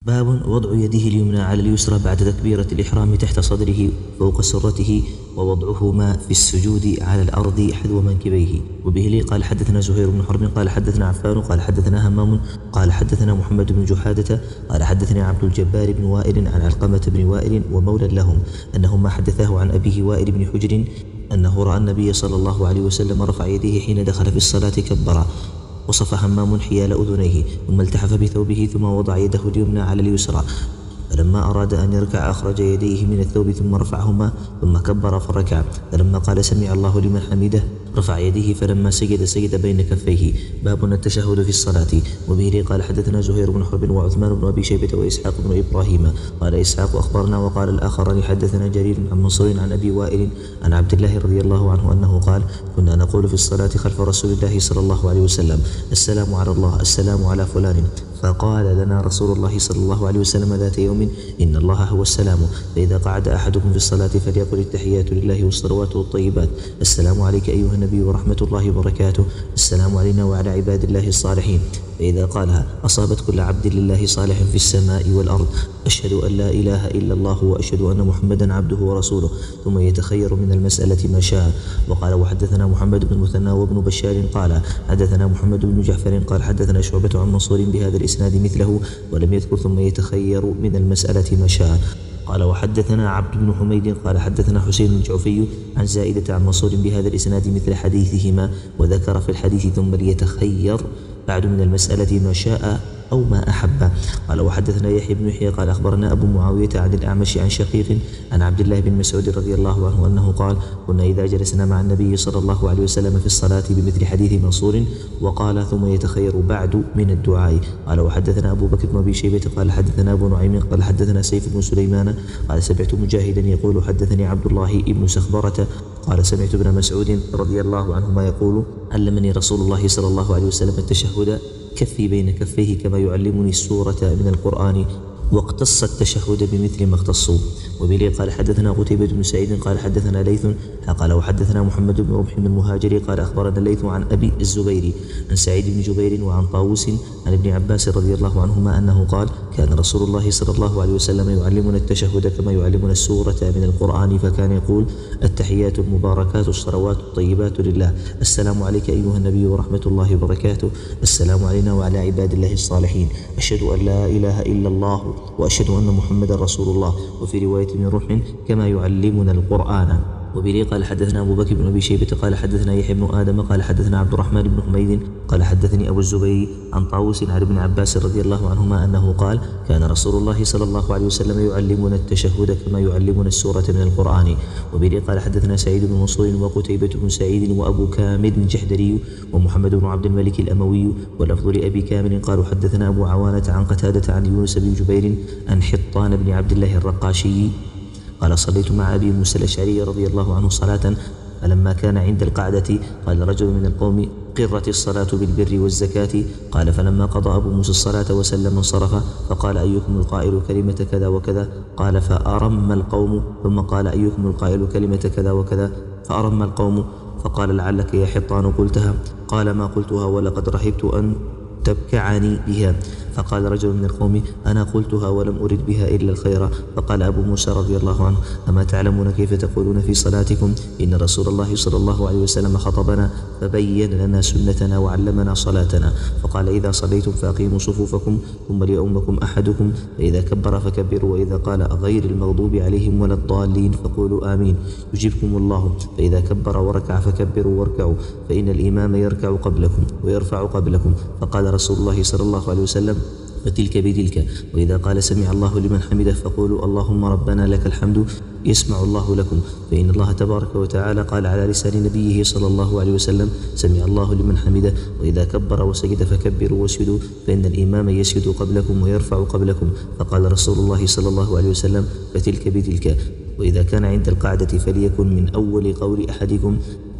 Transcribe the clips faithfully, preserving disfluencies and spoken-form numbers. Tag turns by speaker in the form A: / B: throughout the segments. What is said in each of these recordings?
A: باب وضع يده اليمنى على اليسرى بعد تكبيرة الإحرام تحت صدره فوق سرته، ووضعهما في السجود على الأرض حذو منكبيه. وبه لي قال حدثنا زهير بن حرب قال حدثنا عفان قال حدثنا همام قال حدثنا محمد بن جحادة قال حدثني عبد الجبار بن وائل عن علقمة بن وائل ومولى لهم أنهما حدثاه عن أبيه وائل بن حجر أنه رأى النبي صلى الله عليه وسلم رفع يديه حين دخل في الصلاة كبرا. وصف همام حيال أذنيه ثم التحف بثوبه ثم وضع يده اليمنى على اليسرى، فلما أراد أن يركع أخرج يديه من الثوب ثم رفعهما ثم كبر فركع، فلما قال سمع الله لمن حمده رفع يديه، فلما سجد سجد بين كفيه. باب التشهد في الصلاة. وبه لي قال حدثنا زهير بن حرب وعثمان بن أبي شيبة وإسحاق بن إبراهيم قال إسحاق أخبرنا وقال الآخران حدثنا جرير عن منصور عن أبي وائل عن عبد الله رضي الله عنه أنه قال كنا نقول في الصلاة خلف رسول الله صلى الله عليه وسلم السلام على الله السلام على فلان، فقال لنا رسول الله صلى الله عليه وسلم ذات يوم إن الله هو السلام، فإذا قعد أحدكم في الصلاة فليقل التحيات لله والصلوات والطيبات السلام عليك أيها النبي ورحمة الله وبركاته، السلام علينا وعلى عباد الله الصالحين، فإذا قالها أصابت كل عبد لله صالح في السماء والأرض، أشهد أن لا إله إلا الله وأشهد أن محمدا عبده ورسوله، ثم يتخير من المسألة ما شاء. وقال وحدثنا محمد بن مثنى وابن بشار قال حدثنا محمد بن جعفر قال حدثنا شعبة عن منصور بهذا الإسناد مثله ولم يذكر ثم يتخير من المسألة ما شاء. قال وحدثنا عبد بن حميد قال حدثنا حسين الجعفي عن زائدة عن منصور بهذا الإسناد مثل حديثهما، وذكر في الحديث ثم ليتخير بعد من المسألة ما شاء أو ما أحب. قال وحدثنا يحيى بن يحيى قال أخبرنا أبو معاوية عن الأعمش عن شقيق عن عبد الله بن مسعود رضي الله عنه أنه قال كنا إذا جلسنا مع النبي صلى الله عليه وسلم في الصلاة بمثل حديث منصور، وقال ثم يتخير بعد من الدعاء. قال وحدثنا أبو بكر بن أبي شيبة قال حدثنا أبو نعيم قال حدثنا سيف بن سليمان قال سمعت مجاهدا يقول حدثني عبد الله بن سخبرة قال سمعت ابن مسعود رضي الله عنهما يقول علمني رسول الله صلى الله عليه وسلم التشهد كفي بين كفيه كما يعلمني السورة من القرآن، واقتص التشهد بمثل ما اختصوا. وبلي قال حدثنا قتيبة بن سعيد قال حدثنا ليث قال وحدثنا محمد بن رمح بن المهاجري قال أخبرنا ليث عن أبي الزبير عن سعيد بن جبير وعن طاووس عن ابن عباس رضي الله عنهما أنه قال كان رسول الله صلى الله عليه وسلم يعلمنا التشهد كما يعلمنا السورة من القرآن، فكان يقول التحيات المباركات الصلوات الطيبات لله، السلام عليك أيها النبي ورحمة الله وبركاته، السلام علينا وعلى عباد الله الصالحين، أشهد أن لا إله إلا الله وأشهد أن محمدا رسول الله، وفي رواية من روح كما يعلمنا القرآن. وبلي قال حدثنا أبو بكر بن أبي شيبة قال حدثنا يحيى بن آدم قال حدثنا عبد الرحمن بن حميد قال حدثني أبو الزبير عن طاووس عن ابن عباس رضي الله عنهما أنه قال كان رسول الله صلى الله عليه وسلم يعلمنا التشهد كما يعلمنا السورة من القرآن. وبلي قال حدثنا سعيد بن منصور وقتيبة بن سعيد وأبو كامل الجحدري ومحمد بن عبد الملك الأموي، واللفظ لأبي كامل قالوا حدثنا أبو عوانة عن قتادة عن يونس بن جبير عن حطان بن عبد الله الرقاشي قال صليت مع أبي موسى الأشعري رضي الله عنه صلاة، فلما كان عند القعدة قال رجل من القوم قرت الصلاة بالبر والزكاة، قال فلما قضى أبو موسى الصلاة وسلم انصرف، فقال أيكم القائل كلمة كذا وكذا، قال فأرم القوم، ثم قال أيكم القائل كلمة كذا وكذا، فأرم القوم، فقال لعلك يا حطان قلتها، قال ما قلتها ولقد رحبت أن تبكعني بها، فقال رجل من القوم أنا قلتها ولم أرد بها إلا الخير، فقال أبو موسى رضي الله عنه أما تعلمون كيف تقولون في صلاتكم إن رسول الله صلى الله عليه وسلم خطبنا فبين لنا سنتنا وعلمنا صلاتنا، فقال إذا صليتم فأقيموا صفوفكم ثم ليؤمكم أحدكم، فإذا كبر فكبروا، وإذا قال غير المغضوب عليهم ولا الضالين فقولوا آمين يجيبكم الله، فإذا كبر وركع فكبروا واركعوا، فإن الإمام يركع قبلكم ويرفع قبلكم، فقال رسول الله صلى الله عليه وسلم فتلك بتلك، وإذا قال سمع الله لمن حمده فقولوا اللهم ربنا لك الحمد يسمع الله لكم، فإن الله تبارك وتعالى قال على لسان نبيه صلى الله عليه وسلم سمع الله لمن حمده، وإذا كبر وسجد فكبروا واسجدوا، فإن الإمام يسجد قبلكم ويرفع قبلكم، فقال رسول الله صلى الله عليه وسلم فتلك بتلك، وإذا كان عند القعدة فليكن من أول قول أحدكم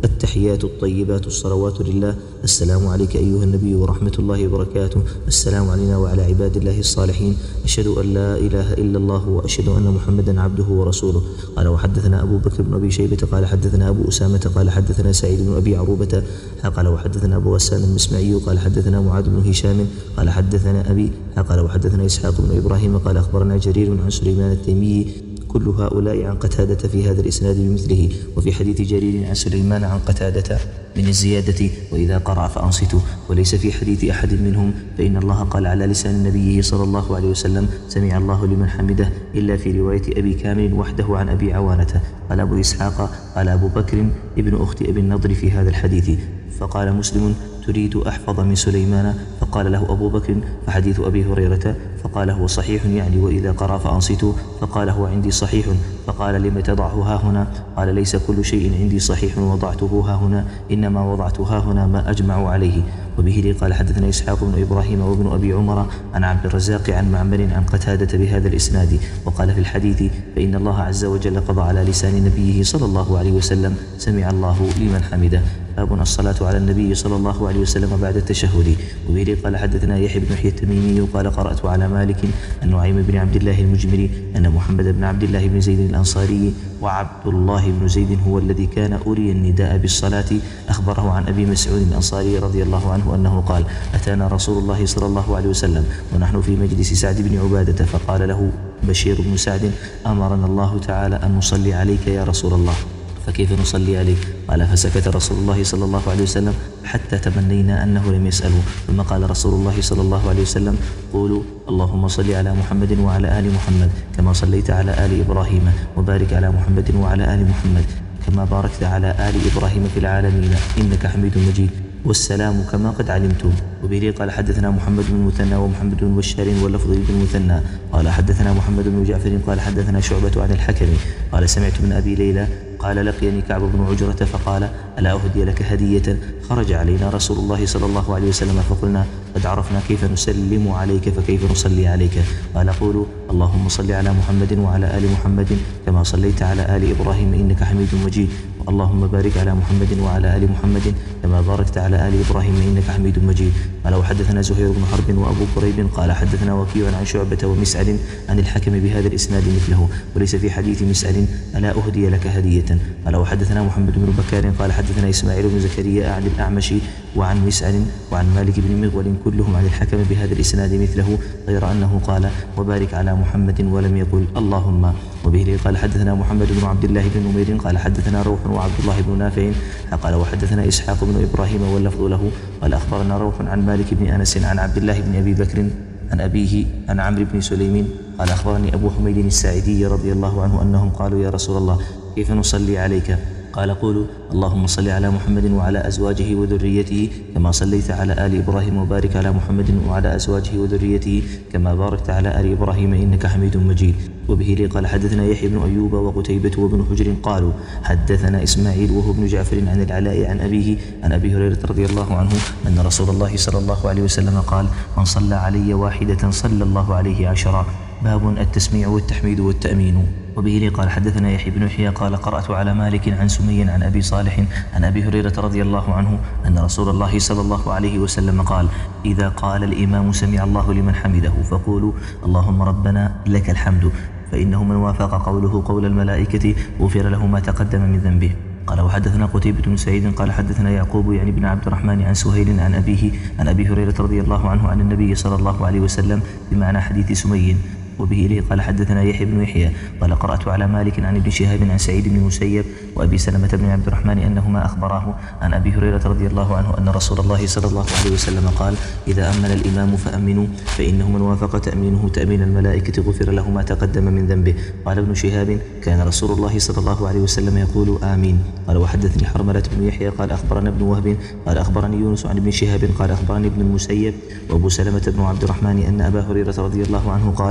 A: التحيات الطيبات الصلوات لله. السلام عليك أيها النبي ورحمة الله وبركاته. السلام علينا وعلى عباد الله الصالحين. أشهد أن لا إله إلا الله وأشهد أن محمدا عبده ورسوله. قال وحدثنا أبو بكر بن أبي شيبة قال حدثنا أبو أسامة قال حدثنا سعيد بن أبي عروبة قال وحدثنا أبو غسان المسمعي قال حدثنا معاذ بن هشام قال حدثنا أبي قال وحدثنا إسحاق بن إبراهيم قال أخبرنا جرير عن سليمان التيمي كل هؤلاء عن قتادة في هذا الإسناد بمثله. وفي حديث جرير عن سليمان عن قتادة من الزيادة وإذا قرأ فأنصتوا، وليس في حديث أحد منهم فإن الله قال على لسان نبيه صلى الله عليه وسلم سمع الله لمن حمده، إلا في رواية أبي كامل وحده عن أبي عوانة. قال أبو إسحاق قال أبو بكر ابن أخت أبي النضر في هذا الحديث. فقال مسلم تريد أحفظ من سليمان؟ فقال له أبو بكر فحديث أبي هريرة. فقال هو صحيح يعني وإذا قرأ فأنصتوا. فقال هو عندي صحيح. فقال لم تضعه ها هنا؟ قال ليس كل شيء عندي صحيح وضعته ها هنا، إنما وضعت ها هنا ما أجمع عليه. وبه لي قال حدثنا إسحاق بن إبراهيم وابن أبي عمر عن عبد الرزاق عن معمر عن قتادة بهذا الإسناد. وقال في الحديث فإن الله عز وجل قضى على لسان نبيه صلى الله عليه وسلم سمع الله لمن حمده. باب الصلاة على النبي صلى الله عليه وسلم بعد التشهد. وبه قال حدثنا يحيى بن يحيى التميمي قال قرأت على مالك عن نعيم بن عبد الله المجمري أن محمد بن عبد الله بن زيد الأنصاري وعبد الله بن زيد هو الذي كان أري النداء بالصلاة أخبره عن أبي مسعود الأنصاري رضي الله عنه أنه قال أتانا رسول الله صلى الله عليه وسلم ونحن في مجلس سعد بن عبادة فقال له بشير بن سعد أمرنا الله تعالى أن نصلي عليك يا رسول الله، فكيف نصلي عليك؟ قال فسكت رسول الله صلى الله عليه وسلم حتى تمنينا أنه لم يسأله. ثم قال رسول الله صلى الله عليه وسلم قولوا اللهم صل على محمد وعلى آل محمد كما صليت على آل إبراهيم، وبارك على محمد وعلى آل محمد كما باركت على آل إبراهيم في العالمين إنك حميد مجيد، والسلام كما قد علمتم. وبه قال حدثنا محمد بن المثنى ومحمد بن بشار واللفظ بن المثنى قال حدثنا محمد بن جعفر قال حدثنا شعبة عن الحكم قال سمعت من أبي ليلى قال لقيني كعب بن عجرة فقال ألا أهدي لك هدية؟ خرج علينا رسول الله صلى الله عليه وسلم فقلنا قد عرفنا كيف نسلم عليك فكيف نصلي عليك؟ قال قولوا اللهم صل على محمد وعلى آل محمد كما صليت على آل إبراهيم إنك حميد مجيد، اللهم بارك على محمد وعلى آل محمد كما باركت على آل إبراهيم إنك حميد مجيد. قال وحدثنا زهير بن حرب وأبو كريب قال حدثنا وكيع عن شعبة ومسعد عن الحكم بهذا الإسناد مثله، وليس في حديث مسعد ألا أهدي لك هدية. قال وحدثنا محمد بن بكار قال حدثنا إسماعيل بن زكريا عن الأعمش وعن مسعد وعن مالك بن مغول كلهم عن الحكم بهذا الإسناد مثله، غير أنه قال وبارك على محمد ولم يقل اللهم. وبه قال حدثنا محمد بن عبد الله بن نمير قال حدثنا روح وعبد الله بن نافع قال وحدثنا إسحاق بن إبراهيم واللفظ له قال أخبرنا روح عن مالك بن أنس عن عبد الله بن أبي بكر عن أبيه عن عمرو بن سليم قال أخبرني أبو حميد الساعدي رضي الله عنه أنهم قالوا يا رسول الله كيف نصلي عليك؟ قال قولوا اللهم صل على محمد وعلى أزواجه وذريته كما صليت على آل إبراهيم، وبارك على محمد وعلى أزواجه وذريته كما باركت على آل إبراهيم إنك حميد مجيد. وبه لي قال حدثنا يحيى بن أيوب وقتيبة وابن حجر قالوا حدثنا إسماعيل وهو ابن جعفر عن العلاء عن أبيه عن أبي هريرة رضي الله عنه أن رسول الله صلى الله عليه وسلم قال من صلى علي واحدة صلى الله عليه عشرا. باب التسميع والتحميد والتأمين. وبه لي قال حدثنا يحيى بن يحيى قال قرأت على مالك عن سمي عن أبي صالح عن أبي هريرة رضي الله عنه أن رسول الله صلى الله عليه وسلم قال إذا قال الإمام سمع الله لمن حمده فقولوا اللهم ربنا لك الحمد، فإنه من وافق قوله قول الملائكة غفر له ما تقدم من ذنبه. قال وحدثنا قتيبة بن سعيد قال حدثنا يعقوب يعني بن عبد الرحمن عن سهيل عن أبيه عن أبي هريرة رضي الله عنه عن النبي صلى الله عليه وسلم بمعنى حديث سمي. وبه إليه قال حدثنا يحيى بن يحيى قال قرأت على مالك عن ابن شهاب عن سعيد بن المسيب وأبي سلمة بن عبد الرحمن أنهما أخبراه عن أبي هريرة رضي الله عنه أن رسول الله صلى الله عليه وسلم قال إذا أمن الإمام فأمنوا فإنه من وافق تأمينه تأمين الملائكة غفر له ما تقدم من ذنبه. قال ابن شهاب كان رسول الله صلى الله عليه وسلم يقول آمين. قال وحدثني حرملة بن يحيى قال أخبرنا ابن وهب قال أخبرني يونس عن ابن شهاب قال أخبرني ابن المسيب وأبو سلمة بن عبد الرحمن أن أبا هريرة رضي الله عنه قال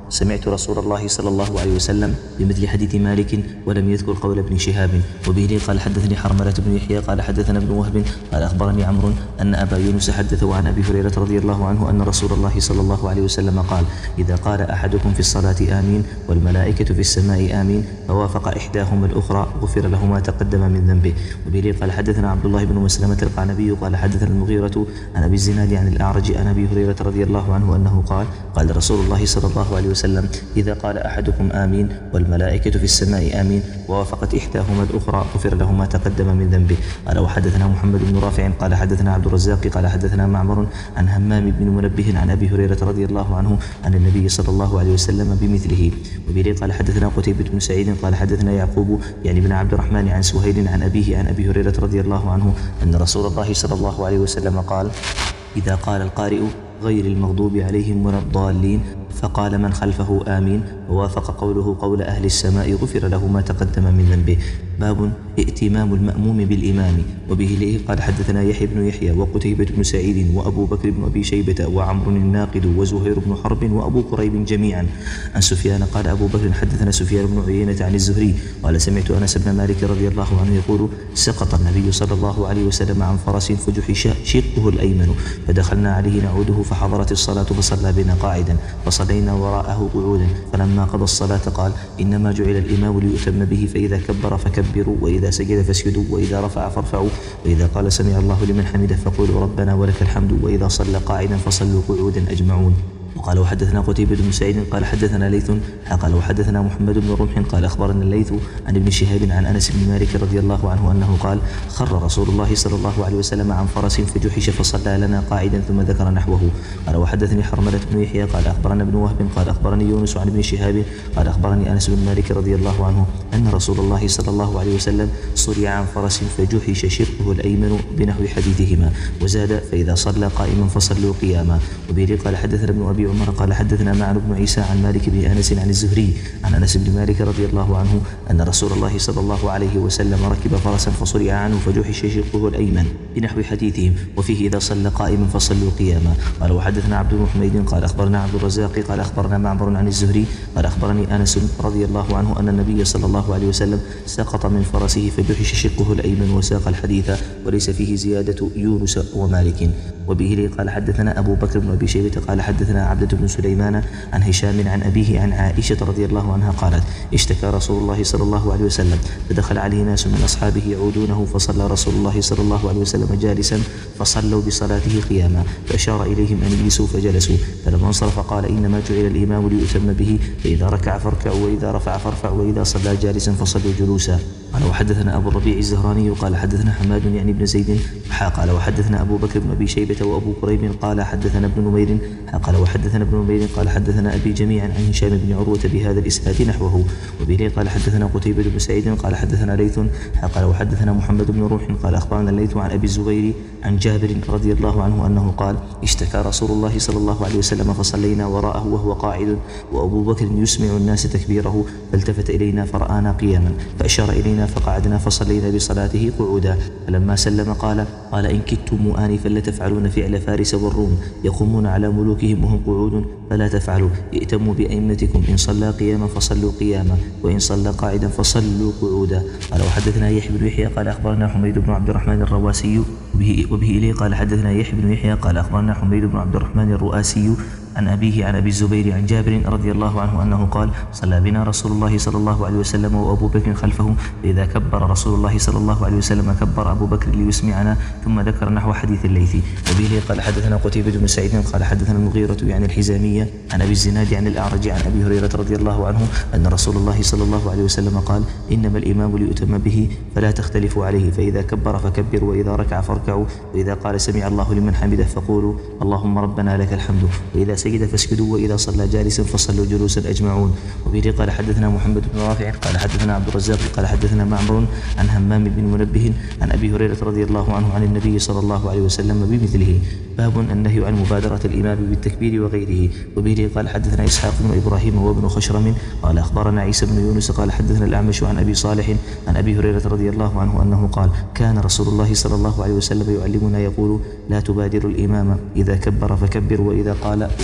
A: سمعت رسول الله صلى الله عليه وسلم بمثل حديث مالك ولم يذكر قول ابن شهاب. وبه قال حدثني حرملة بن يحيى قال حدثنا ابن وهب قال أخبرني عمرو أن أبا يونس حدثه عن أبي هريرة رضي الله عنه أن رسول الله صلى الله عليه وسلم قال: إذا قال أحدكم في الصلاة آمين والملائكة في السماء آمين فوافق إحداهما الأخرى غفر له ما تقدم من ذنبه. وبه قال حدثنا عبد الله بن مسلمة القعنبي قال حدثنا المغيرة عن أبي الزناد عن الأعرج عن أبي هريرة رضي الله عنه أنه قال: قال رسول الله صلى الله عليه وسلم: إذا قال أحدكم آمين والملائكة في السماء آمين ووافقت إحداهما الأخرى غفر له ما تقدم من ذنبه. قال وحدثنا محمد بن رافع قال حدثنا عبد الرزاق قال حدثنا معمر عن همام بن منبه عن أبي هريرة رضي الله عنه عن النبي صلى الله عليه وسلم بمثله. وبه قال حدثنا قتيبة بن سعيد قال حدثنا يعقوب يعني بن عبد الرحمن عن سهيل عن أبيه عن أبي هريرة رضي الله عنه أن رسول الله صلى الله عليه وسلم قال: إذا قال القارئ غير المغضوب عليهم ولا الضالين فقال من خلفه آمين ووافق قوله قول أهل السماء غفر له ما تقدم من ذنبه. باب ائتمام المأموم بالإمام. وبه ليه قال حدثنا يحيى بن يحيى وقتيبة بن سعيد وأبو بكر بن أبي شيبة وعمر الناقد وزهير بن حرب وأبو كريب جميعا عن سفيان قال أبو بكر حدثنا سفيان بن عيينة عن الزهري قال سمعت أنس بن مالك رضي الله عنه يقول: سقط النبي صلى الله عليه وسلم عن فرس فجحش شقه الأيمن فدخلنا عليه نعوده فحضرت الصلاة فصلى بنا قاعدا فصلينا وراءه قعودا فلما قضى الصلاة قال: إنما جعل الإمام ليؤتم به فإذا كبر فكبروا وإذا سجد فاسجدوا وإذا رفع فارفعوا وإذا قال سمع الله لمن حمده فقولوا ربنا ولك الحمد وإذا صلى قاعدا فصلوا قعودا أجمعون. وقال وحدثنا قتيبة بن سعيد قال حدثنا ليث قال وحدثنا محمد بن رمح قال أخبرنا الليث عن ابن شهاب عن أنس بن مالك رضي الله عنه أنه قال: خر رسول الله صلى الله عليه وسلم عن فرس فجحش فصلى لنا قاعدا ثم ذكر نحوه. قال وحدثني حرملة بن يحيى قال أخبرنا ابن وهب قال أخبرني يونس عن ابن شهاب قال أخبرني أنس بن مالك رضي الله عنه أن رسول الله صلى الله عليه وسلم صرع عن فرس فجحش شقه الأيمن بنحو حديثهما وزاد: فإذا صلى قائما فصلوا قياما. وبه قال حدثنا ابن أبي عمر قال حدثنا معن بن عيسى عن مالك بن أنس عن الزهري عن أنس بن مالك رضي الله عنه أن رسول الله صلى الله عليه وسلم ركب فرسا فصرع عنه فجحش شقه الأيمن بنحو حديثهم وفيه: إذا صلى قائما فصلوا قياما. قال وحدثنا عبد بن حميد قال أخبرنا عبد الرزاق قال أخبرنا معمر عن الزهري قال أخبرني أنس رضي الله عنه أن النبي صلى الله عليه وسلم سقط من فرسه فجحش شقه الأيمن وساق الحديث وليس فيه زيادة يونس ومالك. وبه قال حدثنا أبو بكر بن أبي شيبة قال حدثنا عبدة بن سليمان عن هشام عن أبيه عن عائشة رضي الله عنها قالت: اشتكى رسول الله صلى الله عليه وسلم فدخل عليه ناس من أصحابه يعودونه فصلى رسول الله صلى الله عليه وسلم جالسا فصلوا بصلاته قياما فأشار إليهم أن يجلسوا فجلسوا فلما انصرف قال: إنما جعل الإمام ليؤتم به فإذا ركع فاركعوا وإذا رفع فارفعوا وإذا صلى جالسا فصلوا جلوسا. قال وحدثنا أبو الربيع الزهراني قال حدثنا حماد يعني بن زيد قال وحدثنا أبو بكر بن أبي شيبة وأبو كريب قال حدثنا ابن نمير قال وحدثنا ابن نمير قال حدثنا أبي جميعا عن هشام بن عروة بهذا الإسناد نحوه. وبه قال حدثنا قتيبة بن سعيد قال حدثنا ليث قال وحدثنا محمد بن روح قال أخبرنا الليث عن أبي الزبير عن جابر رضي الله عنه أنه قال: اشتكى رسول الله صلى الله عليه وسلم فصلينا وراءه وهو قاعد وأبو بكر يسمع الناس تكبيره فالتفت إلينا فرآنا قياما فأشار إلينا فقعدنا فصلينا بصلاته قعودا فلما سلم قال قال إن كدتم آنفا لتفعلون فعل فارس والروم يقومون على ملوكهم وهم قعود فلا تفعلوا ائتموا بأئمتكم إن صلى قياما فصلوا قياما وإن صلى قاعدا فصلوا قعودا. قال وحدثنا يحيى بن يحيى قال أخبرنا حميد بن عبد الرحمن الرواسي وبه, وبه إليه قال حدثنا يحيى بن يحيى قال أخبرنا حميد بن عبد الرحمن الرؤاسي عن أبيه عن أبي الزبير عن جابر رضي الله عنه أنه قال: صلى بنا رسول الله صلى الله عليه وسلم وأبو بكر خلفه فإذا كبر رسول الله صلى الله عليه وسلم كبر أبو بكر ليسمعنا ثم ذكر نحو حديث الليث. وبه قال حدثنا قتيبة بن سعيد قال حدثنا المغيرة يعني الحزامية عن أبي الزناد عن الأعرج عن أبي هريرة رضي الله عنه أن رسول الله صلى الله عليه وسلم قال: إنما الإمام ليؤتم به فلا تختلفوا عليه فإذا كبر فكبروا وإذا ركع فاركعوا وإذا قال سمع الله لمن حمده فقولوا اللهم ربنا لك الحمد وإذا سجد فاسجدوا وإذا صلى جالسا فصلوا جلوسا أجمعون. وبه قال حدثنا محمد بن رافع قال حدثنا عبد الرزاق قال حدثنا معمر عن همام بن منبه عن أبي هريرة رضي الله عنه عن النبي صلى الله عليه وسلم بمثله. باب النهي عن مبادرة الإمام بالتكبير وغيره. وبه قال حدثنا إسحاق بن إبراهيم وابن خشرم قال أخبرنا عيسى بن يونس قال حدثنا الأعمش عن أبي صالح عن أبي هريرة رضي الله عنه أنه قال: كان رسول الله صلى الله عليه وسلم يعلمنا يقول: لا تبادر الإمام إذا كبر فكبر وإذا قال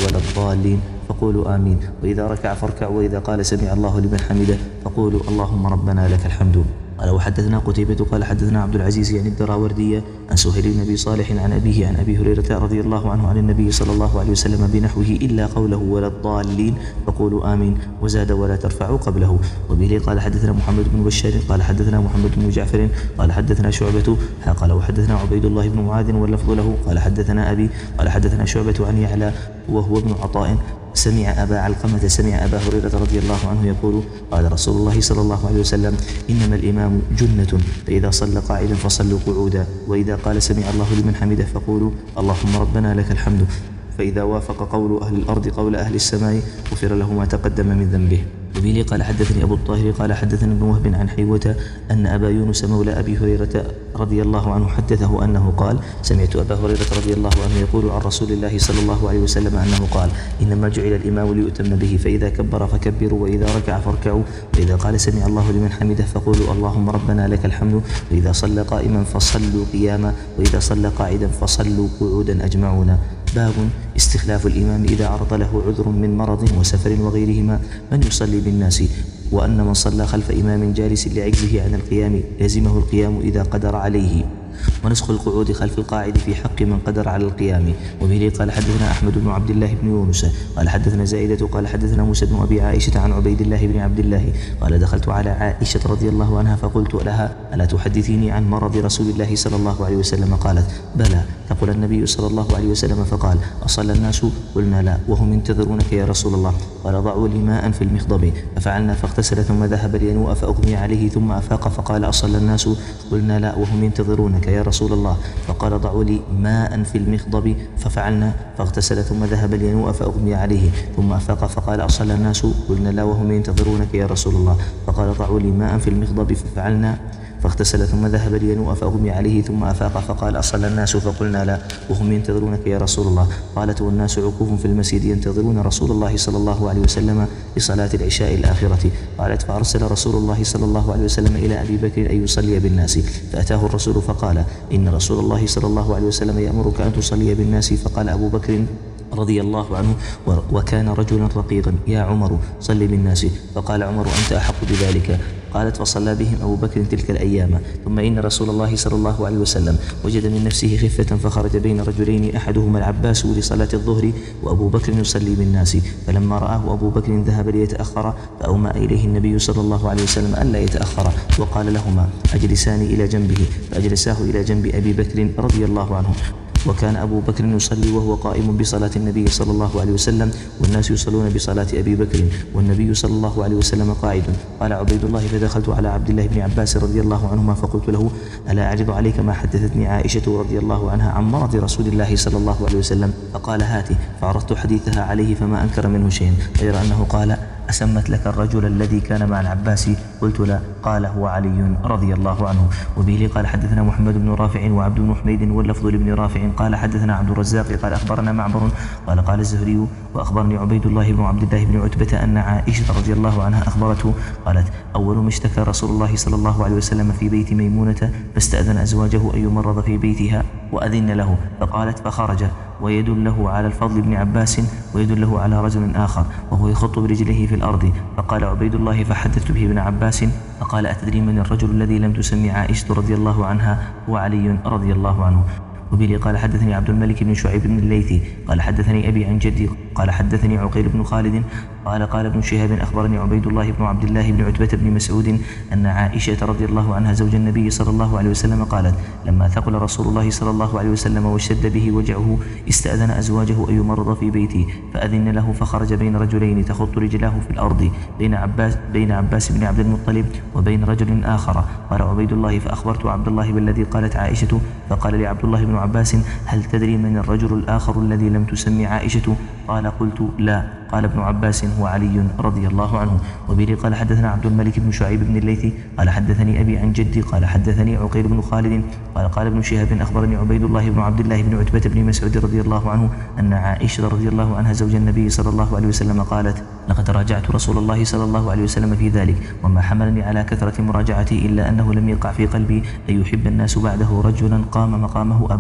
A: ولا الضالين فقولوا آمين، وإذا ركع فاركعوا، وإذا قال سمع الله لمن حمده فقولوا اللهم ربنا لك الحمد. قال وحدثنا قتيبة قال حدثنا عبد العزيز يعني الدراوردية عن سهيل بن أبي صالح عن أبيه عن أبي هريرة رضي الله عنه عن النبي صلى الله عليه وسلم بنحوه إلا قوله ولا الضالين فقولوا آمين، وزاد ولا ترفعوا قبله. وبه قال حدثنا محمد بن بشار قال حدثنا محمد بن جعفر قال حدثنا شعبة قال وحدثنا عبيد الله بن معاذ واللفظ له قال حدثنا أبي قال حدثنا شعبة عن يعلى وهو ابن عطاء سمع أبا علقمة سمع أبا هريرة رضي الله عنه يقول قال رسول الله صلى الله عليه وسلم إنما الإمام جنة فإذا صلى قاعدا فصلوا قعودا، وإذا قال سمع الله لمن حمده فقولوا اللهم ربنا لك الحمد، فإذا وافق قول أهل الأرض قول أهل السماء غفر له ما تقدم من ذنبه. وبه قال حدثني أبو الطاهر قال حدثنا ابن وهب عن حيوة أن أبا يونس مولى أبي هريرة رضي الله عنه حدثه أنه قال سمعت أبا هريرة رضي الله عنه يقول عن رسول الله صلى الله عليه وسلم أنه قال إنما جعل الإمام ليؤتم به، فإذا كبر فكبروا، وإذا ركع فاركعوا، وإذا قال سمع الله لمن حمده فقولوا اللهم ربنا لك الحمد، وإذا صلى قائما فصلوا قياما، وإذا صلى قاعدا فصلوا قعودا أجمعون. باب استخلاف الإمام إذا عرض له عذر من مرض وسفر وغيرهما من يصلي بالناس، وأن من صلى خلف إمام جالس لعجزه عن القيام لزمه القيام إذا قدر عليه، ونسخ القعود خلف القاعد في حق من قدر على القيام. وبه قال حدثنا أحمد بن عبد الله بن يونس قال حدثنا زائدة قال حدثنا موسى بن أبي عائشة عن عبيد الله بن عبد الله قال دخلت على عائشة رضي الله عنها فقلت لها ألا تحدثيني عن مرض رسول الله صلى الله عليه وسلم؟ قالت بلى. تقول النبي صلى الله عليه وسلم فقال أصلى الناس؟ قلنا لا وهم ينتظرونك يا رسول الله. قال ضعوا لي ماء في المخضب، ففعلنا فاغتسل ثم ذهب لينوء فأغمي عليه ثم أفاق فقال أصلى الناس؟ قلنا لا وهم ينتظرونك يا رسول الله. فقال ضعوا لي ماء في المخضب، ففعلنا فاغتسل ثم ذهب لينوء فأغمي عليه ثم أفاق فقال أصلى الناس؟ قلنا لا وهم ينتظرونك يا رسول الله. فقال ضعوا لي ماء في المخضب، ففعلنا فاغتسل ثم ذهب لينوء فأغمي عليه ثم أفاق فقال أصلى الناس؟ فقلنا لا وهم ينتظرونك يا رسول الله. قالت والناس عكوف في المسجد ينتظرون رسول الله صلى الله عليه وسلم لصلاة العشاء الآخرة. قالت فأرسل رسول الله صلى الله عليه وسلم إلى أبي بكر أن يصلي بالناس، فأتاه الرسول فقال إن رسول الله صلى الله عليه وسلم يأمرك أن تصلي بالناس. فقال أبو بكر رضي الله عنه وكان رجلا رقيقا يا عمر صل بالناس. فقال عمر أنت أحق بذلك. قالت فصلى بهم أبو بكر تلك الأيام. ثم إن رسول الله صلى الله عليه وسلم وجد من نفسه خفة فخرج بين رجلين أحدهما العباس لصلاة الظهر وأبو بكر يصلي بالناس، فلما رآه أبو بكر ذهب ليتأخر فأومأ إليه النبي صلى الله عليه وسلم ألا يتأخر، وقال لهما أجلساني إلى جنبه، فأجلساه إلى جنب أبي بكر رضي الله عنه. وكان أبو بكر يصلي وهو قائم بصلاة النبي صلى الله عليه وسلم، والناس يصلون بصلاة أبي بكر والنبي صلى الله عليه وسلم قاعد. قال عبيد الله فدخلت على عبد الله بن عباس رضي الله عنهما فقلت له ألا أعرض عليك ما حدثتني عائشة رضي الله عنها عن مرض رسول الله صلى الله عليه وسلم؟ فقال هاتي، فعرضت حديثها عليه فما أنكر منه شيء غير أنه قال أسمت لك الرجل الذي كان مع العباس؟ قلت لا. قال هو علي رضي الله عنه. وبه قال حدثنا محمد بن رافع وعبد بن حميد واللفظ لابن رافع قال حدثنا عبد الرزاق قال أخبرنا معمر قال قال الزهري وأخبرني عبيد الله بن عبد الله بن عتبة أن عائشة رضي الله عنها أخبرته قالت أول ما اشتكى رسول الله صلى الله عليه وسلم في بيت ميمونة فاستأذن أزواجه أن يمرض في بيتها وأذن له، فقالت فخرج ويدله على الفضل بن عباس ويدله على رجل آخر وهو يخط برجله في الأرض. فقال عبيد الله فحدثت به ابن عباس فقال أتدري من الرجل الذي لم تسمي عائشة رضي الله عنها؟ هو علي رضي الله عنه. وبه قال حدثني عبد الملك بن شعيب بن الليثي قال حدثني أبي عن جدي قال حدثني عقيل بن خالد قال قال ابن شهاب أخبرني عبيد الله بن عبد الله بن عتبة بن مسعود أن عائشة رضي الله عنها زوج النبي صلى الله عليه وسلم قالت لما ثقل رسول الله صلى الله عليه وسلم واشتد به وجعه استأذن أزواجه أن يمرض في بيته، فأذن له فخرج بين رجلين تخط رجلاه في الأرض بين عباس, بين عباس بن عبد المطلب وبين رجل آخر. قال عبيد الله فأخبرت عبد الله بالذي قالت عائشة، فقال لعبد الله بن عباس هل تدري من الرجل الآخر الذي لم تسمي عائشة؟ قال قلت لا. قال ابن عباس هو علي رضي الله عنه. وبه قال حدثنا عبد الملك بن شعيب بن الليثي قال حدثني أبي عن جدي قال حدثني عقيل بن خالد قال قال ابن شهاب أخبرني عبيد الله بن عبد الله بن عتبة بن مسعود رضي الله عنه أن عائشة رضي الله عنها زوج النبي صلى الله عليه وسلم قالت لقد راجعت رسول الله صلى الله عليه وسلم في ذلك، وما حملني على كثرة مراجعتي إلا أنه لم يقع في قلبي أن يحب الناس بعده رجلا قام مقامه أبدا.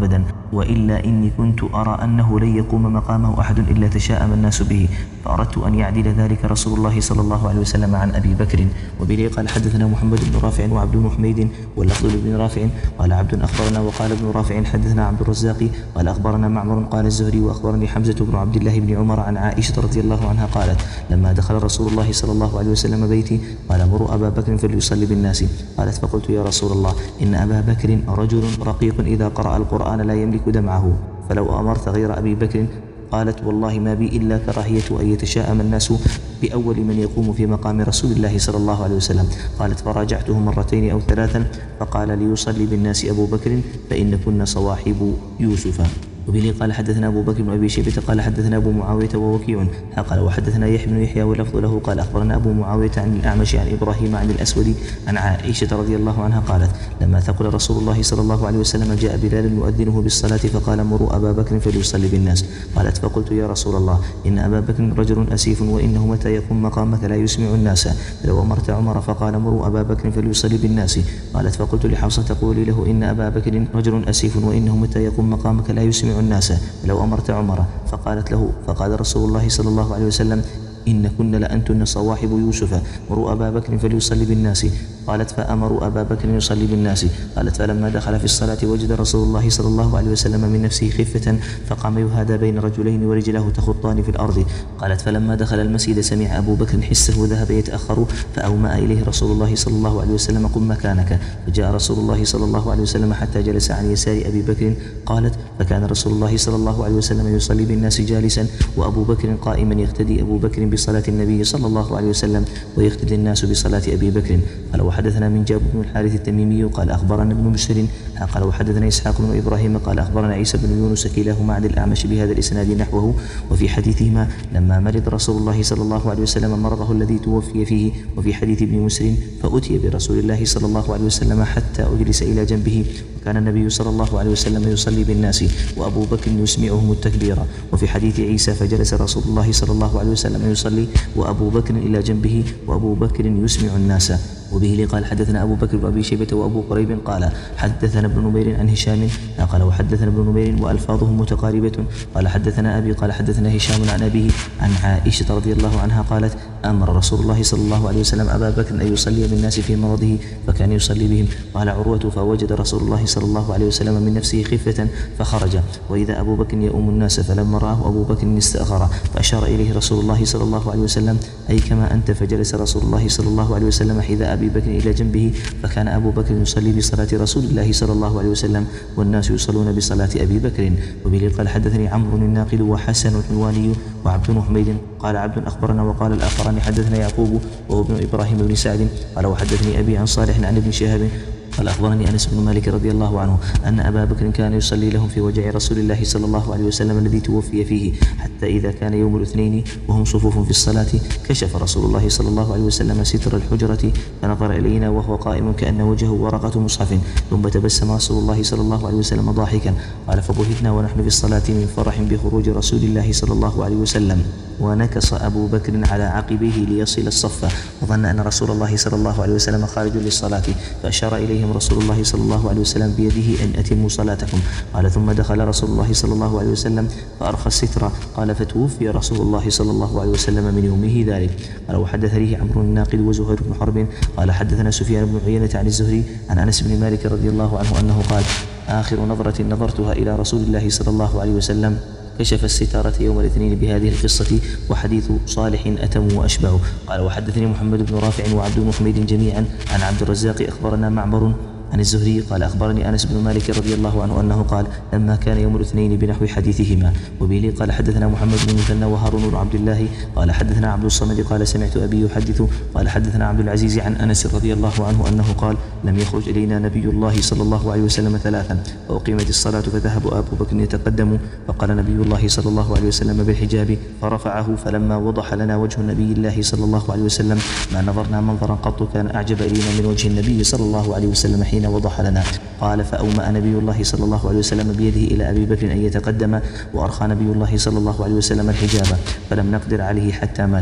A: وإلا إني كنت أرى أنه لن يقوم مقامه أحد إلا تشاءم الناس به، فأردت أن يعدل ذلك رسول الله صلى الله عليه وسلم عن أبي بكر. وبه قال حدثنا محمد بن رافع وعبد بن حميد واللفظ بن رافع قال عبد أخبرنا وقال ابن رافع حدثنا عبد الرزاق قال أخبرنا معمر قال الزهري وأخبرني حمزة بن عبد الله بن عمر عن عائشة رضي الله عنها قالت لما دخل رسول الله صلى الله عليه وسلم بيتي قال مروا أبا بكر فليصلي بالناس. قالت فقلت يا رسول الله إن أبا بكر رجل رقيق إذا قرأ القرآن لا يملك دمعه، فلو أمرت غير أبي بكر. قالت والله ما بي إلا كراهية أن يتشاءم الناس بأول من يقوم في مقام رسول الله صلى الله عليه وسلم. قالت فراجعته مرتين أو ثلاثا فقال ليصلي بالناس أبو بكر فإن كن صواحب يوسف. وبه قال حدثنا أبو بكر بن أبي شيبة قال حدثنا أبو معاوية ووكيع قال وحدثنا يحيى بن يحيى واللفظ له قال أخبرنا أبو معاوية عن الأعمش عن إبراهيم عن الأسود عن عائشة رضي الله عنها قالت لما ثقل رسول الله صلى الله عليه وسلم جاء بلال يؤذنه بالصلاة فقال مروا أبا بكر فليصلي بالناس. قالت فقلت يا رسول الله إن أبا بكر رجل أسيف وإنه متى يقوم مقامك لا يسمع الناس، لو أمرت عمر فقال مروا أبا بكر فليصلي بالناس. قالت فقلت لحفصة قولي له إن أبا بكر رجل أسيف وإنه متى يقوم مقامك لا يسمع الناس، لو أمرت عمر. فقالت له فقال رسول الله صلى الله عليه وسلم إن كن لأنتن صواحب يوسف مروا أبا بكر فليصلي بالناس. قالت فأمروا أبا بكر يصلي بالناس. قالت فلما دخل في الصلاة وجد رسول الله صلى الله عليه وسلم من نفسه خفة فقام يهادى بين رجلين ورجله تخطان في الأرض. قالت فلما دخل المسجد سمع أبو بكر حسه وذهب يتأخر فأومأ إليه رسول الله صلى الله عليه وسلم قم مكانك، فجاء رسول الله صلى الله عليه وسلم حتى جلس عن يسار أبي بكر. قالت فكان رسول الله صلى الله عليه وسلم يصلي بالناس جالسا وأبو بكر قائما يقتدي أبو بكر بصلاة النبي صلى الله عليه وسلم ويقتدي الناس بصلاة أبي بكر. قال وحدثنا من جابر بن الحارث التميمي قال أخبرنا ابن بشر قال وحدثنا إسحاق بن إبراهيم قال أخبرنا عيسى بن يونس كلاهما عن الأعمش بهذا الإسناد نحوه. وفي حديثهما لما مرض رسول الله صلى الله عليه وسلم مرضه الذي توفي فيه. وفي حديث ابن مسلم فأتي برسول الله صلى الله عليه وسلم حتى أجلس إلى جنبه وكان النبي صلى الله عليه وسلم يصلي بالناس وأبو بكر يسمعهم التكبير. وفي حديث عيسى فجلس رسول الله صلى الله عليه وسلم يصلي وأبو بكر إلى جنبه وأبو بكر يسمع الناس. وبه قال حدثنا أبو بكر وأبي شيبة وأبو قريب قال حدثنا ابن نمير عن هشام قال وحدثنا ابن نمير وألفاظهم متقاربة قال حدثنا أبي قال حدثنا هشام عن أبيه عن عائشة رضي الله عنها قالت أمر رسول الله صلى الله عليه وسلم أبا بكر أن يصلي بالناس في مرضه فكان يصلي بهم. قال عروة فوجد رسول الله صلى الله عليه وسلم من نفسه خفة فخرج وإذا أبو بكر يؤم الناس فلما رآه أبو بكر استأخر فأشار إليه رسول الله صلى الله عليه وسلم أي كما أنت، فجلس رسول الله صلى الله عليه وسلم حذاء أبي بكر إلى جنبه فكان أبو بكر يصلي بصلاة رسول الله صلى الله عليه وسلم والناس يصلون بصلاة أبي بكر. وبه قال حدثني عمرو الناقد وحسن الحلواني وعبد بن حميد قال عبد أخبرنا وقال الآخران حدثنا يعقوب وهو ابن إبراهيم بن سعد قال وحدثني أبي عن صالح عن ابن شهاب قال أخبرني أنس بن مالك رضي الله عنه أن أبا بكر كان يصلي لهم في وجع رسول الله صلى الله عليه وسلم الذي توفي فيه حتى إذا كان يوم الاثنين وهم صفوف في الصلاة كشف رسول الله صلى الله عليه وسلم ستر الحجرة فنظر إلينا وهو قائم كأن وجهه ورقة مصحف ثم تبسم رسول الله صلى الله عليه وسلم ضاحكا. قال فبهتنا ونحن في الصلاة من فرح بخروج رسول الله صلى الله عليه وسلم ونكص أبو بكر على عقبه ليصل الصف وظن أن رسول الله صلى الله عليه وسلم خارج للصلاة فأشار إليهم رسول الله صلى الله عليه وسلم بيده أن أتموا صلاتكم. قال ثم دخل رسول الله صلى الله عليه وسلم فأرخى الستر. قال فتوفي رسول الله صلى الله عليه وسلم من يومه ذلك. قال وحدثني عمرو الناقد وزهير بن حرب قال حدثنا سفيان بن عيينة عن الزهري عن أنس بن مالك رضي الله عنه أنه قال آخر نظرة نظرتها إلى رسول الله صلى الله عليه وسلم كشف الستارة يوم الاثنين بهذه القصة وحديث صالح أتم وأشبع. قال وحدثني محمد بن رافع وعبد بن حميد جميعا عن عبد الرزاق أخبرنا معمر عن الزهري قال أخبرني أنس بن مالك رضي الله عنه أنه قال لما كان يوم الاثنين بنحو حديثهما. وبه قال حدثنا محمد بن مثنى وهارون بن عبد الله قال حدثنا عبد الصمد قال سمعت أبي يحدث قال حدثنا عبد العزيز عن أنس رضي الله عنه أنه قال لم يخرج إلينا نبي الله صلى الله عليه وسلم ثلاثا فأقيمت الصلاة فذهب أبو بكر يتقدم فقال نبي الله صلى الله عليه وسلم بالحجاب فرفعه فلما وضح لنا وجه النبي الله صلى الله عليه وسلم ما نظرنا منظرا قط كان أعجب إلينا من وجه النبي صلى الله عليه وسلم حين وضح لنا. قال فأومأ نبي الله صلى الله عليه وسلم بيده إلى أبي بكر أن يتقدم وأرخى نبي الله صلى الله عليه وسلم الحجاب فلم نقدر عليه حتى مات.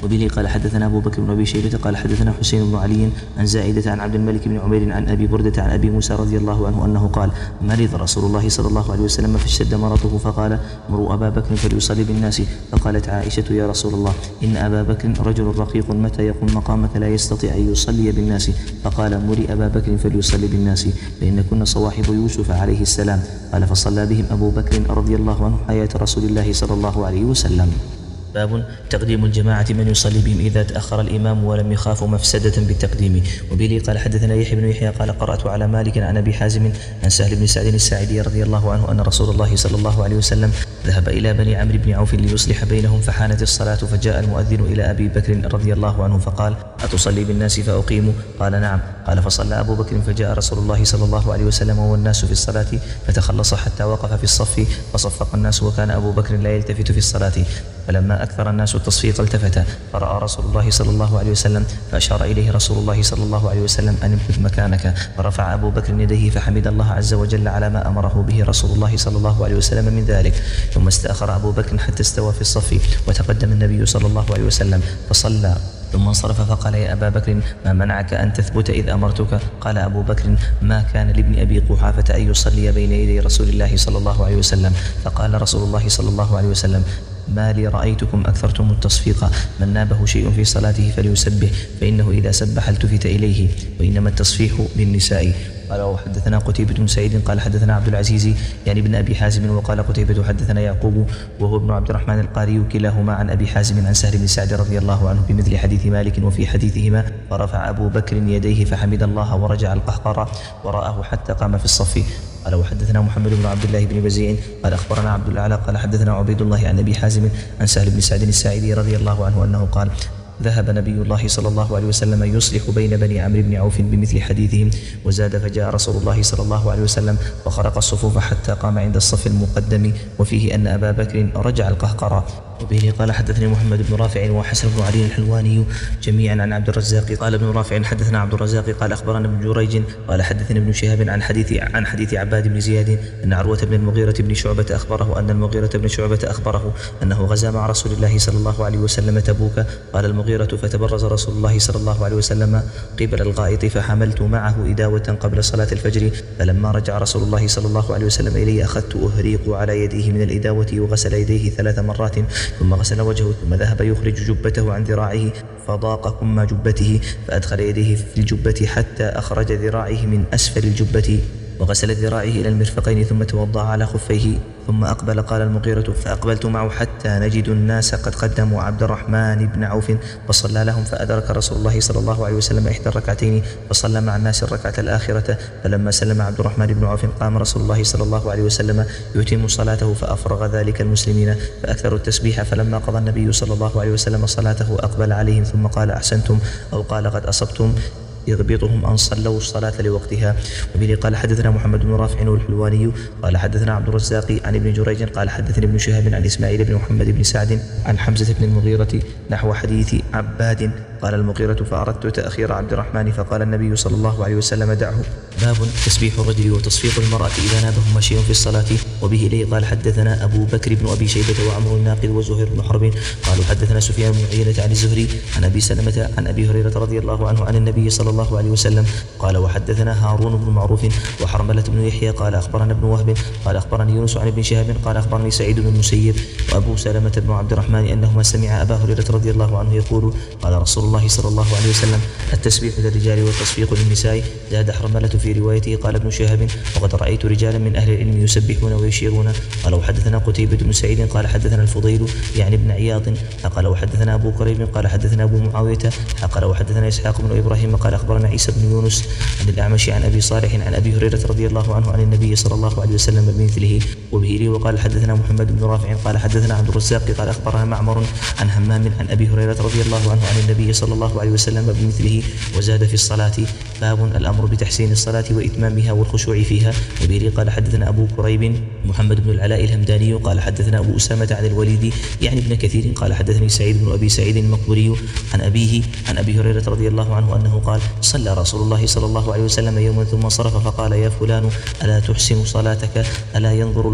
A: وبه قال حدثنا أبو بكر بن أبي شيبة قال حدثنا حسين بن علي عن زائدة عن عبد الملك بن عمير عن أبي بردة عن أبي موسى رضي الله عنه أنه قال مرض رسول الله صلى الله عليه وسلم فاشتد مرضه فقال مروا أبا بكر فليصلي بالناس. فقالت عائشة يا رسول الله إن أبا بكر رجل رقيق متى يقوم مقامك لا يستطيع أن يصلي بالناس. فقال مري أبا بكر فليصلي بالناس فإن كنا صواحب يوسف عليه السلام. قال فصلى بهم أبو بكر رضي الله عنه حياة رسول الله صلى الله عليه وسلم. باب تقديم الجماعة من يصلي بهم إذا تأخر الإمام ولم يخافوا مفسدة بالتقديم. وبه قال حدثنا يحيى بن يحيى قال قرأت على مالك عن أبي حازم عن سهل بن سعد الساعدي رضي الله عنه أن رسول الله صلى الله عليه وسلم ذهب إلى بني عمرو بن عوف ليصلح بينهم فحانت الصلاة فجاء المؤذن إلى أبي بكر رضي الله عنه فقال أتصلي بالناس فأقيم؟ قال نعم. قال فصلى أبو بكر فجاء رسول الله صلى الله عليه وسلم والناس في الصلاة فتخلص حتى وقف في الصف فصفق الناس وكان أبو بكر لا يلتفت في الصلاة. فلما أكثر الناس التصفيق التفت فرأى رسول الله صلى الله عليه وسلم فأشار إليه رسول الله صلى الله عليه وسلم أن امكث مكانك. فرفع أبو بكر يديه فحمد الله عز وجل على ما أمره به رسول الله صلى الله عليه وسلم من ذلك. ثم استأخر أبو بكر حتى استوى في الصف وتقدم النبي صلى الله عليه وسلم فصلى ثم انصرف فقال يا أبا بكر ما منعك أن تثبت إذ أمرتك؟ قال أبو بكر ما كان لابن أبي قحافة أن يصلي بين يدي رسول الله صلى الله عليه وسلم. فقال رسول الله صلى الله عليه وسلم ما لي رأيتكم أكثرتم التصفيق من نابه شيء في صلاته فليسبح فإنه إذا سبح التفت إليه وإنما التصفيح للنساء. قال وحدثنا قتيبة بن سعيد قال حدثنا عبد العزيز يعني ابن أبي حازم وقال قتيبة حدثنا يعقوب وهو ابن عبد الرحمن القاري كلاهما عن أبي حازم عن سهل بن سعد رضي الله عنه بمثل حديث مالك وفي حديثهما فرفع أبو بكر يديه فحمد الله ورجع القهقرة وراءه حتى قام في الصف. قال وحدثنا محمد بن عبد الله بن بزيع قال أخبرنا عبد الأعلى قال حدثنا عبيد الله عن أبي حازم عن سهل بن سعد الساعدي رضي الله عنه أنه قال ذهب نبي الله صلى الله عليه وسلم يصلح بين بني عمرو بن عوف بمثل حديثهم وزاد فجاء رسول الله صلى الله عليه وسلم فخرق الصفوف حتى قام عند الصف المقدم وفيه أن أبا بكر رجع القهقرة. وبه قال حدثني محمد بن رافع وحسن بن علي الحلواني جميعا عن عبد الرزاق قال ابن رافع حدثنا عبد الرزاق قال أخبرنا ابن جريج قال حدثني ابن شهاب عن حديث عن حديث عباد بن زياد أن عروة بن المغيرة بن شعبة أخبره أن المغيرة بن شعبة أخبره أنه غزا مع رسول الله صلى الله عليه وسلم تبوك. قال المغيرة فتبرز رسول الله صلى الله عليه وسلم قبل الغائط فحملت معه إداوة قبل صلاة الفجر فلما رجع رسول الله صلى الله عليه وسلم إلي أخذت أهريق على يديه من الإداوة وغسل يديه ثلاث مرات ثم غسل وجهه ثم ذهب يخرج جبته عن ذراعه فضاق كم جبته فأدخل يديه في الجبة حتى أخرج ذراعه من أسفل الجبة وغسل ذراعه إلى المرفقين ثم توضأ على خفيه ثم أقبل. قال المغيرة فأقبلت معه حتى نجد الناس قد قدموا عبد الرحمن بن عوف فصلى لهم فأدرك رسول الله صلى الله عليه وسلم إحدى الركعتين فصلى مع الناس الركعة الآخرة. فلما سلم عبد الرحمن بن عوف قام رسول الله صلى الله عليه وسلم يتم صلاته فأفرغ ذلك المسلمين فأكثروا التسبيح. فلما قضى النبي صلى الله عليه وسلم صلاته أقبل عليهم ثم قال أحسنتم أو قال قد أصبتم يضبطهم أن صلوا الصلاة لوقتها. وبه قال حدثنا محمد بن رافع والحلواني قال حدثنا عبد الرزاق عن ابن جريج قال حدثني ابن شهاب عن إسماعيل بن محمد بن سعد عن حمزة بن المغيرة نحو حديث عباد. قال المغيرة فأردت تأخير عبد الرحمن فقال النبي صلى الله عليه وسلم دعه. باب تسبيح الرجل وتصفيق المرأة إذا نابهما شيء في الصلاة. وبه إليه قال حدثنا أبو بكر بن أبي شيبة وعمر الناقد وزهير بن حرب قالوا حدثنا سفيان بن عيينة عن الزهري عن أبي سلمة عن أبي هريرة رضي الله عنه عن النبي صلى الله عليه وسلم قال وحدثنا هارون بن معروف وحرملة بن يحيى قال أخبرنا ابن وهب قال أخبرني يونس عن ابن شهاب قال أخبرني سعيد بن المسيب وأبو سلمة بن عبد الرحمن أنهما سمع أبا هريرة رضي الله عنه يقول قال رسول الله صلى الله عليه وسلم التسبيح للرجال والتصفيق للنساء. زاد حرملة في روايته قال ابن شهاب وقد رأيت رجالا من أهل العلم يسبحون ويشيرون. قال وحدثنا قتيبة بن سعيد قال حدثنا الفضيل يعني ابن عياض قال وحدثنا أبو كريب قال حدثنا أبو معاوية قال وحدثنا إسحاق بن إبراهيم قال أخبرنا عيسى بن يونس عن الأعمش عن أبي صالح عن أبي هريرة رضي الله عنه عن النبي صلى الله عليه وسلم بمثله. وبه لي وقال حدثنا محمد بن رافع قال حدثنا عبد الرزاق قال أخبرنا معمر عن همام عن أبي هريرة رضي الله عنه عن النبي صلى الله عليه وسلم بمثله وزاد في الصلاة. باب الأمر بتحسين الصلاة وإتمامها والخشوع فيها. وبه لي قال حدثنا أبو كريب محمد بن العلاء الهمداني قال حدثنا أبو أسامة عن الوليد يعني ابن كثير قال حدثني سعيد بن أبي سعيد المقبوري عن أبيه عن أبي هريرة رضي الله عنه أنه قال صلى رسول الله صلى الله عليه وسلم يوما ثم انصرف فقال يا فلان ألا تحسن صلاتك ألا ينظر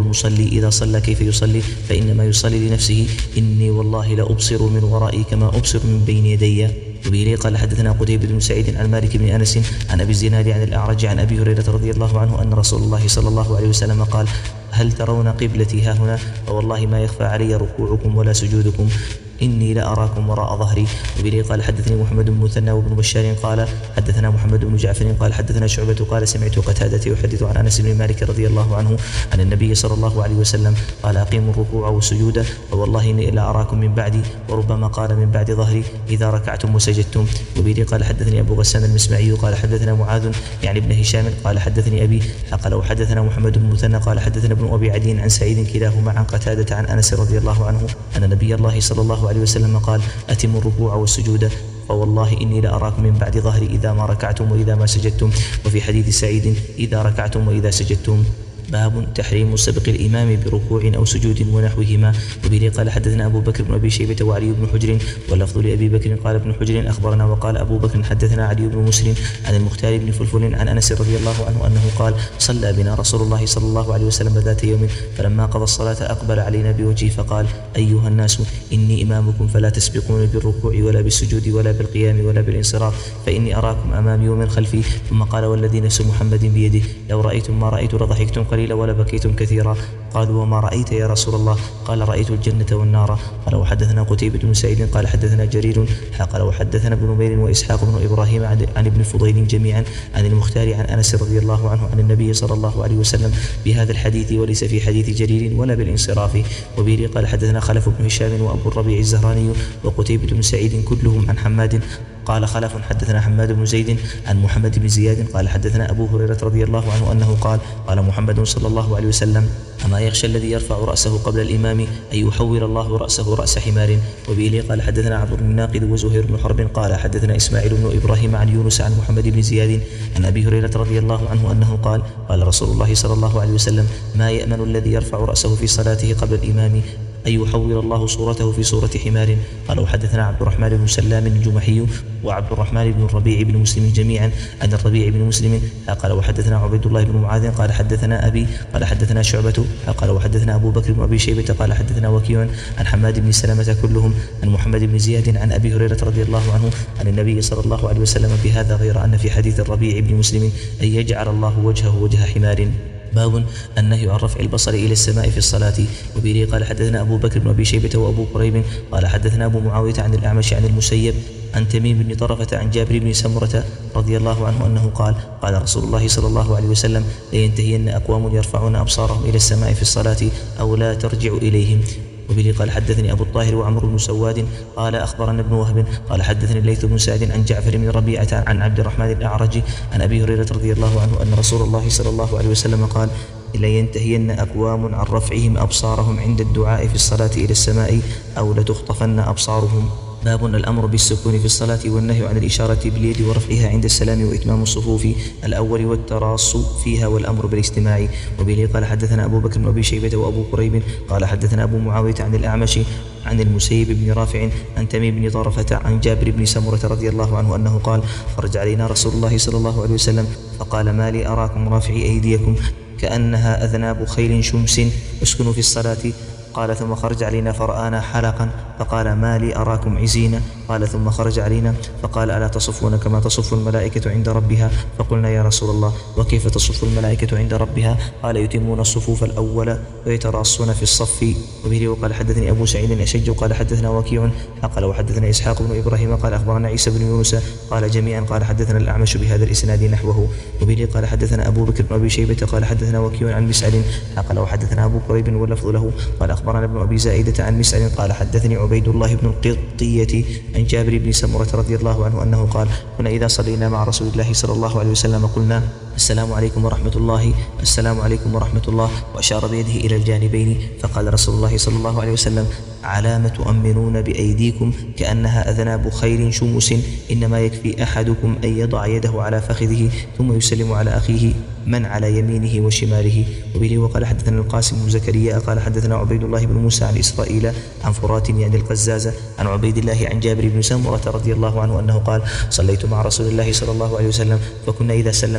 A: المصلي إذا صلى كيف يصلي فإنما يصلي لنفسه إني والله لأبصر من ورائي كما أبصر من بين يدي. وبه قال حدثنا قتيبة بن سعيد عن مالك بن أنس عن أبي الزناد عن الأعرج عن أبي هريرة رضي الله عنه أن رسول الله صلى الله عليه وسلم قال هل ترون قبلتي هاهنا فوالله ما يخفى علي ركوعكم ولا سجودكم إني لأراكم وراء ظهري. وبه قال حدثني محمد بن مثنى وابن بشار قال حدثنا محمد بن جعفر قال حدثنا شعبة قال سمعت قتادة يحدث عن أنس بن مالك رضي الله عنه عن النبي صلى الله عليه وسلم قال أقيموا الركوع والسجود فوالله إني لا أراكم من بعدي وربما قال من بعد ظهري إذا ركعتم وسجدتم. وبه قال حدثني أبو غسان المسمعي قال حدثنا معاذ يعني ابن هشام قال حدثني أبي قال وحدثنا محمد بن مثنى قال حدثنا ابن أبي عدي عن سعيد كلاهما عن قتادة عن أنس رضي الله عنه أن نبي الله صلى الله عليه وسلم قال أتموا الركوع والسجود فوالله إني لأراكم من بعد ظهري إذا ما ركعتم وإذا ما سجدتم. وفي حديث سعيد إذا ركعتم وإذا سجدتم. باب تحريم سبق الإمام بركوع أو سجود ونحوهما. وبه قال حدثنا أبو بكر بن أبي شيبة وعلي بن حجر واللفظ لأبي بكر قال ابن حجر أخبرنا وقال أبو بكر حدثنا علي بن مسلم عن المختار بن فلفل عن أنس رضي الله عنه أنه قال صلى بنا رسول الله صلى الله عليه وسلم ذات يوم فلما قضى الصلاة أقبل علينا بوجهه فقال أيها الناس إني إمامكم فلا تسبقون بالركوع ولا بالسجود ولا بالقيام ولا بالانصراف فإني أراكم أمامي ومن خلفي. ثم قال والذي نفس محمد بيده لو رأيتم ما رأيت لضحكتم قليلا ولا بكيتم كثيرا. قالوا وما رأيت يا رسول الله قال رأيت الجنة والنار. قال وحدثنا قتيبة بن سعيد قال حدثنا جرير قال وحدثنا ابن نمير وإسحاق بن إبراهيم عن ابن فضيل جميعا عن المختار عن أنس رضي الله عنه عن النبي صلى الله عليه وسلم بهذا الحديث وليس في حديث جرير ولا بالانصراف. وبه قال حدثنا خلف بن هشام وأبو الربيع الزهراني وقتيبة بن سعيد كلهم عن حماد قال خلف حدثنا حماد بن زيد عن محمد بن زياد قال حدثنا أبو هريرة رضي الله عنه أنه قال قال محمد صلى الله عليه وسلم أما يخشى الذي يرفع رأسه قبل الإمام أن يحول الله رأسه رأس حمار. وبه قال حدثنا عبد بن ناقد وزهير بن حرب قال حدثنا إسماعيل بن إبراهيم عن يونس عن محمد بن زياد عن أبي هريرة رضي الله عنه أنه قال قال رسول الله صلى الله عليه وسلم ما يأمن الذي يرفع رأسه في صلاته قبل الإمام أن يحول الله صورته في صورة حمار. قال وحدثنا عبد الرحمن بن سلام الجمحي وعبد الرحمن بن الربيع بن مسلم جميعا عن الربيع بن مسلم قال وحدثنا عبيد الله بن معاذ قال حدثنا أبي قال حدثنا شعبة قال وحدثنا أبو بكر بن أبي شيبة قال حدثنا وكيع عن حماد بن سلمة كلهم عن محمد بن زياد عن أبي هريرة رضي الله عنه عن النبي صلى الله عليه وسلم بهذا غير أن في حديث الربيع بن مسلم أن يجعل الله وجهه وجه حمار. باب النهي عن رفع البصر إلى السماء في الصلاة. وبه قال حدثنا أبو بكر بن أبي شيبة وأبو قريب قال حدثنا أبو معاوية عن الأعمش عن المسيب عن تميم بن طرفة عن جابر بن سمرة رضي الله عنه أنه قال قال رسول الله صلى الله عليه وسلم لينتهين أقوام يرفعون أبصارهم إلى السماء في الصلاة أو لا ترجع إليهم. وبه قال حدثني أبو الطاهر وعمر بن سواد قال أخبرنا ابن وهب قال حدثني الليث بن سعد عن جعفر بن ربيعة عن عبد الرحمن الأعرج عن أبي هريرة رضي الله عنه أن رسول الله صلى الله عليه وسلم قال لينتهين أقوام عن رفعهم أبصارهم عند الدعاء في الصلاة إلى السماء أو لتخطفن أبصارهم. باب الأمر بالسكون في الصلاة والنهي عن الإشارة باليد ورفعها عند السلام وإتمام الصفوف الأول والتراص فيها والأمر بالاجتماع. وبه قال حدثنا أبو بكر بن أبي شيبة وأبو قريب قال حدثنا أبو معاوية عن الأعمش عن المسيب بن رافع عن تميم بن طرفة عن جابر بن سمرة رضي الله عنه أنه قال خرج علينا رسول الله صلى الله عليه وسلم فقال ما لي أراكم رافعي أيديكم كأنها أذناب خيل شمس اسكنوا في الصلاة. قال ثم خرج علينا فرآنا حلقا فقال ما لي أراكم عزين. قال ثم خرج علينا فقال ألا تصفون كما تصف الملائكة عند ربها. فقلنا يا رسول الله وكيف تصف الملائكة عند ربها؟ قال يتمون الصفوف الأول ويتراصون في الصف. وبه وقال حدثني أبو سعيد الأشج قال حدثنا وكيع قال وحدثنا إسحاق بن إبراهيم قال أخبرنا عيسى بن يونس قال جميعا قال حدثنا الأعمش بهذا الإسناد نحوه. وبه قال حدثنا أبو بكر بن أبي شيبة قال حدثنا وكيع عن مسعد قال وحدثنا أبو قريب واللفظ له قال أخبرنا ابن أبي زائدة عن مسعد قال حدثني عبيد الله بن القطية عن جابر بن سمرة رضي الله عنه أنه قال كنا إذا صلينا مع رسول الله صلى الله عليه وسلم قلنا السلام عليكم ورحمة الله السلام عليكم ورحمة الله وأشار بيده إلى الجانبين. فقال رسول الله صلى الله عليه وسلم علام تؤمنون بأيديكم كأنها أذناب خيل شمس إنما يكفي أحدكم أن يضع يده على فخذه ثم يسلم على أخيه من على يمينه وشماله. وبه وقال حدثنا القاسم بن زكريا قال حدثنا عبيد الله بن موسى عن إسرائيل عن فرات يعني القزازة عن عبيد الله عن جابر بن سمرة رضي الله عنه أنه قال صليت مع رسول الله صلى الله عليه وسلم فكنا إذا سلمنا قلنا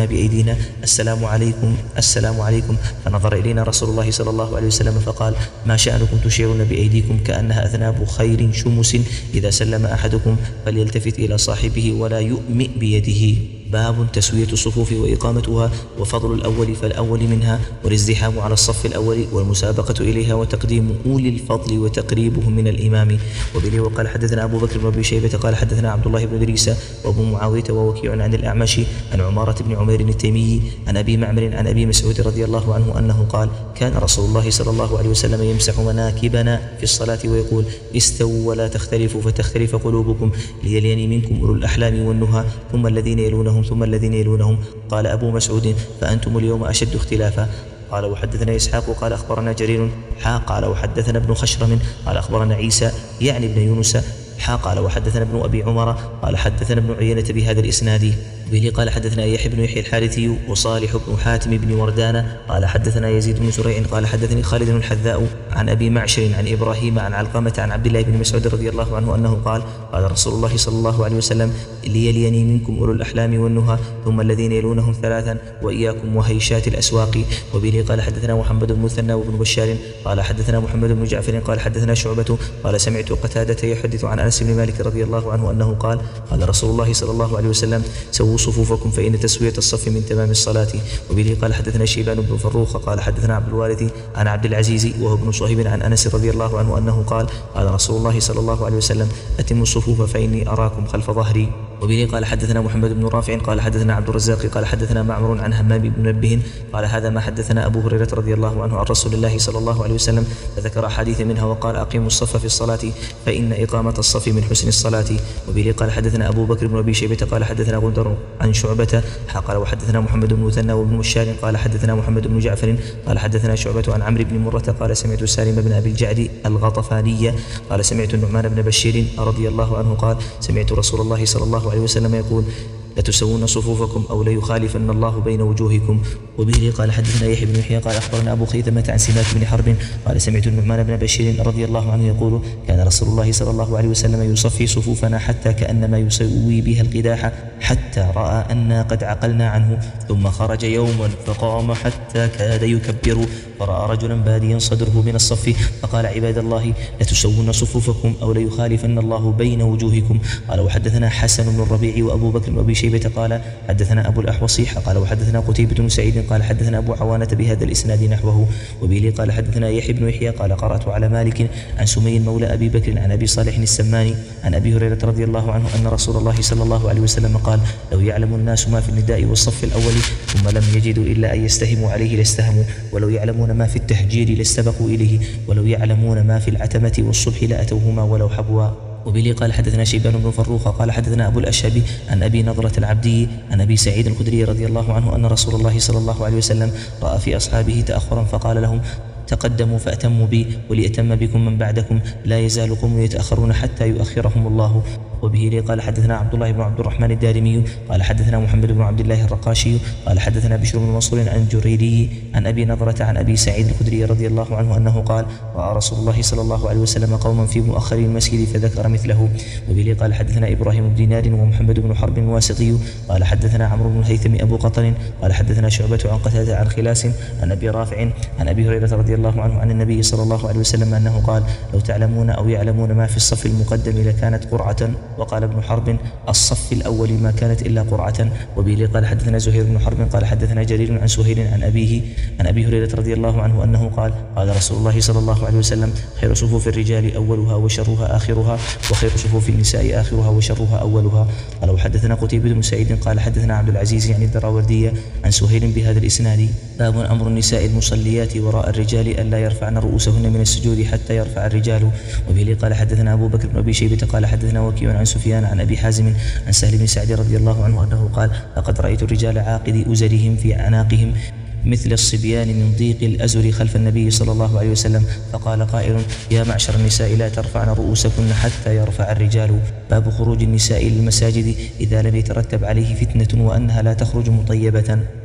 A: بأيدينا السلام عليكم السلام عليكم. فنظر إلينا رسول الله صلى الله عليه وسلم فقال ما شأنكم تشيرون بأيديكم كأنها أذناب خير شمس إذا سلم أحدكم فليلتفت إلى صاحبه ولا يؤمئ بيده. باب تسوية الصفوف وإقامتها وفضل الأول فالأول منها والازدحام على الصف الأول والمسابقة إليها وتقديم أولي الفضل وتقريبهم من الإمام. وبه وقال حدثنا أبو بكر بن أبي شيبة قال حدثنا عبد الله بن إدريس وأبو معاوية ووكيع عن الأعمش عن عمارة بن عمير التيمي عن أبي معمر عن أبي مسعود رضي الله عنه أنه قال كان رسول الله صلى الله عليه وسلم يمسح مناكبنا في الصلاة ويقول استووا ولا تختلفوا فتختلف قلوبكم ليليني منكم أولو الأحلام والنهى ثم الذين يلونهم ثم الذين يلونهم. قال أبو مسعود فأنتم اليوم أشد اختلافا. قال وحدثنا إسحاق قال أخبرنا جرير حا قال وحدثنا ابن خشرم قال أخبرنا عيسى يعني ابن يونس حا قال وحدثنا ابن أبي عمر قال حدثنا ابن عيينة بهذا الإسناد. به قال حدثنا يحيى بن يحيى الحارثي وصالح بن حاتم بن وردان قال حدثنا يزيد بن زريع قال حدثني خالد الحذاء عن أبي معشر عن إبراهيم عن علقمة عن عبد الله بن مسعود رضي الله عنه أنه قال قال رسول الله صلى الله عليه وسلم ليليني منكم أولو الأحلام والنهى ثم الذين يلونهم ثلاثا وإياكم وهيشات الأسواق. وبه قال حدثنا محمد بن مثنى وابن بشار قال حدثنا محمد بن جعفر قال حدثنا شعبة قال سمعت قتادة يحدث عن أنس بن مالك رضي الله عنه أنه قال قال رسول الله صلى الله عليه وسلم سووا صفوفكم فإن تسوية الصف من تمام الصلاة. وبه قال حدثنا شيبان بن فروخ قال حدثنا عبد الوارث عن عبد العزيز وهو ابن صهيب عن أنس رضي الله عنه أنه قال قال رسول الله صلى الله عليه وسلم أتموا الصفوف فإني أراكم خلف ظهري. وبه قال حدثنا محمد بن رافع قال حدثنا عبد الرزاق قال حدثنا معمر عن همام بن منبه قال هذا ما حدثنا أبو هريرة رضي الله عنه عن رسول الله صلى الله عليه وسلم فذكر أحاديث منها وقال أقيموا الصف في الصلاة فإن إقامة الصف من حسن الصلاة. وبه قال حدثنا أبو بكر بن أبي شيبة قال حدثنا غندر عن شعبة قال وحدثنا محمد بن مثنى وابن بشار قال حدثنا محمد بن جعفر قال حدثنا شعبة عن عمرو بن مرة قال سمعت سالم بن أبي الجعد الغطفاني قال سمعت النعمان بن بشير رضي الله عنه قال سمعت رسول الله صلى الله عليه وسلم يقول لتسوون صفوفكم أو ليخالفن الله بين وجوهكم. وبه قال حدثنا يحيى بن يحيى قال أخبرنا أبو خيثمة عن سماك بن حرب قال سمعت النعمان بن بشير رضي الله عنه يقول كان رسول الله صلى الله عليه وسلم يصفي صفوفنا حتى كأنما يسوي بها القداح حتى رأى أنا قد عقلنا عنه ثم خرج يوما فقام حتى كاد يكبر فرأى رجلا باديا صدره من الصف فقال عباد الله لتسوون صفوفكم أو ليخالفن الله بين وجوهكم. قال وحدثنا حسن بن الربيع وأبو بكر وأبي شيبة قال حدثنا أبو الأحوصيح قال وحدثنا قتيبة بن سعيد قال حدثنا أبو عوانة بهذا الإسناد نحوه. وبه قال حدثنا يحيى بن يحيى قال قرأت على مالك عن سمي مولى أبي بكر عن أبي صالح السماني عن أبي هريرة رضي الله عنه أن رسول الله صلى الله عليه وسلم قال لو يعلم الناس ما في النداء والصف الأول ثم لم يجدوا إلا أن يستهموا عليه لاستهموا ولو يعلمون ما في التحجير لاستبقوا إليه ولو يعلمون ما في العتمة والصبح لأتوهما ولو حبوا. وبه قال حدثنا شيبان بن فروخ قال حدثنا أبو الأشهب عن أبي نضرة العبدي عن أبي سعيد الخدري رضي الله عنه أن رسول الله صلى الله عليه وسلم رأى في أصحابه تأخرا فقال لهم تقدموا فأتموا بي وليأتم بكم من بعدكم لا يزال قوم يتأخرون حتى يؤخرهم الله. وبه قال حدثنا عبد الله بن عبد الرحمن الدارمي قال حدثنا محمد بن عبد الله الرقاشي قال حدثنا بشر بن منصور عن جريري عن أبي نضرة عن أبي سعيد الخدري رضي الله عنه أنه قال رأى رسول الله صلى الله عليه وسلم قوما في مؤخر المسجد فذكر مثله. وبه قال حدثنا إبراهيم بن دينار ومحمد بن حرب واسطي قال حدثنا عمرو بن الهيثم أبو قطن قال حدثنا شعبة عن قتادة عن خلاس عن أبي رافع عن أبي هريرة رضي الله عنه عن النبي صلى الله عليه وسلم أنه قال لو تعلمون أو يعلمون ما في الصف المقدم لكانت قرعة. وقال ابن حرب الصف الأول ما كانت إلا قرعة. وبه قال حدثنا زهير بن حرب قال حدثنا جرير عن سهيل عن أبيه عن أبي هريرة رضي الله عنه أنه قال قال رسول الله صلى الله عليه وسلم خير صفوف الرجال أولها وشرها آخرها وخير صفوف النساء آخرها وشرها أولها. قال وحدثنا قتيبة بن سعيد قال حدثنا عبد العزيز يعني الدراوردية عن سهيل بهذا الإسناد. باب أمر النساء المصليات وراء الرجال ألا يرفعن رؤوسهن من السجود حتى يرفع الرجال. وبه قال حدثنا أبو بكر بن أبي شيبة قال حدثنا وكيع عن سفيان عن أبي حازم عن سهل بن سعد رضي الله عنه أنه قال لقد رأيت الرجال عاقد أزرهم في أعناقهم مثل الصبيان من ضيق الأزر خلف النبي صلى الله عليه وسلم فقال قائل يا معشر النساء لا ترفعن رؤوسكن حتى يرفع الرجال. باب خروج النساء للمساجد إذا لم يترتب عليه فتنة وأنها لا تخرج مطيبة.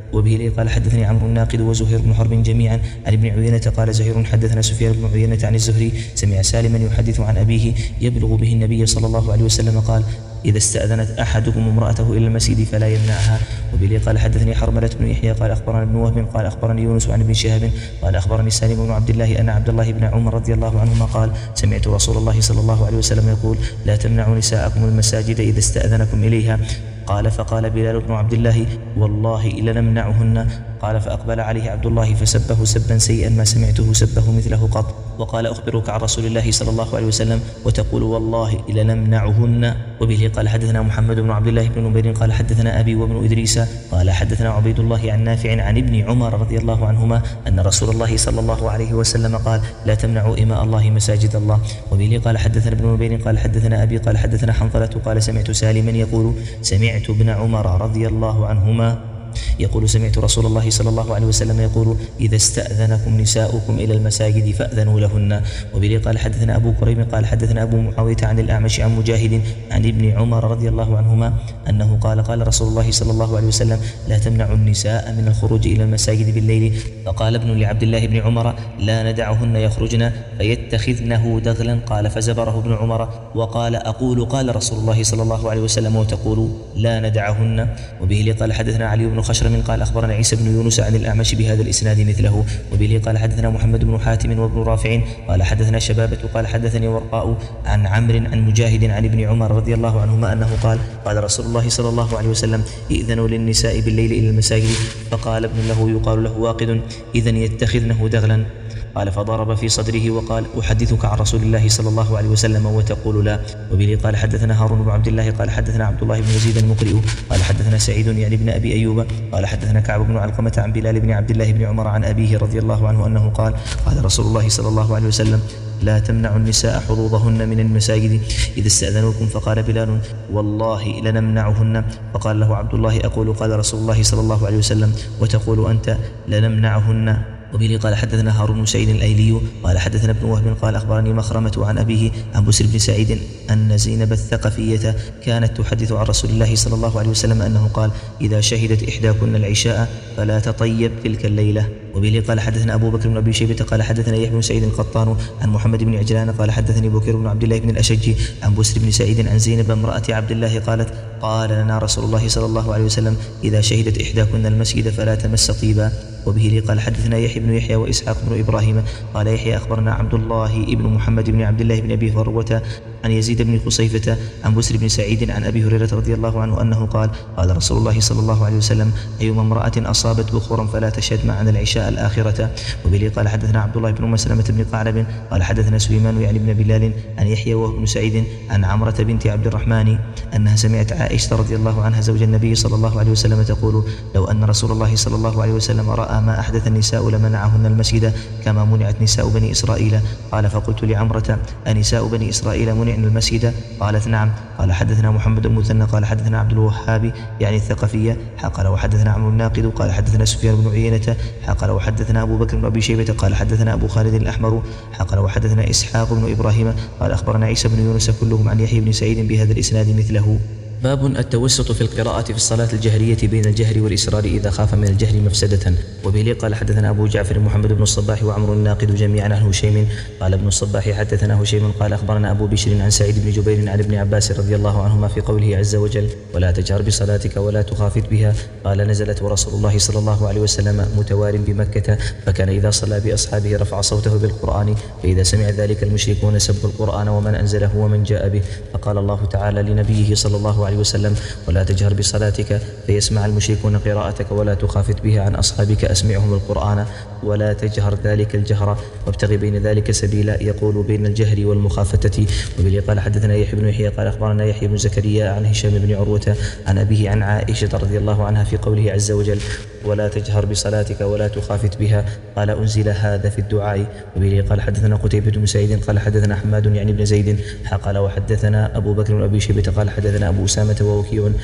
A: وبه لي قال حدثني عمرو الناقد وزهير بن حرب جميعا عن ابن عيينة قال زهير حدثنا سفيان بن عيينة عن الزهري سمع سالما يحدث عن أبيه يبلغ به النبي صلى الله عليه وسلم قال إذا استأذنت أحدكم امرأته إلى المسجد فلا يمنعها. وبه قال حدثني حرملة بن يحيى قال أخبرنا ابن وهب قال أخبرني يونس عن ابن شهاب قال أخبرني سالم بن عبد الله أن عبد الله بن عمر رضي الله عنهما قال سمعت رسول الله صلى الله عليه وسلم يقول لا تمنعوا نساءكم المساجد إذا استأذنكم إليها. قال فقال بلال بن عبد الله والله لنمنعهن. قال فأقبل عليه عبد الله فسبه سبا سيئا ما سمعته سبه مثله قط. وقال أخبرك عن رسول الله صلى الله عليه وسلم وتقول والله لنمنعهن. وبه قال حدثنا محمد بن عبد الله بن نمير قال حدثنا أبي وابن إدريس قال حدثنا عبيد الله عن نافع عن ابن عمر رضي الله عنهما أن رسول الله صلى الله عليه وسلم قال لا تمنعوا إماء الله مساجد الله. وبه قال حدثنا ابن نمير قال حدثنا أبي قال حدثنا حنظلة قال سمعت سالما يقول سمعت ابن عمر رضي الله عنهما يقول سمعت رسول الله صلى الله عليه وسلم يقول إذا استأذنكم نساؤكم إلى المساجد فأذنوا لهن. وبه قال حدثنا أبو كريم قال حدثنا أبو معاوية عن الأعمش عن مجاهد عن ابن عمر رضي الله عنهما أنه قال قال رسول الله صلى الله عليه وسلم لا تمنعوا النساء من الخروج إلى المساجد بالليل. فقال ابن لعبد الله بن عمر لا ندعهن يخرجن فيتخذنه دغلا. قال فزبره ابن عمر وقال أقول قال رسول الله صلى الله عليه وسلم وتقول لا ندعهن. وبه قال حدثنا علي بن خشرم قال أخبرنا عيسى بن يونس عن الأعمش بهذا الإسناد مثله. وبه قال حدثنا محمد بن حاتم وابن رافع قال حدثنا شبابة قال حدثني ورقاء عن عمرو عن مجاهد عن ابن عمر رضي الله عنهما أنه قال قال رسول الله صلى الله عليه وسلم إذنوا للنساء بالليل إلى المساجد. فقال ابن له يقال له واقد إذن يتخذنه دغلا. قال فضرب في صدره وقال أحدثك عن رسول الله صلى الله عليه وسلم وتقول لا. وبه قال حدثنا هارون بن عبد الله قال حدثنا عبد الله بن يزيد المقرئ قال حدثنا سعيد يعني ابن أبي أيوب قال حدثنا كعب بن علقمة عن بلال بن عبد الله بن عمر عن أبيه رضي الله عنه أنه قال قال رسول الله صلى الله عليه وسلم لا تمنعوا النساء حظوظهن من المساجد إذا استأذنوكم. فقال بلال والله لنمنعهن. فقال له عبد الله أقول قال رسول الله صلى الله عليه وسلم وتقول أنت لنمنعهن. وبه قال حدثنا هارون بن سعيد الأيلي قال حدثنا ابن وهب قال أخبرني مخرمة عن أبيه عن بسر بن سعيد أن زينب الثقفية كانت تحدث عن رسول الله صلى الله عليه وسلم أنه قال إذا شهدت إحداكن العشاء فلا تطيب تلك الليلة. وبه قال حدثنا أبو بكر بن أبي شيبة قال حدثنا يحيى بن سعيد القطان عن محمد بن عجلان قال حدثني بكر بن عبد الله بن الأشج عن بسر بن سعيد عن زينب امرأة عبد الله قالت قال لنا رسول الله صلى الله عليه وسلم إذا شهدت إحداكن المسجد فلا تمس طيبا. وبه قال حدثنا يحيى بن يحيى وإسحاق بن إبراهيم قال يحيى أخبرنا عبد الله بن محمد بن عبد الله بن أبي فروة عن يزيد بن خصيفة عن بسر بن سعيد عن أبي هريرة رضي الله عنه أنه قال قال رسول الله صلى الله عليه وسلم أيما امرأة أصابت بخورا فلا تشهد معنا العشاء الآخرة. وبه قال حدثنا عبد الله بن مسلمة بن قعنب قال حدثنا سليمان يعني بن بلال عن يحيى وابن سعيد عن عمرة بنت عبد الرحمن أنها سمعت عائشة رضي الله عنها زوج النبي صلى الله عليه وسلم تقول لو أن رسول الله صلى الله عليه وسلم رأى ما أحدث النساء لمنعهن المسجد كما منعت نساء بني إسرائيل. قال فقلت لعمرة أنساء بني إسرائيل منعن المسجد؟ قالت نعم. قال حدثنا محمد بن مثنى قال حدثنا عبد الوهاب يعني الثقفية قال وحدثنا عمرو الناقد قال حدثنا سفيان بن عيينة قال وحدثنا أبو بكر بن أبي شيبة قال حدثنا أبو خالد الأحمر قال وحدثنا إسحاق بن إبراهيم قال أخبرنا عيسى بن يونس كلهم عن يحيى بن سعيد بهذا الإسناد مثله. باب التوسط في القراءة في الصلاة الجهرية بين الجهر والإسرار إذا خاف من الجهر مفسدة. وبه قال حدثنا أبو جعفر محمد بن الصباح وعمر الناقد جميعا عن هشيم قال ابن الصباح حدثنا هشيم قال أخبرنا أبو بشر عن سعيد بن جبير عن ابن عباس رضي الله عنهما في قوله عز وجل ولا تجهر بصلاتك ولا تخافت بها. قال نزلت ورسول الله صلى الله عليه وسلم متوار بمكة فكان إذا صلى بأصحابه رفع صوته بالقرآن فإذا سمع ذلك المشركون سبوا القرآن ومن أنزله ومن جاء به. فقال الله تعالى لنبيه صلى الله عليه وسلم ولا تجهر بصلاتك فيسمع المشركون قراءتك ولا تخافت بها عن أصحابك أسمعهم القرآن ولا تجهر ذلك الجهر وابتغ بين ذلك سبيلا يقول بين الجهر والمخافتة. وبه قال حدثنا يحيى بن يحيى قال أخبرنا يحيى بن زكريا عن هشام بن عروة عن أبيه عن عائشة رضي الله عنها في قوله عز وجل ولا تجهر بصلاتك ولا تخافت بها قال أنزل هذا في الدعاء. وبه قال حدثنا قتيبة بن سعيد قال حدثنا حماد يعني بن زيد قال وحدثنا أبو بكر بن أبي شيبة قال حدثنا أبو أسامة ووكيع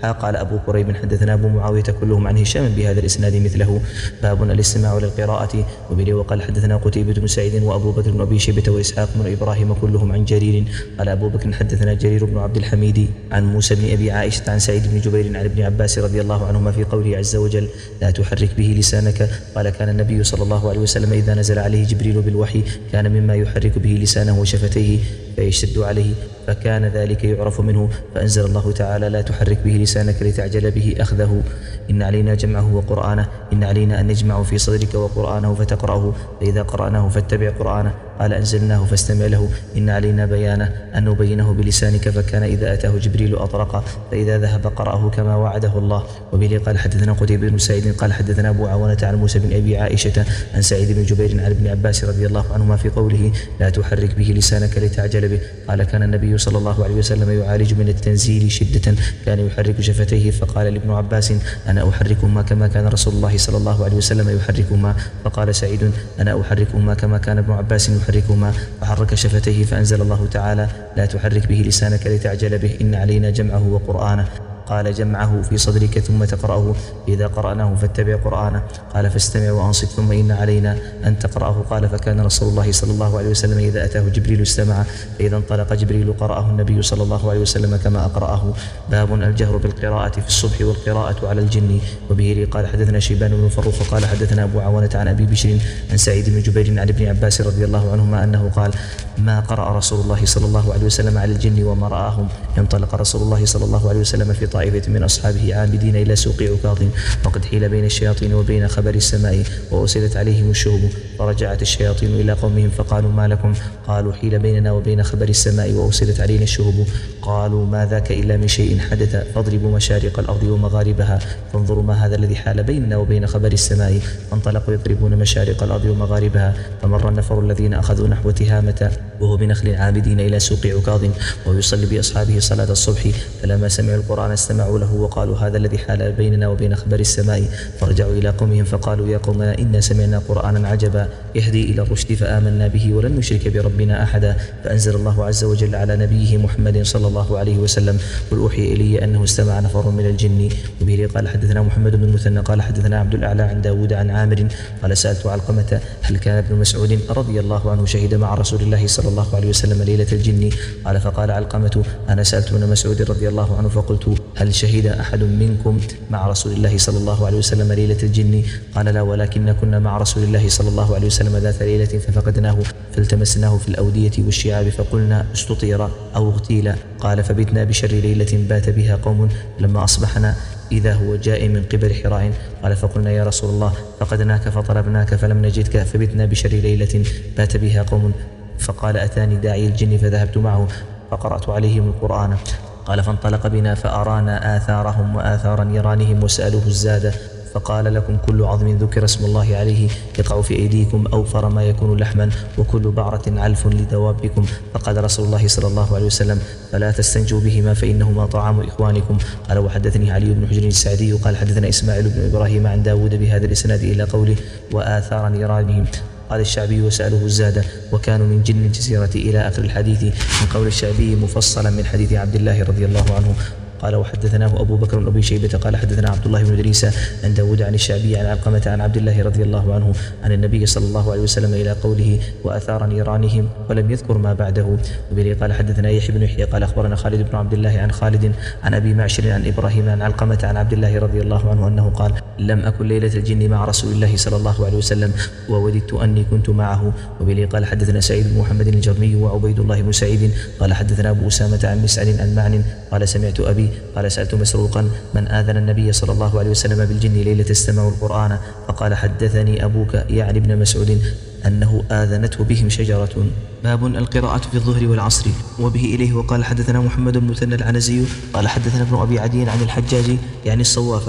A: قال أبو كريب حدثنا أبو معاوية كلهم عن هشام بهذا الإسناد مثله. باب الاستماع للقراءة. وبه وقال حدثنا قتيبة بن سعيد وأبو بكر بن أبي شيبة وإسحاق بن إبراهيم كلهم عن جرير قال أبو بكر حدثنا جرير بن عبد الحميد عن موسى بن أبي عائشة عن سعيد بن جبير عن ابن عباس رضي الله عنهما في قوله عز وجل لا تحرك به لسانك. قال كان النبي صلى الله عليه وسلم إذا نزل عليه جبريل بالوحي كان مما يحرك به لسانه وشفتيه فيشد عليه، فكان ذلك يعرف منه، فأنزل الله تعالى لا تحرك به لسانك لتعجل به أخذه. إن علينا جمعه وقرآنه، إن علينا أن نجمعه في صدرك وقرآنه فتقرأه، فإذا قرأناه فاتبع قرآنه. قال أنزلناه فاستمع له. إن علينا بيانه أن نبينه بلسانك، فكان إذا أتاه جبريل أطرق، فإذا ذهب قرأه كما وعده الله. وبه قال حدثنا قتيبة بن سعيد قال حدثنا أبو عوانة عن موسى بن أبي عائشة عن سعيد بن جبير عن ابن عباس رضي الله عنهما في قوله لا تحرك به لسانك لتعجل به. قال كان النبي صلى الله عليه وسلم يعالج من التنزيل شدة، كان يحرك شفتيه، فقال لابن عباس أنا أحركهما كما كان رسول الله صلى الله عليه وسلم يحركهما. فقال سعيد أنا أحركهما كما كان ابن عباس يحركهما، فحرك شفتيه، فأنزل الله تعالى لا تحرك به لسانك لتعجل به، إن علينا جمعه وقرآنه. قال جمعه في صدرك ثم تقرأه، إذا قرأناه فاتبع قرآنه. قال فاستمع وأنصت ثم إن علينا أن تقرأه. قال فكان رسول الله صلى الله عليه وسلم إذا أتاه جبريل استمع، فإذا انطلق جبريل قرأه النبي صلى الله عليه وسلم كما أقرأه. باب الجهر بالقراءة في الصبح والقراءة على الجن. وبه قال حدثنا شيبان بن فروخ قال حدثنا أبو عوانة عن أبي بشر عن سعيد بن جبير عن ابن عباس رضي الله عنهما أنه قال ما قرأ رسول الله صلى الله عليه وسلم على الجن وما رآهم. انطلق رسول الله صلى الله عليه وسلم في طائفة من أصحابه عابدين إلى سوق عكاظ، وقد حيل بين الشياطين وبين خبر السماء، وأرسلت عليهم الشهب، فرجعت الشياطين إلى قومهم فقالوا ما لكم؟ قالوا حيل بيننا وبين خبر السماء وأرسلت علينا الشهب. قالوا ما ذاك إلا من شيء حدث، فاضربوا مشارق الأرض ومغاربها فانظروا ما هذا الذي حال بيننا وبين خبر السماء. فانطلقوا يضربون مشارق الأرض ومغاربها، فمر النفر الذين أخذوا نحو تهامة وهو بنخل عابدين إلى سوق عكاظ وهو يصلي بأصحابه صلاة الصبح، فلما سمعوا القرآن استمعوا له وقالوا هذا الذي حال بيننا وبين خبر السماء. فرجعوا إلى قومهم فقالوا يا قومنا إنا سمعنا قرآنا عجبا يهدي إلى الرشد فآمنا به ولن نشرك بربنا أحدا. فأنزل الله عز وجل على نبيه محمد صلى الله عليه وسلم قل أوحي إلي أنه استمع نفر من الجن. وبه قال حدثنا محمد بن المثنى قال حدثنا عبد الأعلى عن داود عن عامر قال سألت علقمة هل كان ابن مسعود رضي الله عنه شهد مع رسول الله صلى الله عليه وسلم ليلة الجن؟ قال فقال علقمة أنا سألت ابن مسعود رضي الله عنه فقلت هل شهد أحد منكم مع رسول الله صلى الله عليه وسلم ليلة الجن؟ قال لا، ولكن كنا مع رسول الله صلى الله عليه وسلم ذات ليلة ففقدناه فالتمسناه في الأودية والشعاب فقلنا استطير أو اغتيل. قال فبتنا بشر ليلة بات بها قوم، لما أصبحنا إذا هو جاء من قبل حراء. قال فقلنا يا رسول الله فقدناك فطلبناك فلم نجدك، فبتنا بشر ليلة بات بها قوم. فقال أتاني داعي الجن فذهبت معه فقرأت عليهم القرآن. قال فانطلق بنا فأرانا آثارهم وآثار نيرانهم وسألوه الزاد، فقال لكم كل عظم ذكر اسم الله عليه يقع في أيديكم أوفر ما يكون لحما، وكل بعرة علف لدوابكم. فقال رسول الله صلى الله عليه وسلم فلا تستنجوا بهما فإنهما طعام إخوانكم. قال وحدثني علي بن حجر السعدي قال حدثنا إسماعيل بن إبراهيم عن داود بهذا الإسناد إلى قوله وآثار نيرانهم. قال الشعبي وسأله الزاد وكانوا من جن الجزيرة إلى آخر الحديث، من قول الشعبي مفصلا من حديث عبد الله رضي الله عنه. قال وحدثناه أبو بكر بن أبي شيبة قال حدثنا عبد الله بن إدريس عن داود عن الشعبي عن علقمة عن عبد الله رضي الله عنه عن النبي صلى الله عليه وسلم إلى قوله وأثار نيرانهم، ولم يذكر ما بعده. وبه قال حدثنا يحيى بن يحيى قال أخبرنا خالد بن عبد الله عن خالد عن أبي معشر عن إبراهيم عن علقمة عن عبد الله رضي الله عنه أنه قال لم أكن ليلة الجن مع رسول الله صلى الله عليه وسلم ووددت أني كنت معه. وبه قال حدثنا سعيد بن محمد الجرمي وعبيد الله بن سعيد قال حدثنا أبو أسامة عن مسعد عن معن قال سمعت أبي قال سألت مسروقا من آذن النبي صلى الله عليه وسلم بالجن ليلة استمعوا القرآن؟ فقال حدثني أبوك يعني ابن مسعود أنه آذنته بهم شجرة. باب القراءة في الظهر والعصر. وبه إليه وقال حدثنا محمد بن مثنى العنزي قال حدثنا ابن أبي عدي عن الحجاج يعني الصوافة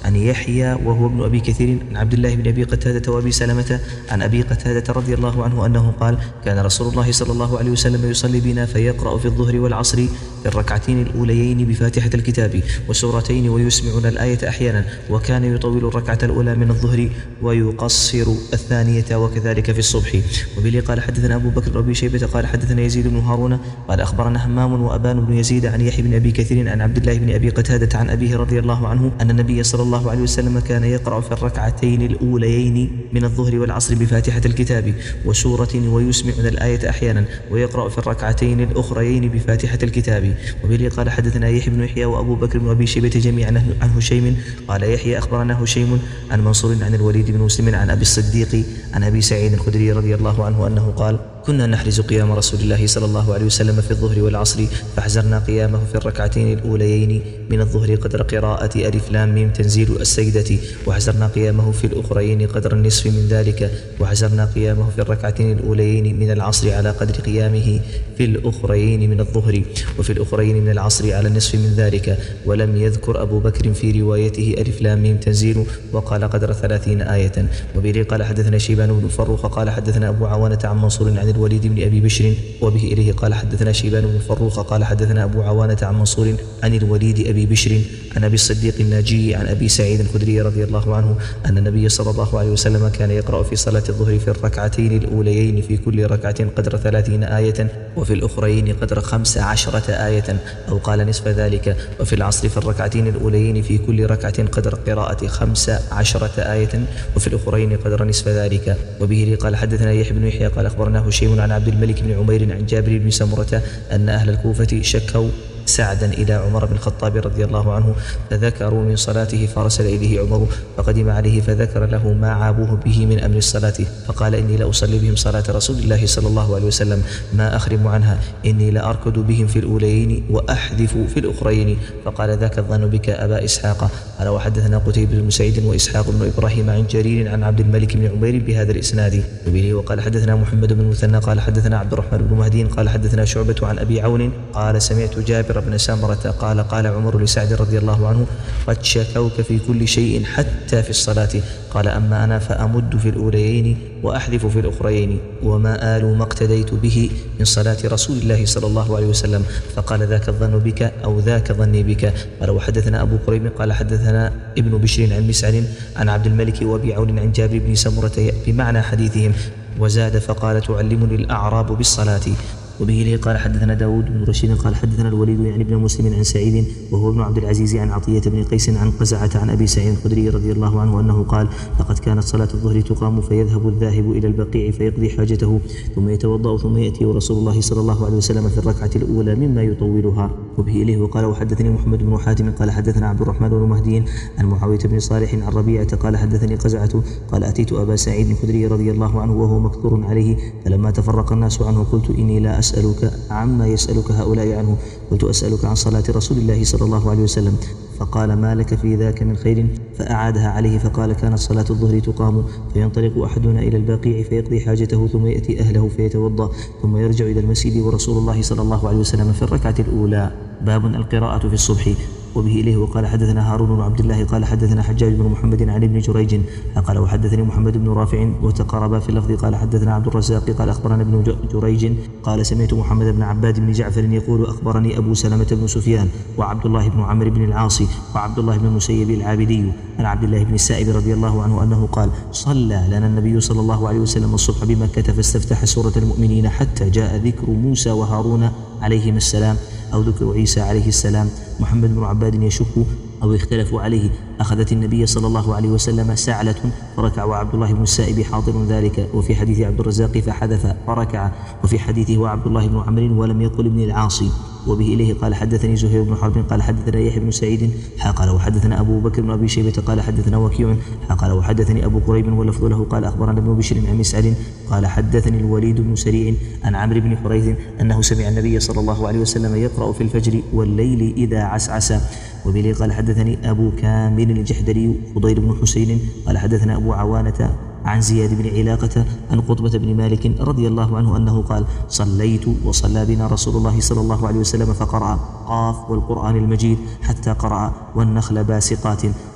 A: عن يحيى وهو ابن أبي كثير عن عبد الله بن أبي قتادة وأبي سلمة عن أبي قتادة رضي الله عنه أنه قال كان رسول الله صلى الله عليه وسلم يصلي بنا فيقرأ في الظهر والعصر في الركعتين الأوليين بفاتحة الكتاب وسورتين ويسمعنا الآية أحيانا، وكان يطول الركعة الأولى من الظهر ويقصر الثانية وكذلك في الصبح. وبه قال حدثنا أبو بكر بن أبي شيبة قال حدثنا يزيد بن هارون قال أخبرنا همام وأبان بن يزيد عن يحيى بن أبي كثير عن عبد الله بن أبي قتادة عن أبيه رضي الله عنه أن النبي صلى الله عليه وسلم كان يقرأ في الركعتين الأوليين من الظهر والعصر بفاتحة الكتاب وسورة ويسمعنا الآية أحيانا، ويقرأ في الركعتين الأخريين بفاتحة الكتاب. وبه قال حدثنا يحيى بن يحيى وأبو بكر بن أبي شيبة جميعا عن هشيم قال يحيى أخبرنا هشيم عن منصور عن الوليد بن مسلم عن أبي الصديق عن أبي سعيد الخدري رضي الله عنه أنه قال كنا نحرز قيام رسول الله صلى الله عليه وسلم في الظهر والعصر فحزرنا قيامه في الركعتين الأوليين من الظهر قدر قراءة ألف لام ميم تنزيل السجدة، وحزرنا قيامه في الأخرين قدر النصف من ذلك، وحزرنا قيامه في الركعتين الأوليين من العصر على قدر قيامه في الأخرين من الظهر، وفي الأخرين من العصر على النصف من ذلك. ولم يذكر أبو بكر في روايته ألف لام ميم تنزيل وقال قدر ثلاثين آية. وبه قال حدثنا شيبان بن فروخ قال حدثنا أبو عوانة عن منصور عن الوليد بن أبي بشر وبه إليه قال حدثنا شيبان بن فروخ قال حدثنا أبو عوانة عن منصور عن الوليد أبي بشر عن أبي الصديق الناجي عن أبي سعيد الخدري رضي الله عنه أن النبي صلى الله عليه وسلم كان يقرأ في صلاة الظهر في الركعتين الأوليين في كل ركعة قدر ثلاثين آية، وفي الأخرين قدر خمس عشرة آية أو قال نصف ذلك، وفي العصر في الركعتين الأوليين في كل ركعة قدر قراءة خمس عشرة آية، وفي الأخرين قدر نصف ذلك. وبه قال حدثنا يحيى بن يحيى قال أخبرنا هشيم عن عبد الملك بن عمير عن جابر بن سمرة أن أهل الكوفة شكوا سعدا إلى عمر بن الخطاب رضي الله عنه فذكروا من صلاته فارسل إليه عمر فقدم عليه فذكر له ما عابوه به من أمر الصلاة فقال إني لأصلي بهم صلاة رسول الله صلى الله عليه وسلم ما أخرم عنها، إني لأركض بهم في الأوليين وأحذف في الأخرين. فقال ذاك الظن بك أبا إسحاق. قال وحدثنا قتيبة بن سعيد وإسحاق بن إبراهيم عن جرير عن عبد الملك بن عمير بهذا الإسناد. وبه وقال حدثنا محمد بن المثنى قال حدثنا عبد الرحمن بن مهدي قال حدثنا شعبة عن أبي عون قال سمعت جابر بن سمرة قال قال عمر لسعد رضي الله عنه قد شكوك في كل شيء حتى في الصلاة، قال أما أنا فأمد في الأوليين وأحذف في الأخرين وما آل ما اقتديت به من صلاة رسول الله صلى الله عليه وسلم. فقال ذاك الظن بك أو ذاك ظني بك. قال وحدثنا أبو قريب قال حدثنا ابن بشر عن مسعد عن عبد الملك وأبي عون عن جابر بن سمرة بمعنى حديثهم وزاد فقال تعلمني الأعراب بالصلاة. وبه لي قال حدثنا داود بن رشيد قال حدثنا الوليد يعني ابن مسلم عن سعيد وهو ابن عبد العزيز عن عطية بن قيس عن قزعة عن أبي سعيد الخدري رضي الله عنه أنه قال لقد كانت صلاة الظهر تقام فيذهب الذاهب إلى البقيع فيقضي حاجته ثم يتوضأ ثم يأتي رسول الله صلى الله عليه وسلم في الركعة الأولى مما يطولها. وبه إليه وقال وحدثني محمد بن حاتم قال حدثنا عبد الرحمن بن مهدي عن معاوية بن صالح عن ربيعة قال حدثني قزعة قال أتيت أبا سعيد الخدري رضي الله عنه وهو مكثور عليه فلما تفرق الناس عنه قلت إني لا أسألك عما يسألك هؤلاء عنه، قلت أسألك عن صلاة رسول الله صلى الله عليه وسلم. فقال ما لك في ذاك من خير؟ فأعادها عليه فقال كانت صلاة الظهر تقام فينطلق أحدنا إلى البقيع فيقضي حاجته ثم يأتي أهله فيتوضأ ثم يرجع إلى المسجد ورسول الله صلى الله عليه وسلم في الركعة الأولى. باب القراءة في الصبح. وبه إليه وقال حدثنا هارون بن عبد الله قال حدثنا حجاج بن محمد عن ابن جريج قال وحدثني محمد بن رافع وتقاربا في اللفظ قال حدثنا عبد الرزاق قال أخبرنا ابن جريج قال سمعت محمد بن عباد بن جعفر يقول أخبرني أبو سلمة بن سفيان وعبد الله بن عمرو بن العاص وعبد الله بن المسيب العابدي عن عبد الله بن السائب رضي الله عنه أنه قال صلى لنا النبي صلى الله عليه وسلم الصبح بمكة فاستفتح سورة المؤمنين حتى جاء ذكر موسى وهارون عليهما السلام أو ذكر عيسى عليه السلام. محمد بن عباد يشك أو اختلفوا عليه أخذت النبي صلى الله عليه وسلم سعلة فركع وعبد الله بن السائب حاضر ذلك، وفي حديث عبد الرزاق فحذف فركع، وفي حديثه وعبد الله بن عمرو ولم يقل ابن العاصي. وبه إليه قال حدثني زهير بن حرب قال حدثنا يحيى بن سعيد قال وحدثنا أبو بكر بن أبي شيبة قال حدثنا وكيع قال وحدثني أبو قريب واللفظ له قال أخبرنا ابن بشر عن مسعد قال حدثني الوليد بن سريع عن عمرو بن حريث أنه سمع النبي صلى الله عليه وسلم يقرأ في الفجر والليل إذا عسعس. وبه قال حدثني أبو كامل الجحدري فضيل بن حسين قال حدثنا أبو عوانة عن زياد بن علاقة عن قطبة بن مالك رضي الله عنه أنه قال صليت وصلى بنا رسول الله صلى الله عليه وسلم فقرأ قاف والقرآن المجيد حتى قرأ والنخل باسقات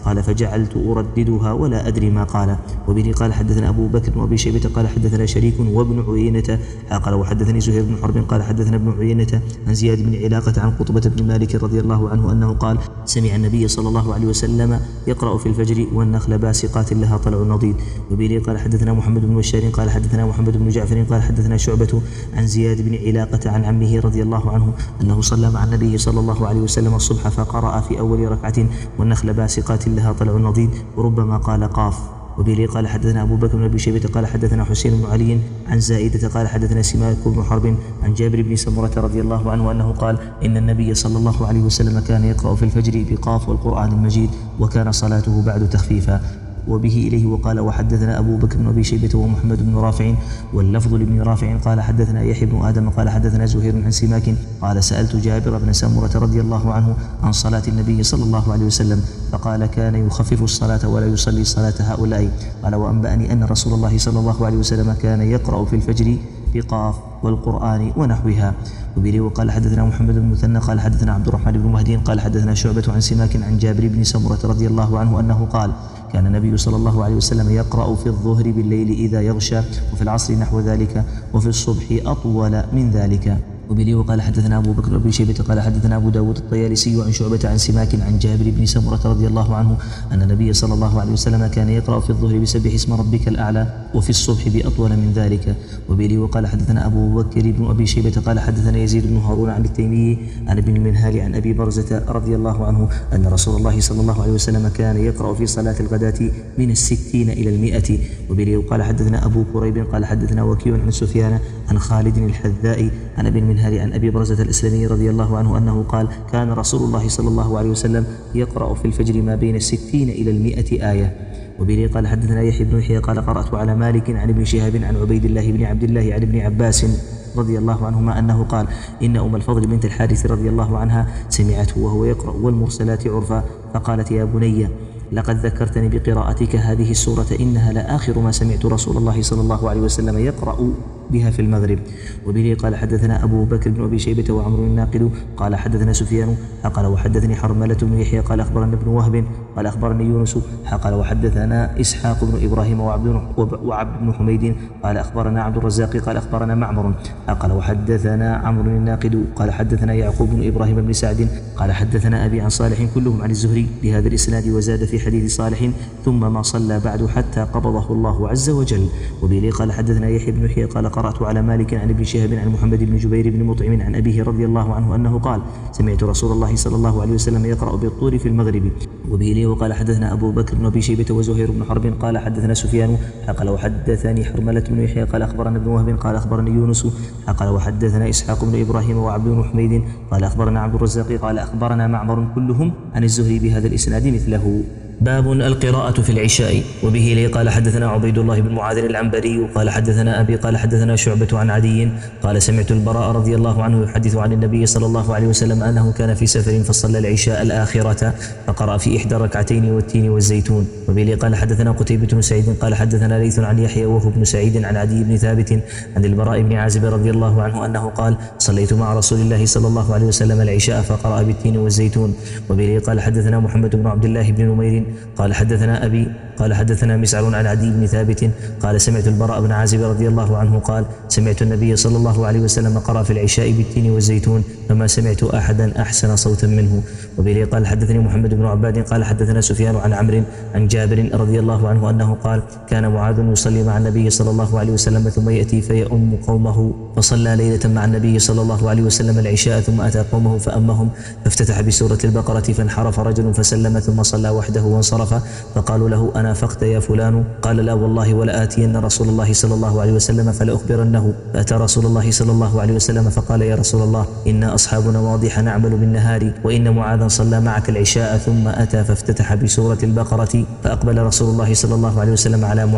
A: قال فجعلت أرددها ولا أدري ما قال. وبه قال حدثنا أبو بكر وأبي شيبة قال حدثنا شريك وابن عيينة قال وحدثني زهير بن حرب قال حدثنا ابن عيينة عن زياد بن علاقة عن قطبة بن مالك رضي الله عنه أنه قال سمع النبي صلى الله عليه وسلم يقرأ في الفجر والنخل باسقات لها طلع نضيد. وبه قال حدثنا محمد بن بشار قال حدثنا محمد بن جعفر قال حدثنا شعبة عن زياد بن علاقة عن عمه رضي الله عنه أنه صلى مع النبي صلى الله عليه وسلم الصبح فقرأ في أول ركعة والنخل باسقات لها طلع نضيد وربما قال قاف. وبه قال حدثنا أبو بكر بن أبي شيبة قال حدثنا حسين بن علي عن زائدة قال حدثنا سماك بن حرب عن جابر بن سمرة رضي الله عنه أنه قال إن النبي صلى الله عليه وسلم كان يقرأ في الفجر بقاف والقرآن المجيد وكان صلاته بعد تخفيفا. وبه إليه وقال وحدثنا أبو بكر بن أبي شيبة ومحمد بن رافع واللفظ لابن رافع قال حدثنا يحيى بن آدم قال حدثنا زهير عن سماك قال سألت جابر بن سمرة رضي الله عنه عن صلاة النبي صلى الله عليه وسلم فقال كان يخفف الصلاة ولا يصلي صلاة هؤلاء. قال وأنبأني أن رسول الله صلى الله عليه وسلم كان يقرأ في الفجر بقاف والقرآن ونحوها. وبه وقال حدثنا محمد بن مثنى قال حدثنا عبد الرحمن بن مهدي قال حدثنا شعبة عن سماك عن جابر بن سمرة رضي الله عنه أنه قال كان النبي صلى الله عليه وسلم يقرأ في الظهر بالليل إذا يغشى وفي العصر نحو ذلك وفي الصبح أطول من ذلك. وبه وقال حدثنا أبو بكر بن شيبة قال حدثنا أبو داود الطيالسي عن شعبة عن سماك عن جابر بن سمرة رضي الله عنه أن النبي صلى الله عليه وسلم كان يقرأ في الظهر بسبح اسم ربك الأعلى وفي الصبح بأطول من ذلك. وبه وقال حدثنا أبو بكر بن أبي شيبة قال حدثنا يزيد بن هارون عن التيمي عن ابن المنهال عن أبي برزة رضي الله عنه أن رسول الله صلى الله عليه وسلم كان يقرأ في صلاة الغداة من الستين إلى المئة. وبه وقال حدثنا أبو كريب قال حدثنا وكيع عن سفيان عن خالد الحذاء عن ابن المنهال عن أبي برزة الإسلامي رضي الله عنه أنه قال كان رسول الله صلى الله عليه وسلم يقرأ في الفجر ما بين الستين إلى المئة آية. وبه قال حدثنا يحيى بن يحيى قال قرأت على مالك عن ابن شهاب عن عبيد الله بن عبد الله عن ابن عباس رضي الله عنهما أنه قال إن أم الفضل بنت الحارث رضي الله عنها سمعته وهو يقرأ والمرسلات عرفا فقالت يا بني لقد ذكرتني بقراءتك هذه السورة إنها لآخر ما سمعت رسول الله صلى الله عليه وسلم يقرأ بها في المغرب. وبه قال حدثنا أبو بكر بن أبي شيبة وعمرو الناقد قال حدثنا سفيان قال وحدثني حرملة بن يحيى قال أخبرنا ابن وهب قال أخبرني يونس قال وحدثنا إسحاق بن إبراهيم وعبد وعبد بن حميد قال أخبرنا عبد الرزاق قال أخبرنا معمر قال وحدثنا عمرو الناقد قال حدثنا يعقوب بن إبراهيم بن سعد قال حدثنا أبي عن صالح كلهم عن الزهري بهذا الإسناد وزاد في حديث صالح ثم ما صلى بعد حتى قبضه الله عز وجل. وبه قال حدثنا يحيى بن يحيى قال قرأت على مالك عن ابن شهاب عن محمد بن جبير بن مطعم عن أبيه رضي الله عنه أنه قال سمعت رسول الله صلى الله عليه وسلم يقرأ بالطور في المغرب. وبه وقال حدثنا أبو بكر بن أبي شيبة وزهير بن حرب قال حدثنا سفيان قال وحدثني حرملة بن يحيى قال أخبرنا ابن وهب قال أخبرني يونس قال وحدثنا إسحاق بن إبراهيم وعبد بن حميد قال أخبرنا عبد الرزاق قال أخبرنا معمر كلهم عن الزهري بهذا الإسناد مثله. باب القراءة في العشاء. وبه لي قال حدثنا عبيد الله بن معاذ العنبري قال حدثنا أبي قال حدثنا شعبة عن عدي قال سمعت البراء رضي الله عنه يحدث عن النبي صلى الله عليه وسلم أنه كان في سفر فصلى العشاء الآخرة فقرأ في إحدى ركعتين والتين والزيتون. وبه لي قال حدثنا قتيبة بن سعيد قال حدثنا ليث عن يحيى وهو بن سعيد عن عدي بن ثابت عن البراء بن عازب رضي الله عنه أنه قال صليت مع رسول الله صلى الله عليه وسلم العشاء فقرأ بالتين والزيتون. وبه لي قال حدثنا محمد بن عبد الله بن نمير قال حدثنا أبي قال حدثنا مسعر عن عدي بن ثابت قال سمعت البراء بن عازب رضي الله عنه قال سمعت النبي صلى الله عليه وسلم قرأ في العشاء بالتين والزيتون فما سمعت أحدا أحسن صوتا منه. وبه قال حدثني محمد بن عباد قال حدثنا سفيان عن عمرو عن جابر رضي الله عنه أنه قال كان معاذ يصلي مع النبي صلى الله عليه وسلم ثم يأتي فيؤم قومه فصلى ليلة مع النبي صلى الله عليه وسلم العشاء ثم أتى قومه فأمهم فافتتح بسورة البقرة فانحرف رجل فسلم ثم صلى وحده وانصرف فقالوا له أنافقت يا فلان قال لا والله ولآتين رسول الله صلى الله عليه وسلم فلأخبرنه. فأتى رسول الله صلى الله عليه وسلم فقال يا رسول الله إنا أصحابنا واضح نعمل بالنهار وإن معاذا صلى معك العشاء ثم أتى فافتتح بسورة البقرة فأقبل رسول الله صلى الله عليه وسلم على معاذ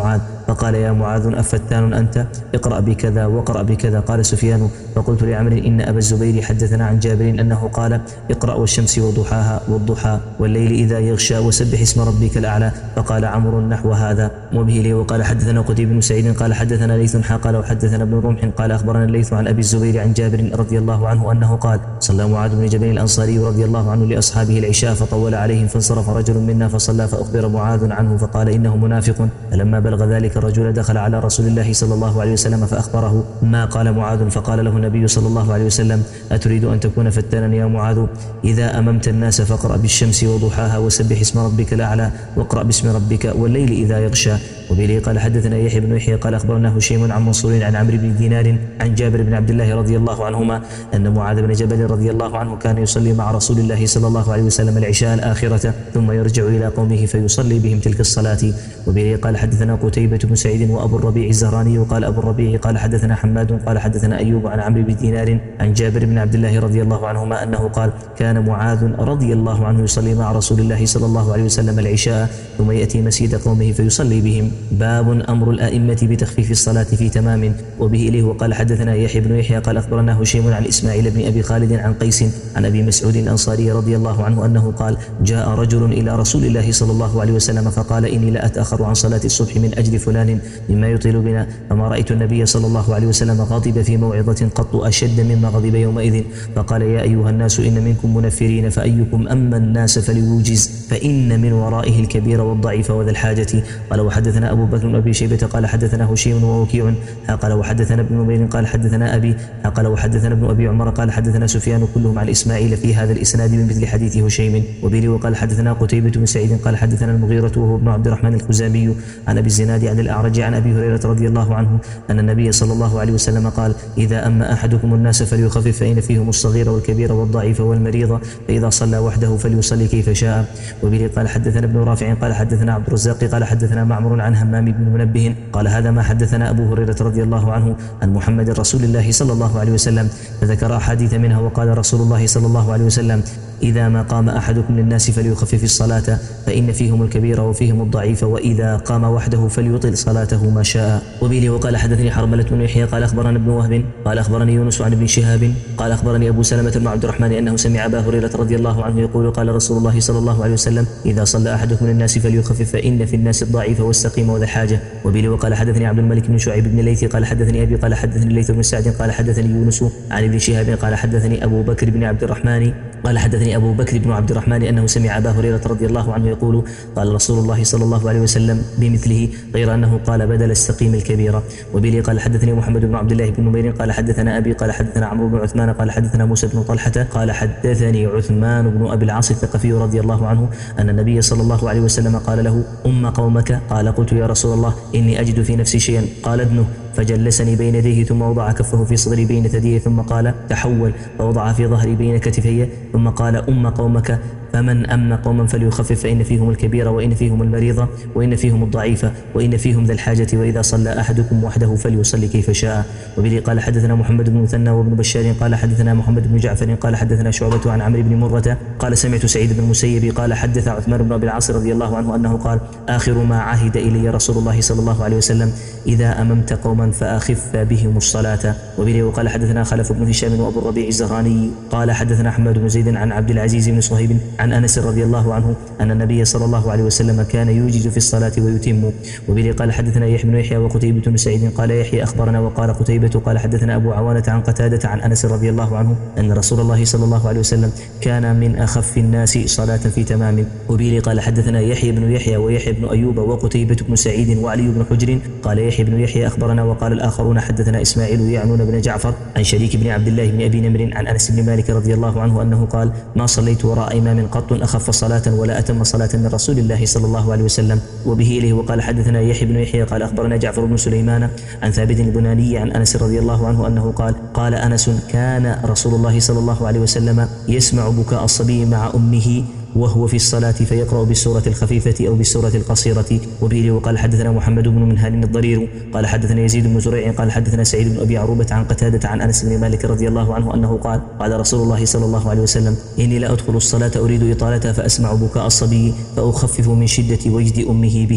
A: فقال يا معاذ أفتان أنت؟ اقرأ بكذا واقرأ بكذا. قال سفيان فقلت لعمرو إن أبا الزبير حدثنا عن جابر أنه قال اقرأ والشمس وضحاها والضحى والليل إذا يغشى وسبح اسم ربك الأعلى. فقال عمرو نحو هذا. وبه لي وقال حدثنا قتيبة بن سعيد قال حدثنا ليث قال وحدثنا ابن رمح قال أخبرنا الليث عن أبي الزبير عن جابر رضي الله عنه أنه قال صلى معاذ بن جبل الأنصاري رضي الله عنه لأصحابه العشاء فطول عليهم فانصرف رجل منا فصلى فأخبر معاذ عنه فقال إنه منافق. فلما بلغ ذلك الرجل دخل على رسول الله صلى الله عليه وسلم فأخبره ما قال معاذ. فقال له النبي صلى الله عليه وسلم أتريد أن تكون فتانا يا معاذ؟ إذا أممت الناس فاقرأ بالشمس وضحاها وسبح اسم ربك الأعلى واقرأ باسم ربك والليل إذا يغشى. وبه قال حدثنا يحيى بن يحيى قال أخبرنا هشيم عن منصور عن عمرو بن دينار عن جابر بن عبد الله رضي الله عنهما أن معاذ بن جبل رضي الله عنه كان يصلي مع رسول الله صلى الله عليه وسلم العشاء الآخرة ثم يرجع إلى قومه فيصلي بهم تلك الصلاة. وبه قال حدثنا قتيبة بن سعيد وأبو الربيع الزهراني وقال أبو الربيع قال حدثنا حماد قال حدثنا أيوب عن عمرو بن دينار عن جابر بن عبد الله رضي الله عنهما أنه قال كان معاذ رضي الله عنه يصلي مع رسول الله صلى الله عليه وسلم العشاء ثم يأتي مسجد قومه فيصلي بهم. باب أمر الأئمة بتخفيف الصلاة في تمام. وبه إليه وقال حدثنا يحيى بن يحيى قال أخبرنا هشيم عن إسماعيل بن أبي خالد عن قيس عن أبي مسعود الأنصاري رضي الله عنه أنه قال جاء رجل إلى رسول الله صلى الله عليه وسلم فقال إني لا أتأخر عن صلاة الصبح من أجل فلان مما يطيل بنا. فما رأيت النبي صلى الله عليه وسلم غاضب في موعظة قط أشد مما غضب يومئذ. فقال يا أيها الناس إن منكم منفرين فأيكم أما الناس فليوجز فإن من ورائه الكبير والضعيف وذا الحاجة. قال وحدثنا أبو بكر بن أبي شيبة قال حدثنا هشيم ووكيع قال وحدثنا ابن نمير قال حدثنا أبي قال وحدثنا ابن أبي عمر قال حدثنا سفيان كلهم عن إسماعيل في هذا الإسناد من مثل حديث هشيم. وبه وقال حدثنا قتيبة بن سعيد قال حدثنا المغيرة وهو ابن عبد الرحمن الخزامي عن أبي الزناد عن الأعرج عن أبي هريرة رضي الله عنه أن النبي صلى الله عليه وسلم قال إذا أما أحدكم الناس فليخفف فإن فيهم الصغير والكبير والضعيف والمريض فإذا صلى وحده فليصلي كيف شاء. وبه قال حدثنا ابن رافع قال حدثنا عبد الرزاق قال حدثنا معمر عن همام بن منبه قال هذا ما حدثنا أبو هريرة رضي الله عنه عن محمد رسول الله صلى الله عليه وسلم فذكر أحاديث منها وقال رسول الله صلى الله عليه وسلم إذا ما قام أحدكم للناس فليخفف الصلاة فإن فيهم الكبير وفيهم الضعيف وإذا قام وحده فليطل صلاته ما شاء. وبه وقال حدثني حرملة بن يحيى قال أخبرنا ابن وهب قال أخبرني يونس عن ابن شهاب قال أخبرني أبو سلمة بن عبد الرحمن أنه سمع أبا هريرة رضي الله عنه يقول قال رسول الله صلى الله عليه وسلم إذا صلى أحدكم للناس فليخفف فإن في الناس الضعيف والسقيم وذا الحاجة. وبه وقال حدثني عبد الملك بن شعيب بن ليث قال حدثني أبي قال حدثني ليث بن سعد قال حدثني يونس عن ابن شهاب قال حدثني أبو بكر بن عبد الرحمن قال حدثني أبو بكر بن عبد الرحمن أنه سمع أبا هريرة رضي الله عنه يقول قال رسول الله صلى الله عليه وسلم بمثله غير أنه قال بدل السقيم الكبيرة. وبه قال حدثني محمد بن عبد الله بن نمير قال حدثنا أبي قال حدثنا عمرو بن عثمان قال حدثنا موسى بن طلحة قال حدثني عثمان بن أبي العاص الثقفي رضي الله عنه أن النبي صلى الله عليه وسلم قال له أم قومك قال قلت يا رسول الله إني أجد في نفسي شيئا قال ابنه فجلسني بين يديه ثم وضع كفه في صدري بين ثديه ثم قال تحول فوضع في ظهري بين كتفي ثم قال أم قومك فمن أما قوما فليخفف فإن فيهم الكبير وإن فيهم المريض وإن فيهم الضعيف وإن فيهم ذا الحاجة وإذا صلى أحدكم وحده فليصلي كيف شاء. وبه قال حدثنا محمد بن مثنى وابن بشار قال حدثنا محمد بن جعفر قال حدثنا شعبة عن عمرو بن مرة قال سمعت سعيد بن المسيب قال حدث عثمان بن أبي العاص رضي الله عنه أنه قال آخر ما عهد إلي رسول الله صلى الله عليه وسلم إذا أممت قوما فأخف بهم الصلاة. وبه وقال حدثنا خلف بن هشام وأبو الربيع الزهراني قال حدثنا أحمد بن زيد عن عبد العزيز بن صهيب عن أنس رضي الله عنه أن النبي صلى الله عليه وسلم كان يوجز في الصلاة ويتم. وبه قال حدثنا يحيى بن يحيى وقتيبة بن سعيد قال يحيى أخبرنا وقال قتيبة قال حدثنا أبو عوانة عن قتادة عن أنس رضي الله عنه أن رسول الله صلى الله عليه وسلم كان من أخف الناس صلاة في تمام. وبه قال حدثنا يحيى بن يحيى ويحيى بن أيوب وقتيبة بن سعيد وعلي بن حجر قال يحيى بن يحيى أخبرنا وقال الآخرون حدثنا إسماعيل يعنون بن جعفر عن شريك بن عبد الله بن أبي نمر عن أنس بن مالك رضي الله عنه أنه قال ما صليت وراء إمام قط أخف صلاة ولا أتم صلاة من رسول الله صلى الله عليه وسلم. وبه إليه وقال حدثنا يحيى بن يحيى قال أخبرنا جعفر بن سليمان عن ثابت البناني عن أنس رضي الله عنه أنه قال قال أنس كان رسول الله صلى الله عليه وسلم يسمع بكاء الصبي مع أمه وهو في الصلاة فيقرأ بالسورة الخفيفة أو بالسورة القصيرة. وبه وقال حدثنا محمد بن منهال الضرير قال حدثنا يزيد بن زريع قال حدثنا سعيد بن أبي عروبة عن قتادة عن أنس بن مالك رضي الله عنه أنه قال قال رسول الله صلى الله عليه وسلم إني لا أدخل الصلاة أريد إطالتها فأسمع بكاء الصبي فأخفف من شدة وجد أمه به.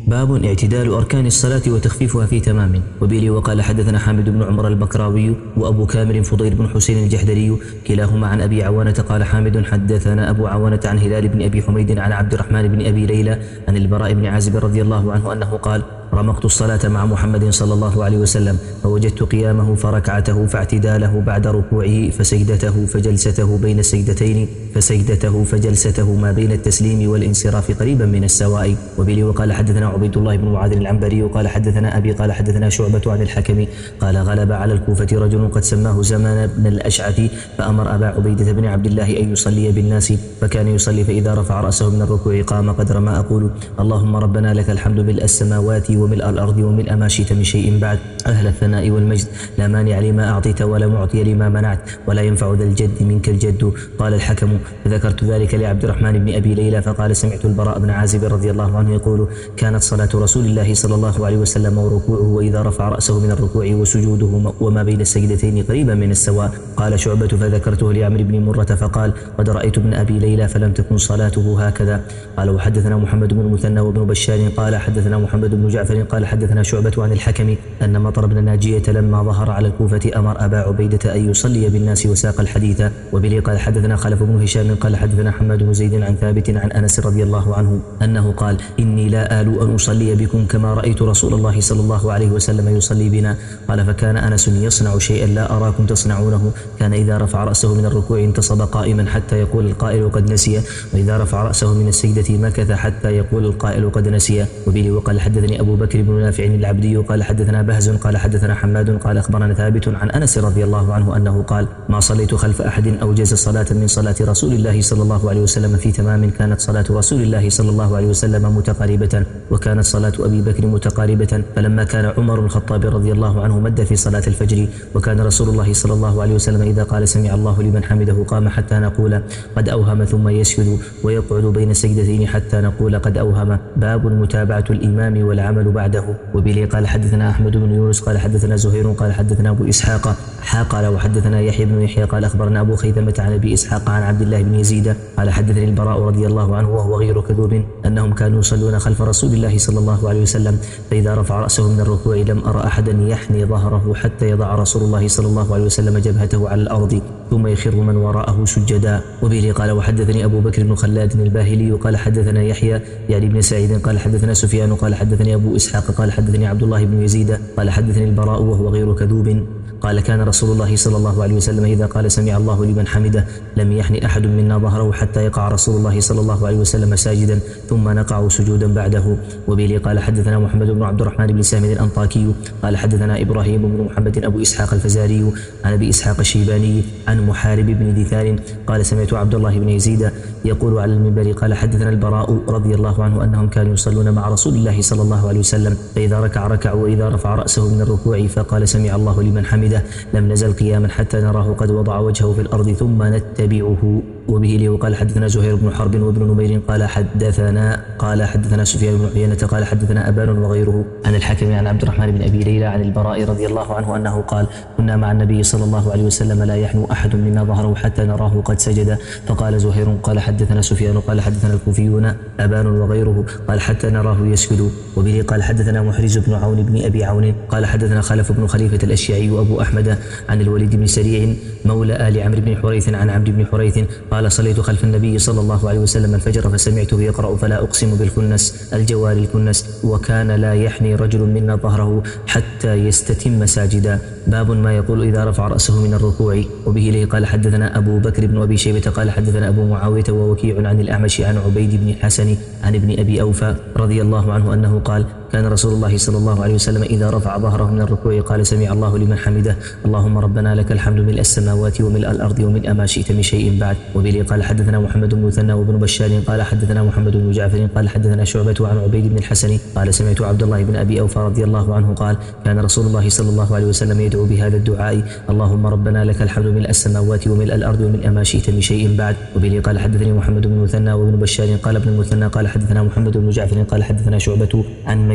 A: باب اعتدال أركان الصلاة وتخفيفها في تمام. وبه وقال حدثنا حامد بن عمر البكراوي وأبو كامل فضيل بن حسين الجحدري كلاهما عن أبي عوانة قال حامد حدثنا أبو عوانة عن هلال بن أبي حميد عن عبد الرحمن بن أبي ليلى عن البراء بن عازب رضي الله عنه أنه قال رمقت الصلاة مع محمد صلى الله عليه وسلم فوجدت قيامه فركعته فاعتداله بعد ركوعه فسجدته فجلسته بين السجدتين فسجدته فجلسته ما بين التسليم والانصراف قريبا من السواء. وبه وقال حدثنا عبيد الله بن معاذ العنبري قال حدثنا أبي قال حدثنا شعبة عن الحكم قال غلب على الكوفة رجل قد سماه زمان بن الأشعث فأمر أبا عبيدة بن عبد الله أن يصلي بالناس فكان يصلي فإذا رفع رأسه من الركوع قام قدر ما أقول اللهم ربنا لك الحمد ملء السماوات وملء الأرض وملء ما شئت من شيء بعد أهل الثناء والمجد لا مانع لما أعطيت ولا معطي لما منعت ولا ينفع ذا الجد منك الجد. قال الحكم فذكرت ذلك لعبد الرحمن بن أبي ليلى فقال سمعت البراء بن عازب رضي الله عنه يقول كانت صلاة رسول الله صلى الله عليه وسلم وركوعه وإذا رفع رأسه من الركوع وسجوده وما بين السجدتين قريبا من السواء. قال شعبة فذكرته لعمرو بن مرة فقال قد رأيت ابن أبي ليلى فلم تكن صلاته هكذا. قال وحدثنا محمد بن المثنى وابن بشار قال حدثنا محمد بن جعفر قال حدثنا شعبة عن الحكم أن مطر بن ناجية لما ظهر على الكوفة أمر أبا عبيدة أن يصلي بالناس وساق الحديث. وبه قال حدثنا خلف بن هشام قال حدثنا حماد بن زيد عن ثابت عن أنس رضي الله عنه أنه قال إني لا آل أن أصلي بكم كما رأيت رسول الله صلى الله عليه وسلم يصلي بنا. قال فكان أنس يصنع شيئا لا أراكم تصنعونه كان إذا رفع رأسه من الركوع انتصب قائما حتى يقول القائل قد نسي وإذا رفع رأسه من السجدة مكث حتى يقول القائل قد نسي. وبه وقال حدثني أبو بكر بن نافع العبدي قال حدثنا بهز قال حدثنا حماد قال أخبرنا ثابت عن أنس رضي الله عنه أنه قال ما صليت خلف أحد أوجز صلاة من صلاة رسول الله صلى الله عليه وسلم في تمام كانت صلاة رسول الله صلى الله عليه وسلم متقاربة وكانت صلاة أبي بكر متقاربة. فلما كان عمر بن الخطاب رضي الله عنه مد في صلاة الفجر وكان رسول الله صلى الله عليه وسلم إذا قال سمع الله لمن حمده قام حتى نقول قد أوهم ثم يسجد ويقعد بين السجدتين حتى نقول قد أوهم. باب متابعة الإمام والعمل بعده. وبه قال حدثنا أحمد بن يونس قال حدثنا زهير قال حدثنا أبو إسحاق قال وحدثنا يحيى بن يحيى قال أخبرنا أبو خيثمة عن أبي إسحاق عن عبد الله بن يزيد قال حدثني البراء رضي الله عنه وهو غير كذوب أنهم كانوا يصلون خلف رسول الله صلى الله عليه وسلم فإذا رفع رأسه من الركوع لم أرى أحدا يحني ظهره حتى يضع رسول الله صلى الله عليه وسلم جبهته على الأرض ثم يخر من وراءه سجدا. وبه قال وحدثني أبو بكر بن خلاد الباهلي قال حدثنا يحيى يعني بن سعيد قال حدثنا سفيان قال حدثني أبو إسحاق قال حدثني عبد الله بن يزيد قال حدثني البراء وهو غير كذوب قال كان رسول الله صلى الله عليه وسلم إذا قال سمع الله لمن حمده لم يحن أحد منا ظهره حتى يقع رسول الله صلى الله عليه وسلم ساجدا ثم نقع سجودا بعده. وبه قال حدثنا محمد بن عبد الرحمن بن سامد الأنطاكي قال حدثنا إبراهيم بن محمد أبو إسحاق الفزاري عن أبي إسحاق الشيباني عن محارب بن دثار قال سمعت عبد الله بن يزيد يقول على المنبر قال حدثنا البراء رضي الله عنه أنهم كانوا يصلون مع رسول الله صلى الله عليه وسلم فإذا ركع ركع وإذا رفع رأسه من الركوع فقال سمع الله لمن حمده لم نزل قياما حتى نراه قد وضع وجهه في الأرض ثم نتبعه. وبه له قال حدثنا زهير بن حرب وابن نمير قال حدثنا قال حدثنا سفيان بن عيينة قال حدثنا أبان وغيره عن الحكم عن عبد الرحمن بن أبي ليلى عن البراء رضي الله عنه أنه قال كنا مع النبي صلى الله عليه وسلم لا يحنو أحد منا ظهره حتى نراه قد سجد. فقال زهير قال حدثنا سفيان قال حدثنا الكوفيون أبان وغيره قال حتى نراه يسجد. وبه قال حدثنا محرز بن عون بن أبي عون قال حدثنا خلف بن خليفة الأشيعي وأبو أحمد عن الوليد بن سريع مولى آل عمرو بن حريث عن عبد بن حريث قال صليت خلف النبي صلى الله عليه وسلم الفجر فسمعته يقرأ فلا أقسم بالكنس الجوار الكنس وكان لا يحني رجل منا ظهره حتى يستتم ساجدا. باب ما يقول إذا رفع رأسه من الركوع. وبه له قال حدثنا أبو بكر بن أبي شيبة قال حدثنا أبو معاوية ووكيع عن الأعمش عن عبيد بن حسن عن ابن أبي أوفى رضي الله عنه أنه قال كان رسول الله صلى الله عليه وسلم إذا رفع ظهره من الركوع قال سمع الله لمن حمده اللهم ربنا لك الحمد ملء السماوات وملء الأرض وملء ما شئت من شيء بعد. وبه قال حدثنا محمد بن مثنى وابن بشار قال حدثنا محمد بن جعفر قال حدثنا شعبة عن عبيد بن الحسن قال سمعت عبد الله بن أبي أوفى رضي الله عنه قال كان رسول الله صلى الله عليه وسلم يدعو بهذا الدعاء اللهم ربنا لك الحمد ملء السماوات وملء الأرض وملء ما شئت من شيء بعد. وبه قال حدثني محمد بن مثنى وابن بشار قال ابن المثنى قال حدثنا محمد بن جعفر قال حدثنا شعبة عن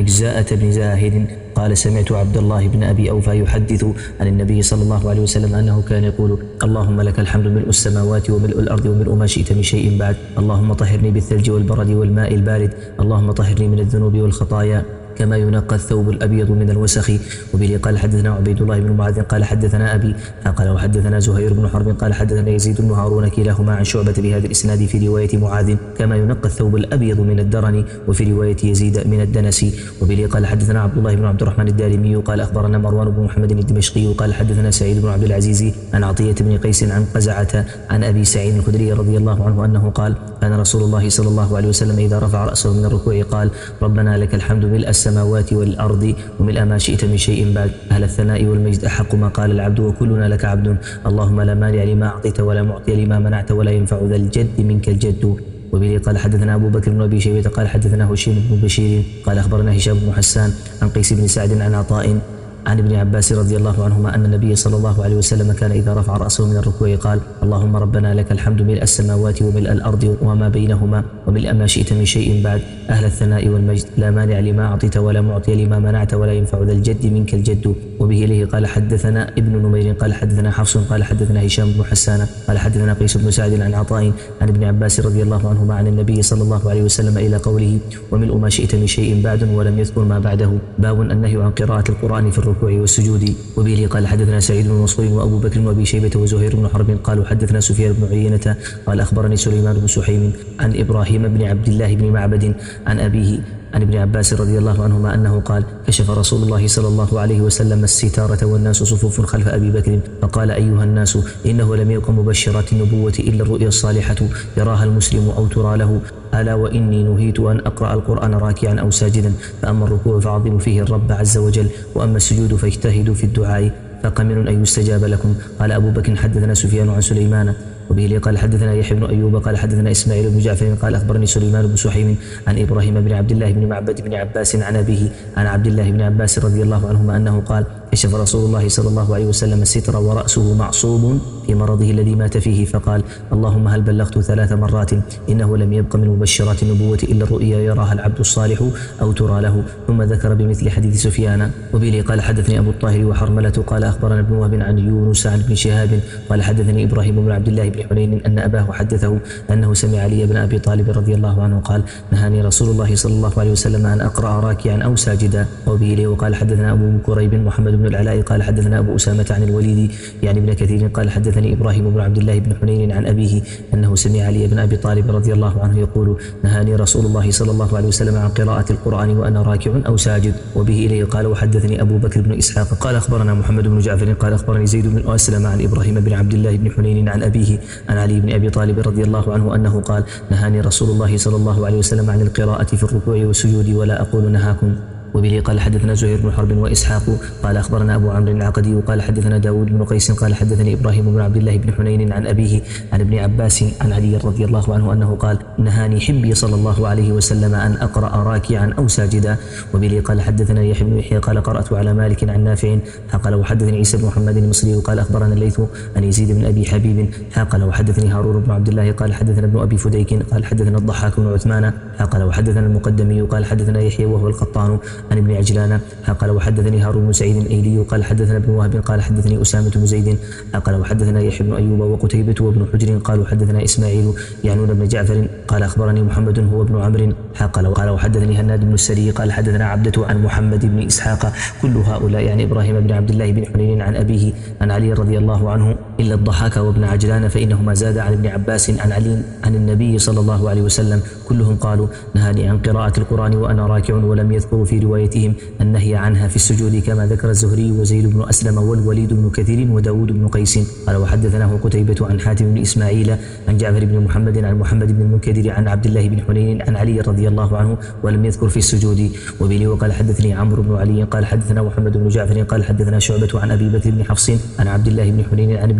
A: مجزاءة بن زاهد قال سمعت عبد الله بن أبي أوفى يحدث عن النبي صلى الله عليه وسلم أنه كان يقول اللهم لك الحمد ملء السماوات وملء الأرض وملء ما شئت من شيء بعد، اللهم طهرني بالثلج والبرد والماء البارد، اللهم طهرني من الذنوب والخطايا كما ينقى الثوب الأبيض من الوسخ. وبه قال حدثنا عبيد الله بن معاذ قال حدثنا أبي قال وحدثنا زهير بن حرب قال حدثنا يزيد بن هارون كلاهما عن شعبة بهذا الإسناد في رواية معاذ كما ينقى الثوب الأبيض من الدرن، وفي رواية يزيد من الدنس. وبه قال حدثنا عبد الله بن عبد الرحمن الدارمي قال أخبرنا مروان بن محمد الدمشقي قال حدثنا سعيد بن عبد العزيز عن عطية بن قيس عن قزعة عن أبي سعيد الخدري رضي الله عنه أنه قال كان رسول الله صلى الله عليه وسلم إذا رفع رأسه من الركوع قال ربنا لك الحمد ملء السماوات والأرض وملء ما شئت من شيء بعد، أهل الثناء والمجد أحق ما قال العبد وكلنا لك عبد، اللهم لا مانع لما أعطيت ولا معطي لما منعت ولا ينفع ذا الجد منك الجد. وبه قال حدثنا أبو بكر بن أبي شيبة قال حدثنا هشيم بن بشير قال أخبرنا هشام بن حسان عن قيس بن سعد عن عطاء عن ابن عباس رضي الله عنهما أن النبي صلى الله عليه وسلم كان إذا رفع رأسه من الركوع قال اللهم ربنا لك الحمد ملء السماوات وملء الأرض وما بينهما وملء ما شئت من شيء بعد، أهل الثناء والمجد لا مانع لما أعطيت ولا معطي لما منعت ولا ينفع ذا الجد منك الجد. وبه إليه قال حدثنا ابن نمير قال حدثنا حفص قال حدثنا هشام بن حسان قال حدثنا قيس بن سعد عن عطاء عن ابن عباس رضي الله عنهما عن النبي صلى الله عليه وسلم إلى قوله وملء ما شئت من شيء بعد ولم يذكر ما بعده، باب النهي عن قراءة القرآن في الركوع والسجود. وبه قال حدثنا سعيد بن منصور وأبو بكر وأبي شيبة وزهير بن حرب قالوا حدثنا سفيان بن عيينة قال أخبرني سليمان بن سحيم عن إبراهيم بن عبد الله بن معبد عن أبيه عن ابن عباس رضي الله عنهما أنه قال كشف رسول الله صلى الله عليه وسلم الستارة والناس صفوف خلف أبي بكر فقال أيها الناس إنه لم يكن مبشرات النبوة إلا الرؤيا الصالحة يراها المسلم أو ترى له، ألا وإني نهيت أن أقرأ القرآن راكعا أو ساجدا، فأما الركوع فعظموا فيه الرب عز وجل، وأما السجود فاجتهدوا في الدعاء فقمن أن يستجاب لكم. قال أبو بكر حدثنا سفيان عن سليمان وبه قال حدثنا يحيى بن أيوب قال حدثنا إسماعيل بن جعفر قال أخبرني سليمان بن سحيم عن إبراهيم بن عبد الله بن معبد بن عباس عن أبيه عن عبد الله بن عباس رضي الله عنهما أنه قال كشف رسول الله صلى الله عليه وسلم الستر ورأسه معصوب في مرضه الذي مات فيه فقال اللهم هل بلغت ثلاث مرات إنه لم يبق من مبشرات النبوة إلا الرؤيا يراها العبد الصالح أو ترى له، ثم ذكر بمثل حديث سفيان. وبه قال حدثني أبو الطاهر وحرملة قال أخبرنا ابن وهب عن يونس عن ابن شهاب قال حدثني إبراهيم بن عبد الله بن حنين أن أباه حدثه أنه سمع علي بن أبي طالب رضي الله عنه قال نهاني رسول الله صلى الله عليه وسلم أن أقرأ راكعا أو ساجدا. وبه وقال حدثنا أبو كريب محمد بن العلاء قال حدثنا أبو أسامة عن الوليد يعني ابن كثير قال حدثني إبراهيم بن عبد الله بن حنين عن أبيه أنه سمع علي بن أبي طالب رضي الله عنه يقول نهاني رسول الله صلى الله عليه وسلم عن قراءة القرآن وأنا راكع أو ساجد. وبه إليه قال وحدثني أبو بكر بن إسحاق قال أخبرنا محمد بن جعفر قال أخبرني زيد بن أسلم عن إبراهيم بن عبد الله بن حنين عن أبيه عن علي بن أبي طالب رضي الله عنه أنه قال نهاني رسول الله صلى الله عليه وسلم عن القراءة في الركوع والسجود ولا أقول نهاكم. وبه قال حدثنا زهير بن حرب وإسحاق قال أخبرنا أبو عمرو العقدي وقال حدثنا داود بن قيس قال حدثني إبراهيم بن عبد الله بن حنين عن أبيه عن ابن عباس عن علي رضي الله عنه أنه قال نهاني حبي صلى الله عليه وسلم أن أقرأ راكعا أو ساجدا. وبه قال حدثنا يحيى بن يحيى قال قرأت على مالك عن نافع قال وحدثني عيسى بن محمد المصري قال أخبرنا الليث عن يزيد بن أبي حبيب قال وحدثني هارون بن عبد الله قال حدثنا ابن أبي فديك قال حدثنا الضحاك بن عثمان قال وحدثنا المقدمي قال حدثنا يحيى وهو القطان عن ابن عجلان قال وحدثني هارون بن سعيد الأيلي قال حدثنا ابن وهب قال حدثني أسامة بن زيد قال وحدثنا يحيى بن أيوب وقتيبة وابن حجر قالوا حدثنا إسماعيل يعنون بن جعفر قال أخبرني محمد هو ابن عمرو قال قال وحدثني هناد بن السري قال حدثنا عبدة عن محمد بن إسحاق كل هؤلاء يعني إبراهيم بن عبد الله بن حنين عن أبيه عن علي رضي الله عنه إلا الضحاك وابن عجلان فإنهما زاد عن ابن عباس عن علي عن النبي صلى الله عليه وسلم كلهم قالوا نهاني عن قراءة القرآن وأنا راكع ولم يذكروا في روايتهم النهي عنها في السجود كما ذكر الزهري وزيد بن أسلم والوليد بن كثير وداود بن قيس. قال وحدثناه قتيبة عن حاتم بن إسماعيل عن جعفر بن محمد عن محمد بن المنكدر عن عبد الله بن حنين عن علي رضي الله عنه ولم يذكر في السجود. وبه وقال حدثني عمرو بن علي قال حدثنا محمد بن جعفر قال حدثنا شعبة عن أبي بكر بن حفص عن عبد الله بن حنين عن ابن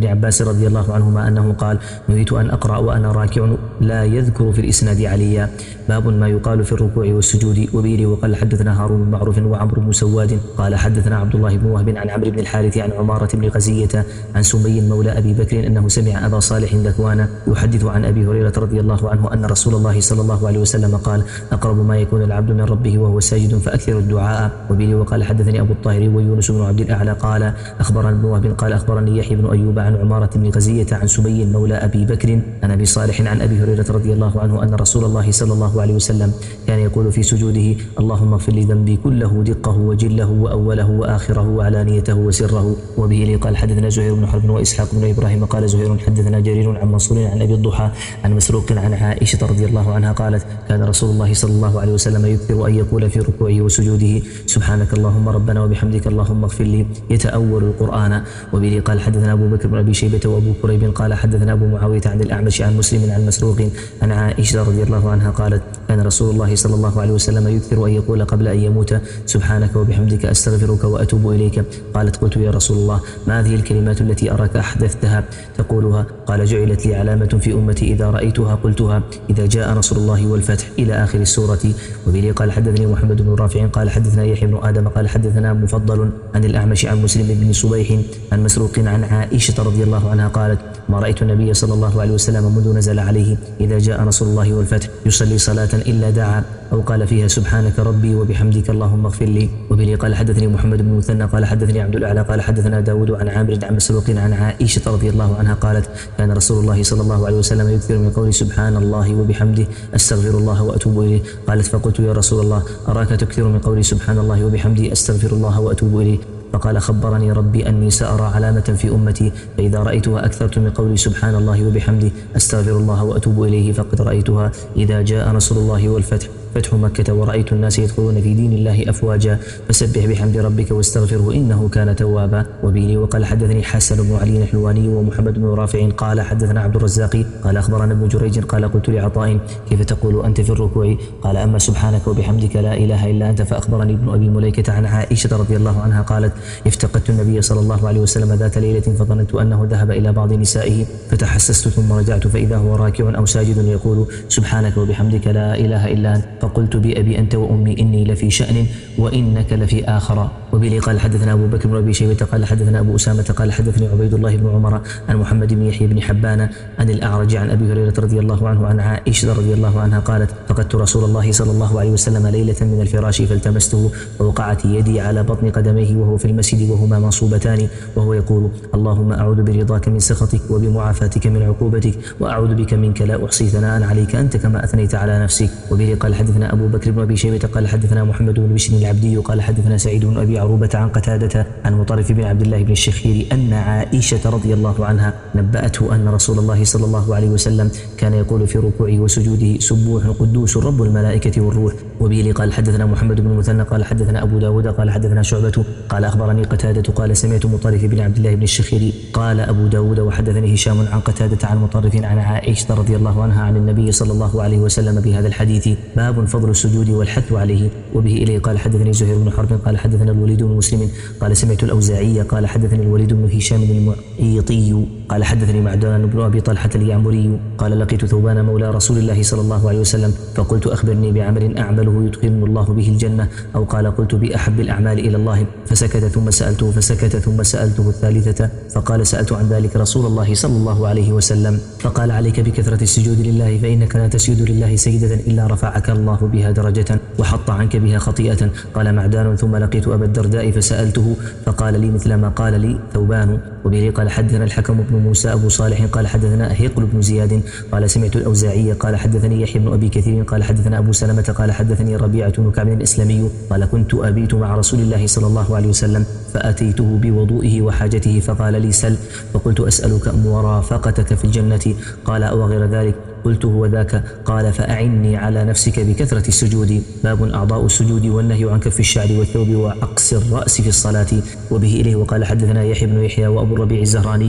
A: ابن عباس رضي الله عنهما أنه قال: نهيت أن أقرأ وأنا راكع لا يذكر في الإسناد عليا. باب ما يقال في الركوع والسجود. وبه وقال حدثنا هارون بن معروف وعمرو بن سواد قال حدثنا عبد الله بن وهب عن عمرو بن الحارث عن عمارة بن غزية عن سمي مولى أبي بكر أنه سمع أبا صالح ذكوان يحدث عن أبي هريرة رضي الله عنه أن رسول الله صلى الله عليه وسلم قال: أقرب ما يكون العبد من ربه وهو ساجد فأكثر الدعاء. وبه وقال حدثني أبو الطاهر ويونس بن عبد الأعلى قال أخبرنا ابن وهب قال أخبرني يحيى بن أيوب عن عمارة بن غزية عن سمي مولى أبي بكر عن أبي صالح عن أبي هريرة رضي الله عنه أن رسول الله صلى الله عليه وسلم كان يقول في سجوده: اللهم اغفر لي ذنبي كله دقه وجله وأوله وآخره وعلانيته وسره. وبه قال حدثنا زهير بن حرب وإسحاق بن إبراهيم قال زهير حدثنا جرير عن منصور عن أبي الضحى عن مسروق عن عائشة رضي الله عنها قالت: كان رسول الله صلى الله عليه وسلم يكثر أن يقول في ركوعه وسجوده: سبحانك اللهم ربنا وبحمدك اللهم اغفر لي، يتأول القرآن. وبه قال حدثنا أبو بكر بن أبي شيبة وأبو كريب قال حدثنا أبو معاوية عن الأعمش عن مسلم عن مسروق عن عائشة رضي الله عنها قالت: كان رسول الله صلى الله عليه وسلم يكثر أن يقول قبل أن يموت: سبحانك وبحمدك أستغفرك وأتوب إليك. قالت: قلت يا رسول الله ما هذه الكلمات التي أراك أحدثتها تقولها؟ قال: جعلت لي علامة في أمتي إذا رأيتها قلتها إذا جاء نصر الله والفتح إلى آخر السورة. وبه قال حدثني محمد بن رافع قال حدثنا يحيى بن آدم قال حدثنا مفضل عن الأعمش عن مسلم بن صبيح عن مسروق عن عائشة رضي الله عنها قالت: ما رأيت النبي صلى الله عليه وسلم منذ نزل عليه إذا جاء نصر الله والفتح يصلي صلاة إلا دعا أو قال فيها: سبحانك ربي وبحمدك اللهم اغفر لي. وبه قال حدثني محمد بن مثنى قال حدثني عبد الأعلى قال حدثنا داود عن عامر عن مسروق عن عائشة رضي الله عنها قالت: كان رسول الله صلى الله عليه وسلم يكثر من قول سبحان الله وبحمده أستغفر الله وأتوب إليه. قالت: فقلت يا رسول الله أراك تكثر من قول سبحان الله وبحمده أستغفر الله وأتوب إليه. فقال: خبرني ربي أني سأرى علامة في أمتي فإذا رأيتها أكثرت من قول سبحان الله وبحمده أستغفر الله وأتوب إليه فقد رأيتها إذا جاء نصر الله والفتح فتح مكة ورأيت الناس يدخلون في دين الله أفواجا فسبح بحمد ربك واستغفره إنه كان توابا. وبه وقال حدثني حسن بن علي الحلواني ومحمد بن رافع قال حدثنا عبد الرزاق قال أخبرنا ابن جريج قال: قلت لعطاء كيف تقول أنت في الركوع؟ قال: أما سبحانك وبحمدك لا إله إلا أنت. فأخبرني ابن أبي مليكة عن عائشة رضي الله عنها قالت: افتقدت النبي صلى الله عليه وسلم ذات ليلة فظننت أنه ذهب إلى بعض نسائه فتحسست ثم رجعت فإذا هو راكع أو ساجد يقول: سبحانك وبحمدك لا إله إلا أنت. فقلت: بأبي أنت وأمي إني لفي شأن وإنك لفي آخر. وبه قال حدثنا أبو بكر بن أبي شيبة قال حدثنا أبو أسامة قال حدثني عبيد الله بن عمر عن محمد بن يحيى بن حبان عن الأعرج عن أبي هريرة رضي الله عنه عن عائشة رضي الله عنها قالت: فقدت رسول الله صلى الله عليه وسلم ليلة من الفراش فالتمسته فوقعت يدي على بطن قدميه وهو في المسجد وهما منصوبتان وهو يقول: اللهم أعوذ برضاك من سخطك وبمعافاتك من عقوبتك وأعوذ بك منك لا أحصي ثناء عليك أنت كما أثنيت على نفسك. وبه قال حدثنا أبو بكر بن أبي شيبة قال حدثنا محمد بن بشر العبدي قال حدثنا سعيد بن أبي عروبة عن قتادة عن مطرف بن عبد الله بن الشخير أن عائشة رضي الله عنها نبأته أن رسول الله صلى الله عليه وسلم كان يقول في ركوعه وسجوده: سبوح قدوس رب الملائكة والروح. وبه قال حدثنا محمد بن مثنى قال حدثنا أبو داود قال حدثنا شعبة قال أخبرني قتادة قال سمعت مطرف بن عبد الله بن الشخير. قال أبو داود وحدثني هشام عن قتادة عن مطرف عن عائشة رضي الله عنها عن النبي صلى الله عليه وسلم بهذا الحديث: باب فضل السجود والحث عليه. وبه إليه قال حدثني زهير بن حرب قال حدثنا الوليد بن مسلم قال سمعت الأوزاعي قال حدثني الوليد بن هشام المعيطي قال حدثني معدان بن أبي طلحة اليعمري قال: لقيت ثوبان مولى رسول الله صلى الله عليه وسلم فقلت: أخبرني بعمل أعمله يدخلني الله به الجنة، أو قال: قلت: بأحب الأعمال إلى الله. فسكت ثم سألته فسكت ثم سألته الثالثة فقال: سألت عن ذلك رسول الله صلى الله عليه وسلم فقال: عليك بكثرة السجود لله فإنك لا تسجد لله سجدة إلا رفعك الله بها درجة وحط عنك بها خطيئة. قال معدان: ثم لقيت أبا الدرداء فسألته فقال لي مثل ما قال لي ثوبان. وبه قال حدثنا الحكم بن موسى أبو صالح قال حدثنا هيقل بن زياد قال سمعت الأوزاعي قال حدثني يحيى بن أبي كثير قال حدثنا أبو سلمة قال حدثني ربيعة بن كعب الإسلامي قال: كنت أبيت مع رسول الله صلى الله عليه وسلم فأتيته بوضوئه وحاجته فقال لي: سل. فقلت: أسألك مرافقتك في الجنة. قال: أو غير ذلك؟ قلت: هو ذاك. قال: فأعني على نفسك بكثرة السجود. باب أعضاء السجود والنهي عن كف الشعر والثوب وعقص الرأس في الصلاة. وبه إليه وقال حدثنا يحيى بن يحيى وأبو الربيع الزهراني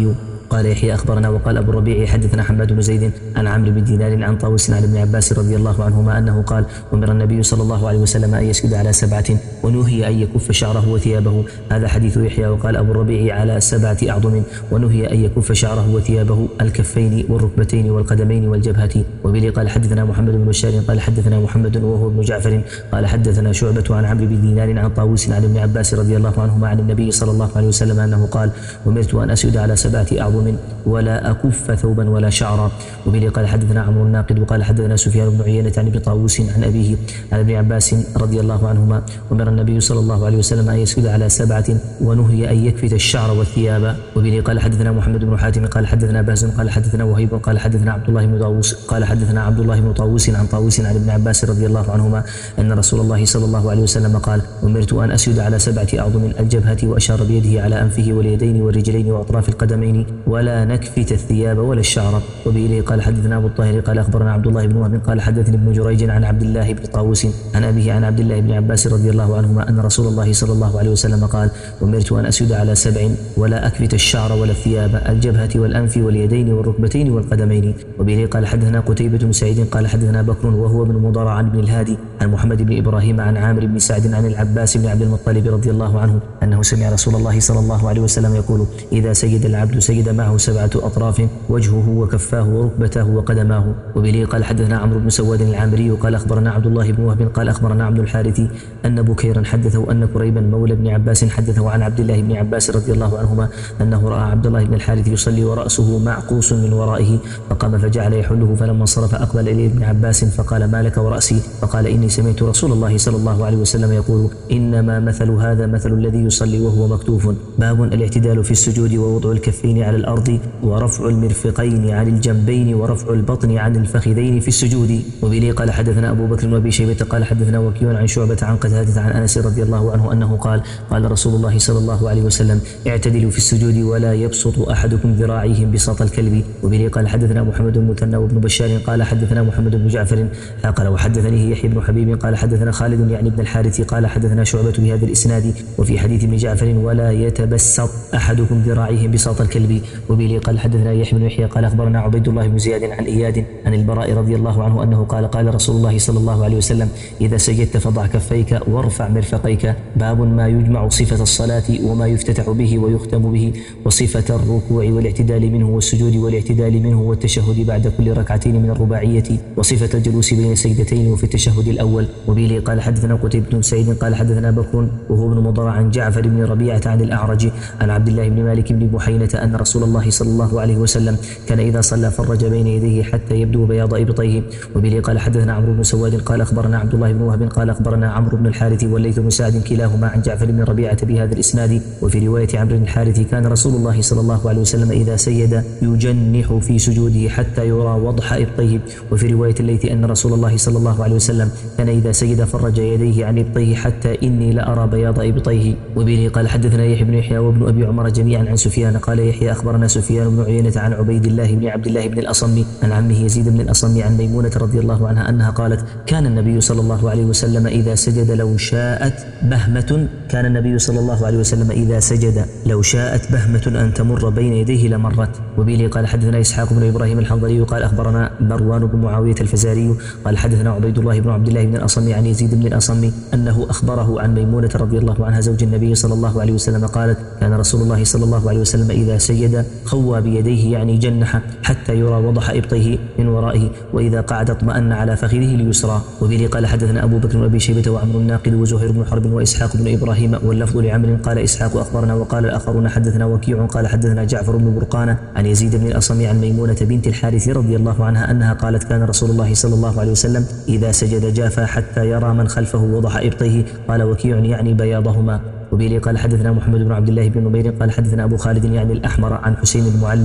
A: قال يحيى أخبرنا. وقال أبو الربيع حدثنا حماد بن زيد عن عمرو بن دينار عن طاووس عن ابن عباس رضي الله عنهما أنه قال أمر النبي صلى الله عليه وسلم أن يسجد على سبعة ونهي أن يكف شعره وثيابه. هذا حديث يحيى. وقال أبو الربيع على سبعة أعظم ونهي أن يكف شعره وثيابه الكفين والركبتين والقدمين والجبهة. وبه قال حدثنا محمد بن بشار قال حدثنا محمد وهو ابن جعفر قال حدثنا شعبة عن عمرو بن دينار عن طاووس عن ابن عباس رضي الله عنهما عن النبي صلى الله عليه وسلم أنه قال أمرت أن أسجد على سبعة أعظم ولا أكف ثوبا ولا شعرا. وبه قال حدثنا عمرو الناقد وقال حدثنا سفيان بن عيينة عن ابن طاووس عن أبيه عن ابن عباس رضي الله عنهما أمر النبي صلى الله عليه وسلم أن يسجد على سبعة ونهي أن يكفت الشعر والثياب. وبه قال حدثنا محمد بن حاتم قال حدثنا باز قال حدثنا وهيب قال حدثنا عبد الله بن طاووس قال حدثنا عبد الله بن طاووس عن طاووس عن ابن عباس رضي الله عنهما أن رسول الله صلى الله عليه وسلم قال أمرت أن أسجد على سبعة أعظم الجبهة وأشار بيده على أنفه واليدين والرجلين وأطراف القدمين ولا نكفت الثياب ولا الشعر. وبه قال حدثنا أبو الطاهر قال أخبرنا عبد الله بن وهب قال حدثني ابن جريج عن عبد الله بن طاووس عن أبيه عن عبد الله بن عباس رضي الله عنهما أن رسول الله صلى الله عليه وسلم قال أمرت أن أسجد على سبع ولا أكفت الشعر ولا الثياب الجبهة والأنف واليدين والركبتين والقدمين. وبه قال حدثنا قتيبة بن سعيد قال حدثنا بكر وهو بن مضر عن ابن الهادي عن محمد بن إبراهيم عن عامر بن سعد عن العباس بن عبد المطلب رضي الله عنه أنه سمع رسول الله صلى الله عليه وسلم يقول إذا سجد العبد سجد معه سبعة أطراف وجهه وكفاه وركبتاه وقدماه. وبه قال حدثنا عمرو بن سواد العامري قال أخبرنا عبد الله بن وهب قال أخبرنا عبد الحارث أن بكيرا حدثه أن كريبا مولى بن عباس حدثه عن عبد الله بن عباس رضي الله عنهما أنه رأى عبد الله بن الحارث يصلي ورأسه معقوس من ورائه فقام فجعل يحله فلما انصرف أقبل إليه ابن عباس فقال ما لك ورأسي؟ فقال إني سمعت رسول الله صلى الله عليه وسلم يقول إنما مثل هذا مثل الذي يصلي وهو مكتوف. باب الاعتدال في السجود ووضع الكفين على الأرض ورفع المرفقين عن الجنبين ورفع البطن عن الفخذين في السجود. وبه قال حدثنا أبو بكر وأبي شيبة قال حدثنا وكيع عن شعبة عن قتادة عن أنس رضي الله عنه أنه قال قال رسول الله صلى الله عليه وسلم اعتدلوا في السجود ولا يبسط أحدكم ذراعيه بساط الكلب. وبه قال حدثنا محمد بن المثنى وابن بشار قال حدثنا محمد بن جعفر قال وحدثني يحيى بن حبيب قال حدثنا خالد يعني ابن الحارث قال حدثنا شعبة بهذا الإسناد وفي حديث ابن جعفر ولا يتبسط أحدكم ذراعيه بساط الكلب. وبه قال حدثنا يحيى بن يحيى قال أخبرنا عبيد الله بن زياد عن إياد عن البراء رضي الله عنه أنه قال قال رسول الله صلى الله عليه وسلم إذا سجدت فضع كفيك وارفع مرفقيك. باب ما يجمع صفة الصلاة وما يفتتح به ويختم به وصفة الركوع والاعتدال منه والسجود والاعتدال منه والتشهد بعد كل ركعتين من الرباعية وصفة الجلوس بين السجدتين وفي التشهد الأول. وبه قال حدثنا قتيبة بن سعيد قال حدثنا بكر وهو ابن مضر عن جعفر بن ربيعة عن الأعرج عن عبد الله بن مالك بن بحينة أن رسول الله صلى الله عليه وسلم كان إذا صلى فرج بين يديه حتى يبدو بياض إبطيه. وبه قال حدثنا عمرو بن سواد قال أخبرنا عبد الله بن وهب قال أخبرنا عمرو بن الحارث والليث بن سعد كلاهما عن جعفر بن ربيعة بهذا الإسناد. وفي رواية عمرو بن الحارث كان رسول الله صلى الله عليه وسلم إذا سجد يجنح في سجوده حتى يرى وضح إبطيه. وفي رواية الليث أن رسول الله صلى الله عليه وسلم كان إذا سجد فرج يديه عن إبطيه حتى إني لأرى بياض إبطيه. وبه قال حدثنا يحيى بن يحيى وابن أبي عمر جميعا عن سفيان قال يحيى أخبرنا سفيان بن عيينة عن عبيد الله بن عبد الله بن الأصم عن عمه يزيد بن الأصم عن ميمونة رضي الله عنها أنها قالت كان النبي صلى الله عليه وسلم إذا سجد لو شاءت بهمة كان النبي صلى الله عليه وسلم إذا سجد لو شاءت بهمة أن تمر بين يديه لمرت. وبه قال حدثنا إسحاق بن إبراهيم الحنظلي قال أخبرنا مروان بن معاوية الفزاري قال حدثنا عبيد الله بن عبد الله بن الأصم عن يزيد بن الأصم أنه أخبره عن ميمونة رضي الله عنها زوج النبي صلى الله عليه وسلم قالت كان رسول الله صلى الله عليه وسلم إذا سجد خوى بيديه يعني جنح حتى يرى وضح إبطيه من ورائه وإذا قعد اطمأن على فخذه اليسرى. وبه قال حدثنا أبو بكر وأبي شيبة وعمر الناقد وزهير بن حرب وإسحاق بن إبراهيم واللفظ لعمر قال إسحاق أخبرنا وقال الآخرون حدثنا وكيع قال حدثنا جعفر بن برقانة عن يزيد بن الأصم عن ميمونة بنت الحارث رضي الله عنها أنها قالت كان رسول الله صلى الله عليه وسلم إذا سجد جافى حتى يرى من خلفه وضح إبطيه. قال وكيع يعني بياضهما. وبه قال حدثنا محمد بن عبد الله بن نمير قال حدثنا أبو خالد يعني الأحمر عن حسين المعلم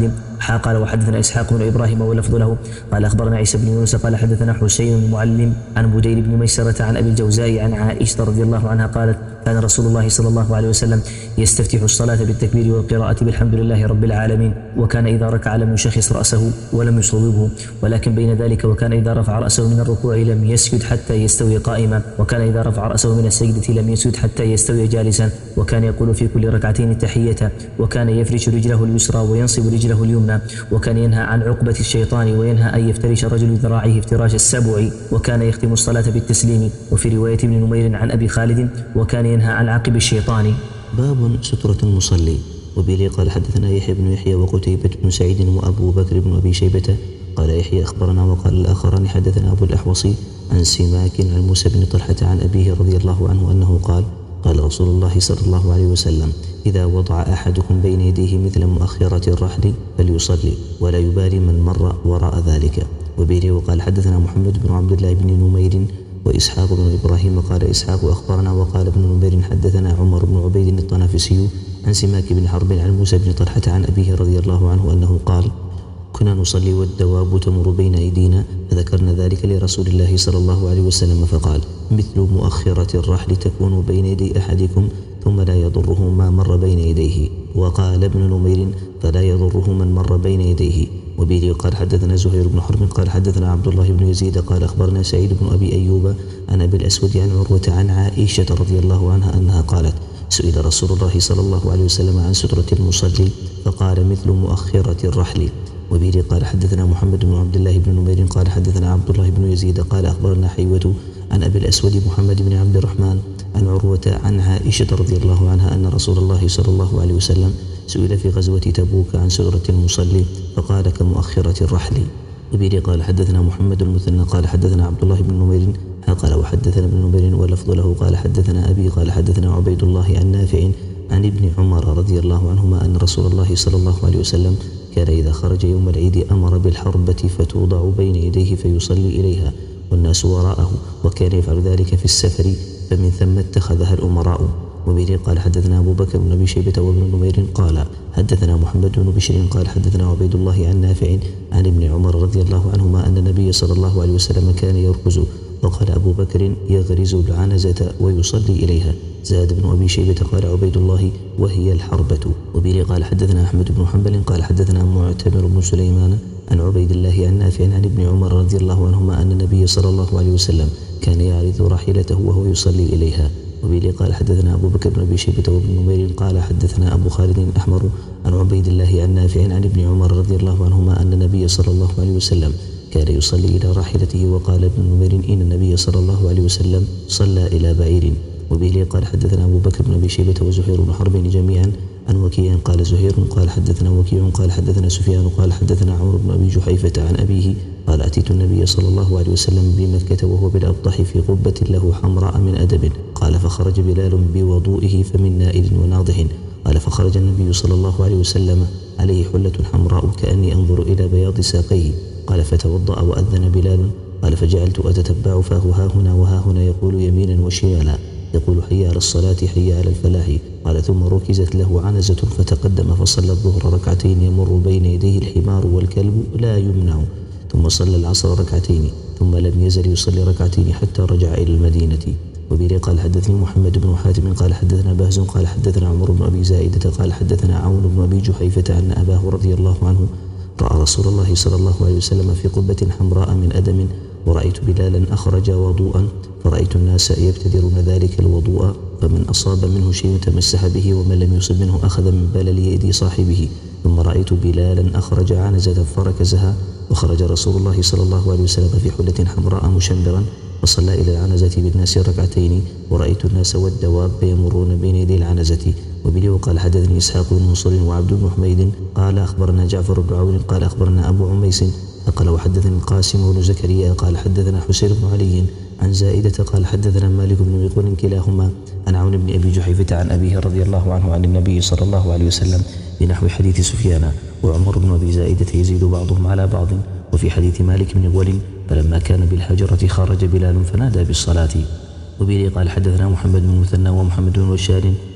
A: حا قال وحدثنا إسحاق بن إبراهيم واللفظ له قال أخبرنا عيسى بن يونس قال حدثنا حسين المعلم عن بديل بن ميسرة عن أبي الجوزاء عن عائشة رضي الله عنها قالت كان رسول الله صلى الله عليه وسلم يستفتح الصلاة بالتكبير والقراءة بالحمد لله رب العالمين، وكان إذا ركع لم يشخص رأسه ولم يصوبه، ولكن بين ذلك وكان إذا رفع رأسه من الركوع لم يسجد حتى يستوي قائما، وكان إذا رفع رأسه من السجدة لم يسجد حتى يستوي جالسا، وكان يقول في كل ركعتين التحية، وكان يفرش رجله اليسرى وينصب رجله اليمنى، وكان ينهى عن عقبة الشيطان وينهى أن يفترش رجل ذراعيه افتراش السبع، وكان يختم الصلاة بالتسليم. وفي رواية ابن نمير عن أبي خالد وكان ينهى عن عقب الشيطان.
B: باب سترة المصلي. وبه قال حدثنا يحيى بن يحيى وقتيبة بن سعيد وأبو بكر بن أبي شيبة قال يحيى أخبرنا وقال الآخران حدثنا أبو الأحوص عن سماك عن موسى بن طلحة عن أبيه رضي الله عنه أنه قال قال رسول الله صلى الله عليه وسلم إذا وضع أحدكم بين يديه مثل مؤخرة الرحل فليصلي ولا يبالي من مر وراء ذلك. وبه وقال حدثنا محمد بن عبد الله بن نمير وإسحاق بن إبراهيم قال إسحاق أخبرنا وقال ابن نمير حدثنا عمر بن عبيد الطنافسي عن سماك بن حرب عن موسى بن طلحة عن أبيه رضي الله عنه أنه قال كنا نصلي والدواب تمر بين أيدينا فذكرنا ذلك لرسول الله صلى الله عليه وسلم فقال مثل مؤخرة الرحل تكون بين يدي أحدكم ثم لا يضره ما مر بين يديه. وقال ابن نمير فلا يضره من مر بين يديه. وبه قال حدثنا زهير بن حرب قال حدثنا عبد الله بن يزيد قال أخبرنا سعيد بن أبي أيوب عن أبي الأسود عن عروة عن عائشة رضي الله عنها أنها قالت سئل رسول الله صلى الله عليه وسلم عن سترة المصلي فقال مثل مؤخرة الرحل. وبه قال حدثنا محمد بن عبد الله بن نمير قال حدثنا عبد الله بن يزيد قال أخبرنا حيوة عن أبي الأسود محمد بن عبد الرحمن عن عروة عن عائشة رضي الله عنها أن رسول الله صلى الله عليه وسلم سئل في غزوة تبوك عن سترة المصلي فقال كمؤخرة الرحل. وبه قال حدثنا محمد المثنى قال حدثنا عبد الله بن نمير قال وحدثنا ابن نمير واللفظ له قال حدثنا أبي قال حدثنا عبيد الله عن نافع عن ابن عمر رضي الله عنهما أن رسول الله صلى الله عليه وسلم كان إذا خرج يوم العيد أمر بالحربة فتوضع بين يديه فيصلي إليها والناس وراءه، وكان يفعل ذلك في السفر فمن ثم اتخذها الأمراء. وبه قال حدثنا أبو بكر بن أبي شيبة وابن نمير قال حدثنا محمد بن بشر قال حدثنا عبيد الله عن نافع عن ابن عمر رضي الله عنهما أن النبي صلى الله عليه وسلم كان يركز، وقال أبو بكر يغرز العنزة ويصلي إليها. زاد بن أبي شيبة قال عبيد الله وهي الحربة. وبه قال حدثنا أحمد بن حنبل قال حدثنا معتمر بن سليمان عن عبيد الله عن نافع عن ابن عمر رضي الله عنهما أن النبي صلى الله عليه وسلم كان يعرض راحلته وهو يصلي إليها. وبه قال حدثنا أبو بكر بن أبي شيبة وابن نمير قال حدثنا أبو خالد الأحمر عن عبيد الله عن نافع عن ابن عمر رضي الله عنهما أن النبي صلى الله عليه وسلم كان يصلي إلى راحلته. وقال ابن نمير إن النبي صلى الله عليه وسلم صلى إلى بعير. وبه قال حدثنا أبو بكر بن أبي شيبة وزهير بن حرب جميعا عن وكيع قال زهير قال حدثنا وكيع قال حدثنا سفيان قال حدثنا عمرو بن أبي جحيفة عن أبيه قال أتيت النبي صلى الله عليه وسلم بمكة وهو بالأبطح في قبة له حمراء من أدب قال فخرج بلال بوضوئه فمن نائل وناضح قال فخرج النبي صلى الله عليه وسلم عليه حلة حمراء كأني أنظر إلى بياض ساقيه قال فتوضأ وأذن بلال قال فجعلت أتتبع فاه ها هنا وها هنا يقول يمينا وشمالا يقول حي على الصلاة حي على الفلاح قال ثم ركزت له عنزة فتقدم فصلى الظهر ركعتين يمر بين يديه الحمار والكلب لا يمنع ثم صلى العصر ركعتين ثم لم يزل يصلي ركعتين حتى رجع إلى المدينة. وبه قال حدثني محمد بن حاتم قال حدثنا باز قال حدثنا عمر بن أبي زائدة قال حدثنا عون بن أبي جحيفة أن أباه رضي الله عنه رأى رسول الله صلى الله عليه وسلم في قبة حمراء من أدم ورأيت بلالا أخرج وضوءا فرأيت الناس يبتدرون ذلك الوضوء فمن أصاب منه شيء تمسح به ومن لم يصب منه أخذ من بلل يد صاحبه ثم رأيت بلالا أخرج عنزة فركزها وخرج رسول الله صلى الله عليه وسلم في حلة حمراء مشمرا وصلى إلى العنزة بالناس ركعتين ورأيت الناس والدواب يمرون بين يدي العنزة. وبه وقال حدثني إسحاق بن منصور وعبد بن حميد قال أخبرنا جعفر بن عون قال أخبرنا أبو عميس قال وحدثني القاسم بن زكريا قال حدثنا حسين بن علي عن زائدة قال حدثنا مالك بن ميقون كلاهما عن عون بن أبي جحيفة عن أبيه رضي الله عنه عن النبي صلى الله عليه وسلم بنحو حديث سفيان. وعمر بن أبي زائدة يزيد بعضهم على بعض. وفي حديث مالك بن غول فلما كان بالحجرة خرج بلال فنادى بالصلاة. وبه قال حدثنا محمد بن مثنى ومحمد بن بشار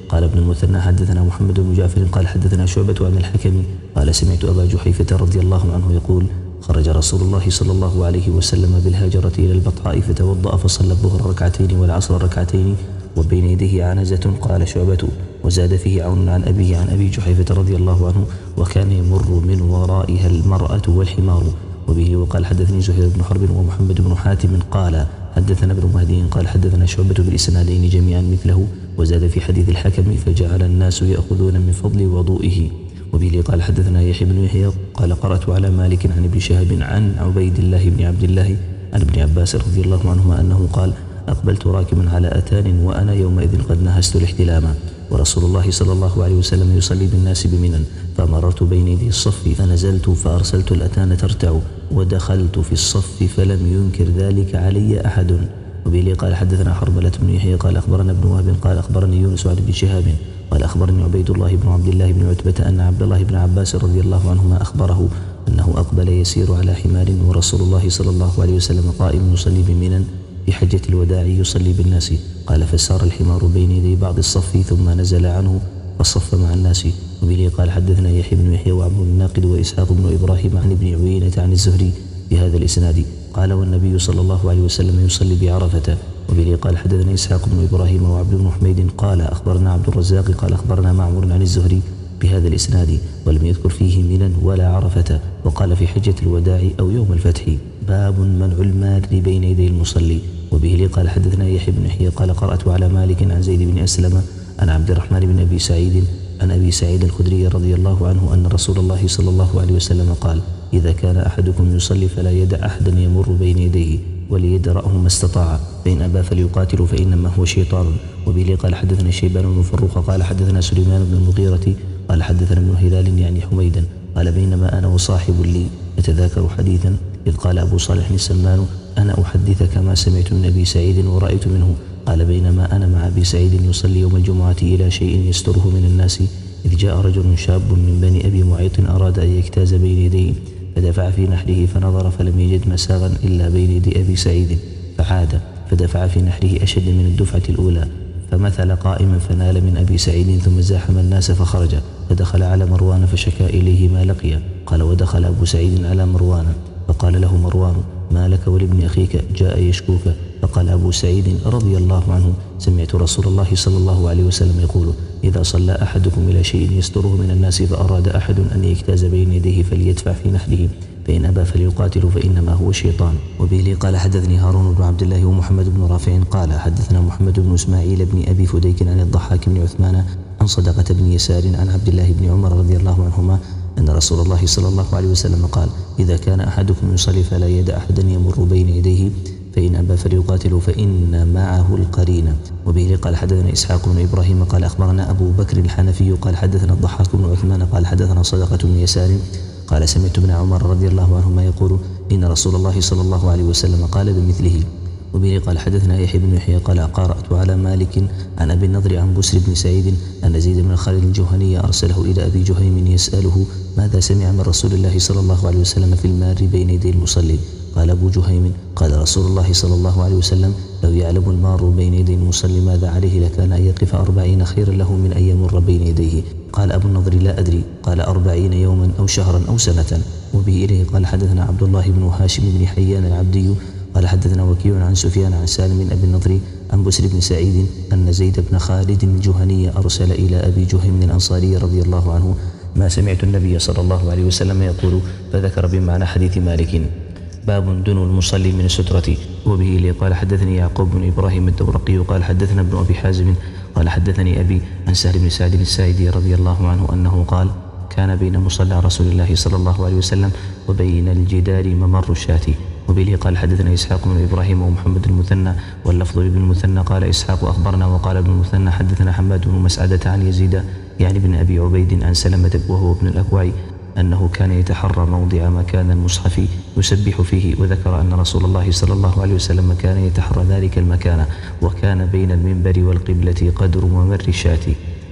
B: قال ابن المثنى حدثنا محمد بن جعفر قال حدثنا شعبة عن الحكم قال سمعت أبا جحيفة رضي الله عنه يقول خرج رسول الله صلى الله عليه وسلم بالهاجرة إلى البطحاء فتوضأ فصلى الظهر ركعتين والعصر ركعتين وبين يديه عنزة. قال شعبة وزاد فيه عون عن أبيه عن أبي جحيفة رضي الله عنه وكان يمر من ورائها المرأة والحمار. وبه وقال حدثني زهير بن حرب ومحمد بن حاتم قال حدثنا ابن مهدي قال حدثنا شعبة بالإسنادين جميعا مثله وزاد في حديث الحكم فجعل الناس يأخذون من فضل وضوئه. وبه قال حدثنا يحيى بن يحيى قال قرأت على مالك عن ابن شهاب عن عبيد الله بن عبد الله عن ابن عباس رضي الله عنهما أنه قال أقبلت راكبا على أتان وأنا يومئذ قد نهزت الاحتلاما ورسول الله صلى الله عليه وسلم يصلي بالناس بمنى فمررت بين يدي الصف فنزلت فأرسلت الأتان ترتع ودخلت في الصف فلم ينكر ذلك علي أحد. وبه قال حدثنا حرملة بن يحيى قال أخبرنا ابن وهب قال أخبرني يونس عن ابن شهاب قال أخبرني عبيد الله بن عبد الله بن عتبة أن عبد الله بن عباس رضي الله عنهما أخبره أنه أقبل يسير على حمار ورسول الله صلى الله عليه وسلم قائم يصلي بمنى في حجة الوداع يصلي بالناس. قال فسار الحمار بين يدي بعض الصف ثم نزل عنه فصف مع الناس. وبه قال حدثنا يحيى بن يحيى وعمرو الناقد وإسحاق بن إبراهيم عن ابن عيينة عن الزهري بهذا الإسناد قال والنبي صلى الله عليه وسلم يصلي بعرفة. وبه قال حدثنا إسحاق بن إبراهيم وعبد بن حميد قال أخبرنا عبد الرزاق قال أخبرنا معمر عن الزهري بهذا الإسناد ولم يذكر فيه منى ولا عرفة. وقال في حجة الوداع أو يوم الفتح. باب منع المار بين يدي المصلي. وبه قال حدثنا يحيى بن يحيى قال قرأت على مالك عن زيد بن أسلم عن عبد الرحمن بن أبي سعيد عن أبي سعيد الخدري رضي الله عنه أن رسول الله صلى الله عليه وسلم قال إذا كان أحدكم يصلي فلا يدع أحدا يمر بين يديه وليدرأه ما استطاع فإن أبى فليقاتل فإنما هو شيطان. وبه قال حدثنا شيبان بن فروخ قال حدثنا سليمان بن المغيرة قال حدثنا ابن هلال يعني حميدا قال بينما أنا وصاحب لي نتذاكر حديثا إذ قال أبو صالح السمان أنا أحدثك ما سمعت من أبي سعيد ورأيت منه. قال بينما أنا مع أبي سعيد يصلي يوم الجمعة إلى شيء يستره من الناس إذ جاء رجل شاب من بني أبي معيط أراد أن يجتاز بين يديه فدفع في نحره فنظر فلم يجد مساغا إلا بين يدي أبي سعيد فعاد فدفع في نحره أشد من الدفعة الأولى فمثل قائما فنال من أبي سعيد ثم زاحم الناس فخرج فدخل على مروان فشكا إليه ما لقي. قال ودخل أبو سعيد على مروان فقال له مروان ما لك ولابن أخيك جاء يشكوك. فقال أبو سعيد رضي الله عنه سمعت رسول الله صلى الله عليه وسلم يقول إذا صلى أحدكم إلى شيء يستره من الناس فأراد أحد أن يجتاز بين يديه فليدفع في نحره فإن أبى فليقاتل فإنما هو شيطان. وبه قال حدثني هارون بن عبد الله ومحمد بن رافع قال حدثنا محمد بن إسماعيل بن أبي فديك عن الضحاك بن عثمان عن صدقة بن يسار عن عبد الله بن عمر رضي الله عنهما أن رسول الله صلى الله عليه وسلم قال إذا كان أحدكم يصلي فلا يدع أحدا يمر بين يديه فإن أبى فليقاتل فإن معه القرين. وبه قال حدثنا إسحاق بن إبراهيم قال أخبرنا أبو بكر الحنفي قال حدثنا الضحاك بن عثمان قال حدثنا صدقة بن يسار قال سمعت ابن عمر رضي الله عنهما يقول إن رسول الله صلى الله عليه وسلم قال بمثله. وبه قال حدثنا يحيى بن يحيى قال قرأت على مالك عن أبي النضر عن بسر بن سعيد أن زيد بن خالد الجهني أرسله إلى أبي جهيم يسأله ماذا سمع من رسول الله صلى الله عليه وسلم في المار بين يدي المصلي. قال أبو جهيم قال رسول الله صلى الله عليه وسلم لو يعلم المار بين يدي المصلي ماذا عليه لكان أن يقف أربعين خيرا له من أن يمر بين يديه. قال أبو النضر لا أدري قال أربعين يوما أو شهرا أو سنة. وبه إليه قال حدثنا عبد الله بن هاشم بن حيان العبدي قال حدثنا وكيع عن سفيان عن سالم بن أبي النضر عن بسر بن سعيد أن زيد بن خالد الجهني أرسل إلى أبي جهيم الأنصاري رضي الله عنه ما سمعت النبي صلى الله عليه وسلم يقول فذكر بمعنى حديث مالك. باب دنو المصلي من السترة. وبه إليه قال حدثني يعقوب بن إبراهيم الدورقي قال حدثنا ابن أبي حازم قال حدثني أبي عن سهل بن سعد الساعدي رضي الله عنه أنه قال كان بين مصلى رسول الله صلى الله عليه وسلم وبين الجدار ممر الشاة. وبه قال حدثنا إسحاق بن إبراهيم ومحمد المثنى واللفظ لابن المثنى قال إسحاق أخبرنا وقال ابن المثنى حدثنا حماد بن مسعدة عن يزيد يعني بن أبي عبيد عن سلمة وهو ابن الأكوع أنه كان يتحرى موضع مكان المصحف يسبح فيه وذكر أن رسول الله صلى الله عليه وسلم كان يتحرى ذلك المكان وكان بين المنبر والقبلة قدر ممر الشاة.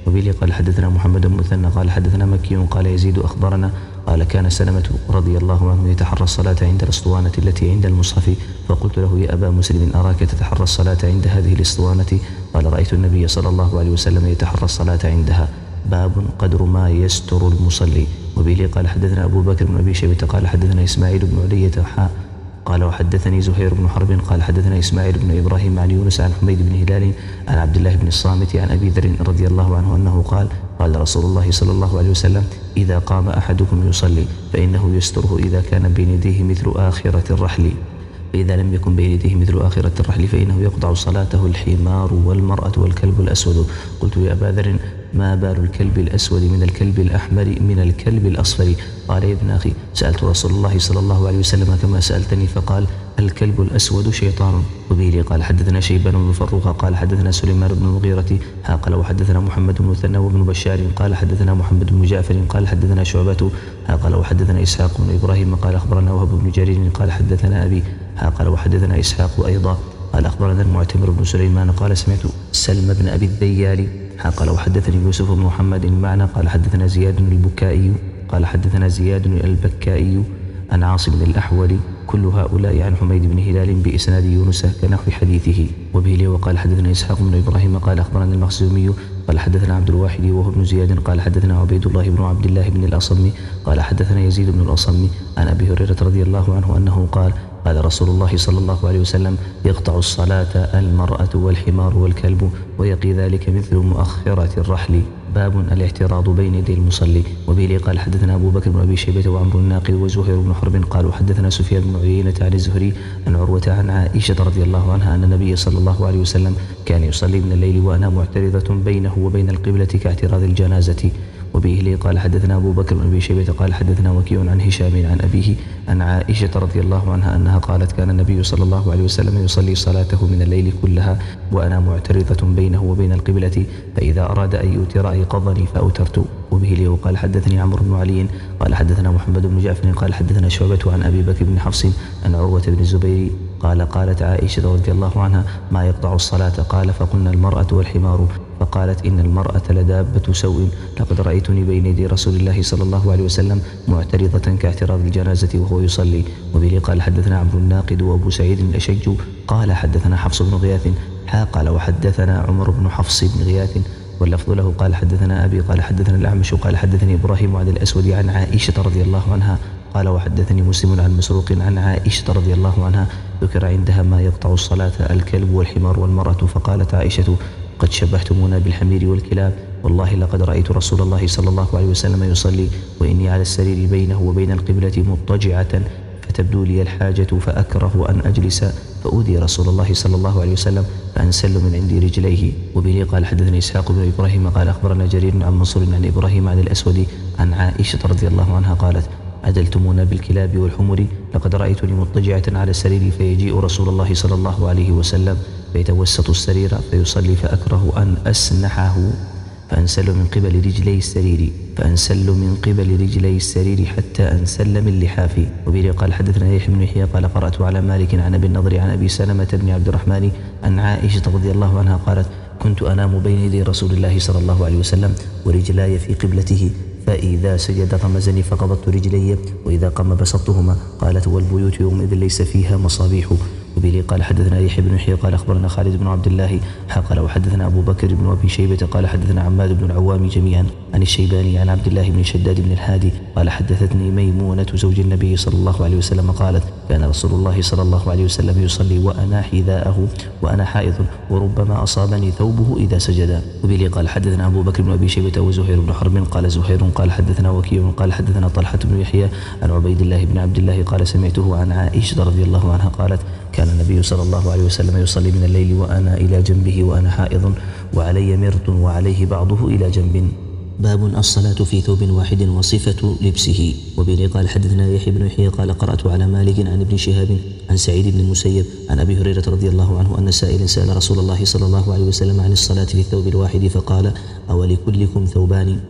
B: وبه قال حدثنا محمد بن مثنى قال حدثنا مكي قال يزيد أخبرنا قال كان سلمة رضي الله عنه يتحرى الصلاة عند الأسطوانة التي عند المصحف، فقلت له يا أبا مسلم أراك تتحرى الصلاة عند هذه الأسطوانة؟ قال رأيت النبي صلى الله عليه وسلم يتحرى الصلاة عندها. باب قدر ما يستر المصلي. وبه قال حدثنا أبو بكر بن أبي شيبة قال حدثنا إسماعيل بن علية حاء قال وحدثني زهير بن حرب قال حدثنا إسماعيل بن إبراهيم عن يونس عن حميد بن هلال عن عبد الله بن الصامت عن أبي ذر رضي الله عنه أنه قال قال رسول الله صلى الله عليه وسلم إذا قام أحدكم يصلي فإنه يستره إذا كان بين يديه مثل آخرة الرحل، فإذا لم يكن بين يديه مثل آخرة الرحل فإنه يقطع صلاته الحمار والمرأة والكلب الأسود. قلت يا أبا ذر ما بال الكلب الأسود من الكلب الأحمر من الكلب الأصفر؟ قال يا ابن أخي سألت رسول الله صلى الله عليه وسلم كما سألتني فقال الكلب الأسود شيطان. وبه قال حدثنا شيبان بن فروخ قال حدثنا سليمان بن المغيرة قال وحدثنا محمد بن مثنى وابن بشار قال حدثنا محمد بن جعفر قال حدثنا شعبة قال وحدثنا إسحاق بن إبراهيم قال أخبرنا وهب بن جرير قال حدثنا أبي قال وحدثنا إسحاق أيضا قال أخبرنا المعتمر بن سليمان قال سمعت سلم بن أبي الذيال قال وحدثني يوسف بن محمد معنا قال حدثنا زياد البكائي قال حدثنا زياد البكائي عن عاصم بن الأحول كل هؤلاء عن حميد بن هلال بإسناد يونس كنحو حديثه. وبه وقال حدثنا إسحاق بن إبراهيم قال أخبرنا المخزومي قال حدثنا عبد الواحد وهو ابن زياد قال حدثنا عبيد الله بن عبد الله بن الأصم قال حدثنا يزيد بن الأصم عن أبي هريرة رضي الله عنه أنه قال قال رسول الله صلى الله عليه وسلم يقطع الصلاة المرأة والحمار والكلب ويقي ذلك مثل مؤخرة الرحل. باب الاعتراض بين يدي المصلي. وبه قال حدثنا أبو بكر بن أبي شيبة وعمر الناقد وزهير بن حرب قالوا حدثنا سفيان بن عيينة عن الزهري عن عروة عن عائشة رضي الله عنها أن النبي صلى الله عليه وسلم كان يصلي من الليل وأنا معترضة بينه وبين القبلة كاعتراض الجنازة. وبه قال حدثنا أبو بكر بن أبي شيبة قال حدثنا وكيع عن هشام عن أبيه عن عائشة رضي الله عنها أنها قالت كان النبي صلى الله عليه وسلم يصلي صلاته من الليل كلها وأنا معترضة بينه وبين القبلة فإذا أراد أن يوتر أيقظني فأوترت. وبه وقال حدثني عمرو بن علي قال حدثنا محمد بن جعفر قال حدثنا شعبة عن أبي بكر بن حفص عن عروة بن الزبير قال قالت عائشة رضي الله عنها ما يقطع الصلاة؟ قال فقلنا المرأة والحمار فقالت إن المرأة لدابة سوء لقد رأيتني بين يدي رسول الله صلى الله عليه وسلم معترضة كاعتراض الجنازة وهو يصلي. وبه قال حدثنا عمرو الناقد وأبو سعيد الأشج قال حدثنا حفص بن غياث قال وحدثنا عمر بن حفص بن غياث واللفظ له قال حدثنا أبي قال حدثنا الأعمش قال حدثني إبراهيم عن الأسود عن عائشة رضي الله عنها قال وحدثني مسلم عن مسروق عن عائشة رضي الله عنها ذكر عندها ما يقطع الصلاة الكلب والحمار والمرأة فقالت عائشة قد شبهتمونا بالحمير والكلاب والله لقد رأيت رسول الله صلى الله عليه وسلم يصلي وإني على السرير بينه وبين القبلة مضطجعة فتبدو لي الحاجة فأكره أن أجلس فأودي رسول الله صلى الله عليه وسلم فأنسل من عندي رجليه. وبه قال حدثني إسحاق بن إبراهيم قال أخبرنا جرير عن منصور عن إبراهيم عن الأسود عن عائشة رضي الله عنها قالت عدلتمونا بالكلاب والحمر لقد رأيتني مضطجعة على السرير فيجيء رسول الله صلى الله عليه وسلم فيتوسط السرير فيصلي فأكره أن أسنحه فأنسل من قبل رجلي السرير فأنسل من قبل رجلي السرير حتى أنسل من لحافي. وبه قال حدثنا يحيى بن يحيى قال قرأت على مالك عن أبي النضر عن أبي سلمة بن عبد الرحمن عن عائشة رضي الله عنها قالت كنت أنام بين يدي رسول الله صلى الله عليه وسلم ورجلاي في قبلته فإذا سجد غمزني فقبضت رجلي وإذا قام بسطتهما. قالت والبيوت يومئذ ليس فيها مصابيح. وبه قال حدثنا يحيى بن يحيى قال أخبرنا خالد بن عبد الله قال وحدثنا أبو بكر بن أبي شيبة قال حدثنا عماد بن العوام جميعا عن الشيباني عن عبد الله بن شداد بن الهادي قال حدثتني ميمونة زوج النبي صلى الله عليه وسلم قالت كان رسول الله صلى الله عليه وسلم يصلي وأنا حذاءه وأنا حائض وربما أصابني ثوبه إذا سجد. وبه قال حدثنا أبو بكر بن أبي شيبة وزهير بن حرب قال زهير قال حدثنا وكيع قال حدثنا طلحة بن يحيى عن عبيد الله بن عبد الله قال سمعته عن عائشة رضي الله عنها قالت كان النبي صلى الله عليه وسلم يصلي من الليل وأنا إلى جنبه وأنا حائض وعلي مرط وعليه بعضه إلى جنب.
A: باب الصلاة في ثوب واحد وصفة لبسه. وبه قال حدثنا يحيى بن يحيى قال قرأت على مالك عن ابن شهاب عن سعيد بن المسيب عن أبي هريرة رضي الله عنه أن سائلا سأل رسول الله صلى الله عليه وسلم عن الصلاة في الثوب الواحد فقال أولكلكم ثوبان؟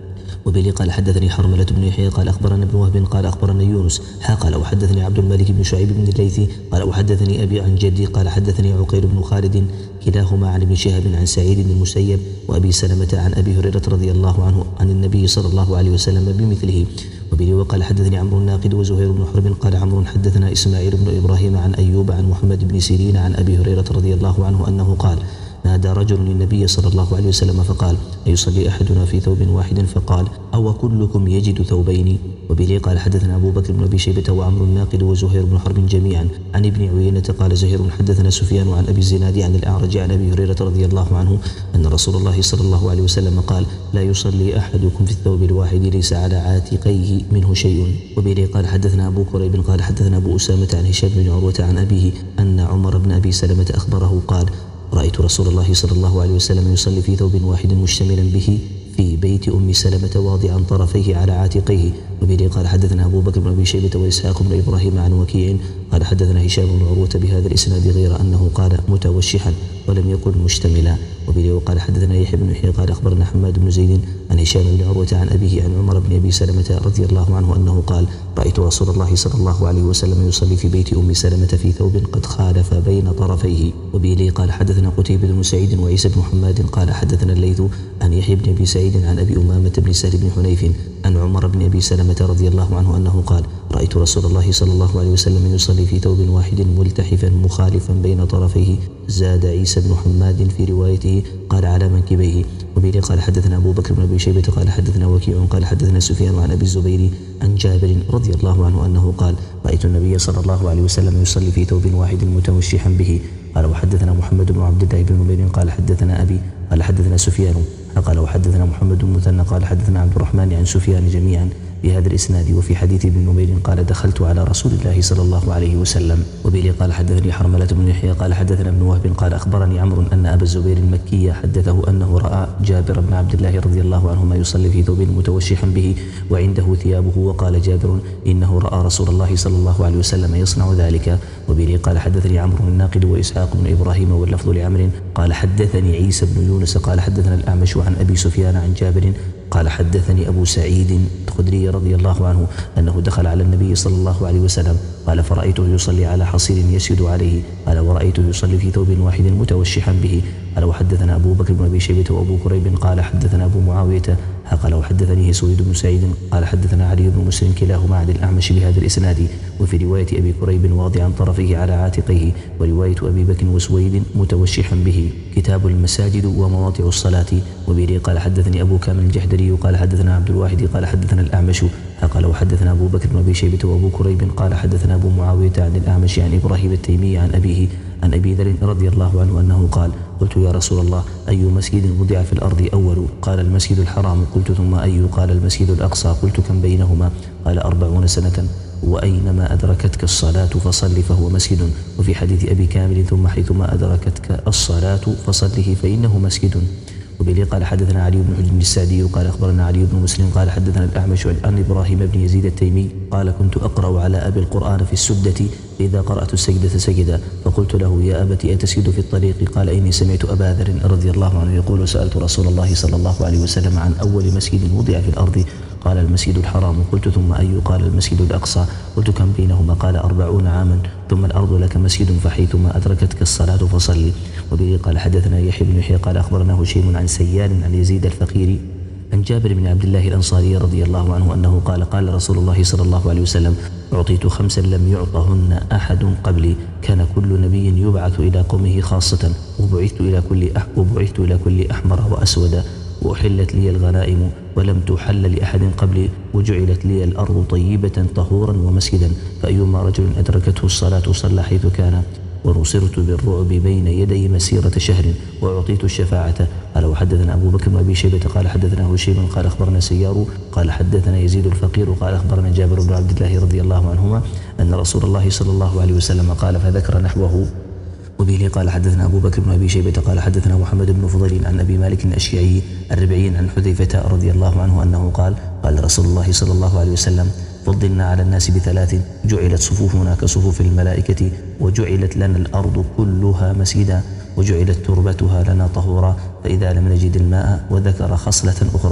B: وبه قال حدثني حرملة بن يحيى قال أخبرنا ابن وهب قال أخبرنا يونس حا قال وحدثني عبد الملك بن شعيب بن الليثي قال وحدثني أبي عن جدي قال حدثني عقيل بن خالد كلاهما عن ابن شهاب عن سعيد بن المسيب وأبي سلمة عن أبي هريرة رضي الله عنه عن النبي صلى الله عليه وسلم بمثله. وبه وقال حدثني عمرو الناقد وزهير بن حرب قال عمرو حدثنا إسماعيل بن إبراهيم عن أيوب عن محمد بن سيرين عن أبي هريرة رضي الله عنه أنه قال نادى رجل النبي صلى الله عليه وسلم فقال أيصلي أحدنا في ثوب واحد فقال أو كلكم يجد ثوبين. وبه قال حدثنا أبو بكر بن أبي شيبة وعمرو الناقد وزهير بن حرب جميعا عن ابن عيينة قال زهير حدثنا سفيان عن أبي الزناد عن الأعرج عن أبي هريرة رضي الله عنه أن رسول الله صلى الله عليه وسلم قال لا يصلي أحدكم في الثوب الواحد ليس على عاتقيه منه شيء. وبه قال حدثنا أبو كريب قال حدثنا أبو أسامة عن هشام بن عروة عن أبيه أن عمر بن أبي سلمة أخبره قال رأيت رسول الله صلى الله عليه وسلم يصلي في ثوب واحد مشتملا به في بيت أم سلمة واضعا طرفيه على عاتقيه. وبه قال حدثنا أبو بكر بن أبي شيبة وإسحاق بن إبراهيم عن وكيع قال حدثنا هشام بن عروة بهذا الإسناد غير أنه قال متوشحا ولم يقل مشتملا. وبه قال حدثنا يحيى بن يحيى قال أخبرنا حماد بن زيد عن هشام بن عروة عن أبيه عن عمر بن أبي سلمة رضي الله عنه أنه قال رأيت رسول الله صلى الله عليه وسلم يصلي في بيت أم سلمة في ثوب قد خالف بين طرفيه. وبه قال حدثنا قتيبة بن سعيد وعيسى بن حماد قال حدثنا الليث عن يحيى بن أبي سعيد عن أبي أمامة بن سهل بن حنيف عن عمر بن أبي سلمة رضي الله عنه أنه قال رأيت رسول الله صلى الله عليه وسلم يصلي في ثوب واحد ملتحفا مخالفا بين طرفيه. زاد عيسى بن حماد في روايته قال على منكبيه. وبه قال حدثنا أبو بكر بن أبي شيبة قال حدثنا وكيع قال حدثنا سفيان عن أبي الزبير عن جابر رضي الله عنه أنه قال رأيت النبي صلى الله عليه وسلم يصلي في ثوب واحد متوشحا به. قال وحدثنا محمد بن عبد الله بن نمير قال حدثنا أبي قال حدثنا سفيان قال وحدثنا محمد بن مثنى قال حدثنا عبد الرحمن عن سفيان جميعا بهذا الإسناد. وفي حديث ابن نمير قال دخلت على رسول الله صلى الله عليه وسلم. وبه قال حدثني حرملة بن يحيى قال حدثنا ابن وهب قال أخبرني عمرو أن أبا الزبير المكي حدثه أنه رأى جابر بن عبد الله رضي الله عنهما يصلي في ثوب متوشحا به وعنده ثيابه. وقال جابر إنه رأى رسول الله صلى الله عليه وسلم يصنع ذلك. وبه قال حدثني عمرو الناقد وإسحاق بن إبراهيم واللفظ لعمر قال حدثني عيسى بن يونس قال حدثنا الأعمش عن أبي سفيان عن جابر قال حدثني أبو سعيد الخدري رضي الله عنه أنه دخل على النبي صلى الله عليه وسلم قال فرأيته يصلي على حصير يسجد عليه قال ورأيته يصلي في ثوب واحد متوشحا به. قال وحدثنا أبو بكر بن أبي شيبة وأبو كريب قال حدثنا أبو معاوية قال وحدثني سويد بن سعيد قال حدثنا علي بن مسلم كلاهما عن الأعمش بهذا الإسناد. وفي رواية أبي كريب واضعا طرفيه على عاتقيه ورواية أبي بكر وسويد متوشحا به. كتاب المساجد ومواضع الصلاة. وبه قال حدثني أبو كامل الجحدري قال حدثنا عبد الواحد قال حدثنا الأعمش قال وحدثنا أبو بكر بن أبي شيبة وأبو كريب قال حدثنا أبو معاوية عن الأعمش عن إبراهيم التيمي عن أبيه عن أبي ذر رضي الله عنه أنه قال قلت يا رسول الله أي مسجد وضع في الأرض أول؟ قال المسجد الحرام. قلت ثم أي؟ قال المسجد الأقصى. قلت كم بينهما؟ قال أربعون سنة. وأينما أدركتك الصلاة فصل فهو مسجد. وفي حديث أبي كامل ثم حيثما أدركتك الصلاة فصله فإنه مسجد. وبه قال حدثنا علي بن حجر السعدي قال أخبرنا علي بن مسلم قال حدثنا الأعمش عن إبراهيم بن يزيد التيمي قال كنت أقرأ على أبي القرآن في السدة إذا قرأت السجدة سجدا فقلت له يا أبت أتسجد في الطريق؟ قال إني سمعت أبا ذر رضي الله عنه يقول سألت رسول الله صلى الله عليه وسلم عن أول مسجد وضع في الأرض قال المسجد الحرام. قلت ثم أي؟ قال المسجد الأقصى. قلت كم بينهما؟ قال أربعون عاما. ثم الأرض لك مسجد فحيثما أدركتك الصلاة فصلي. وبه قال حدثنا يحيى بن يحيى قال أخبرنا هشيم عن سيار عن يزيد الفقير عن جابر بن عبد الله الأنصاري رضي الله عنه أنه قال قال رسول الله صلى الله عليه وسلم أعطيت خمسا لم يعطهن أحد قبلي كان كل نبي يبعث إلى قومه خاصة وبعثت إلى كل أح وبعثت إلى كل أحمر وأسود وأحلت لي الغنائم ولم تحل لأحد قبلي وجعلت لي الأرض طيبة طهورا ومسجدا فأيما رجل أدركته الصلاة صلى حيث كان. ونصرت بالرعب بين يدي مسيرة شهر وأعطيت الشفاعة. قال وحدثنا أبو بكر بن أبي شيبة قال حدثنا هشيم قال أخبرنا سيار قال حدثنا يزيد الفقير قال أخبرنا جابر بن عبد الله رضي الله عنهما أن رسول الله صلى الله عليه وسلم قال فذكر نحوه. وبه قال حدثنا أبو بكر بن أبي شيبة قال حدثنا محمد بن فضيل عن أبي مالك الأشيعي الربعي عن حذيفة رضي الله عنه أنه قال قال رسول الله صلى الله عليه وسلم فضلنا على الناس بثلاث جعلت صفوفنا كصفوف الملائكة وجعلت لنا الأرض كلها مسجدا وجعلت تربتها لنا طهورا فإذا لم نجد الماء. وذكر خصلة أخرى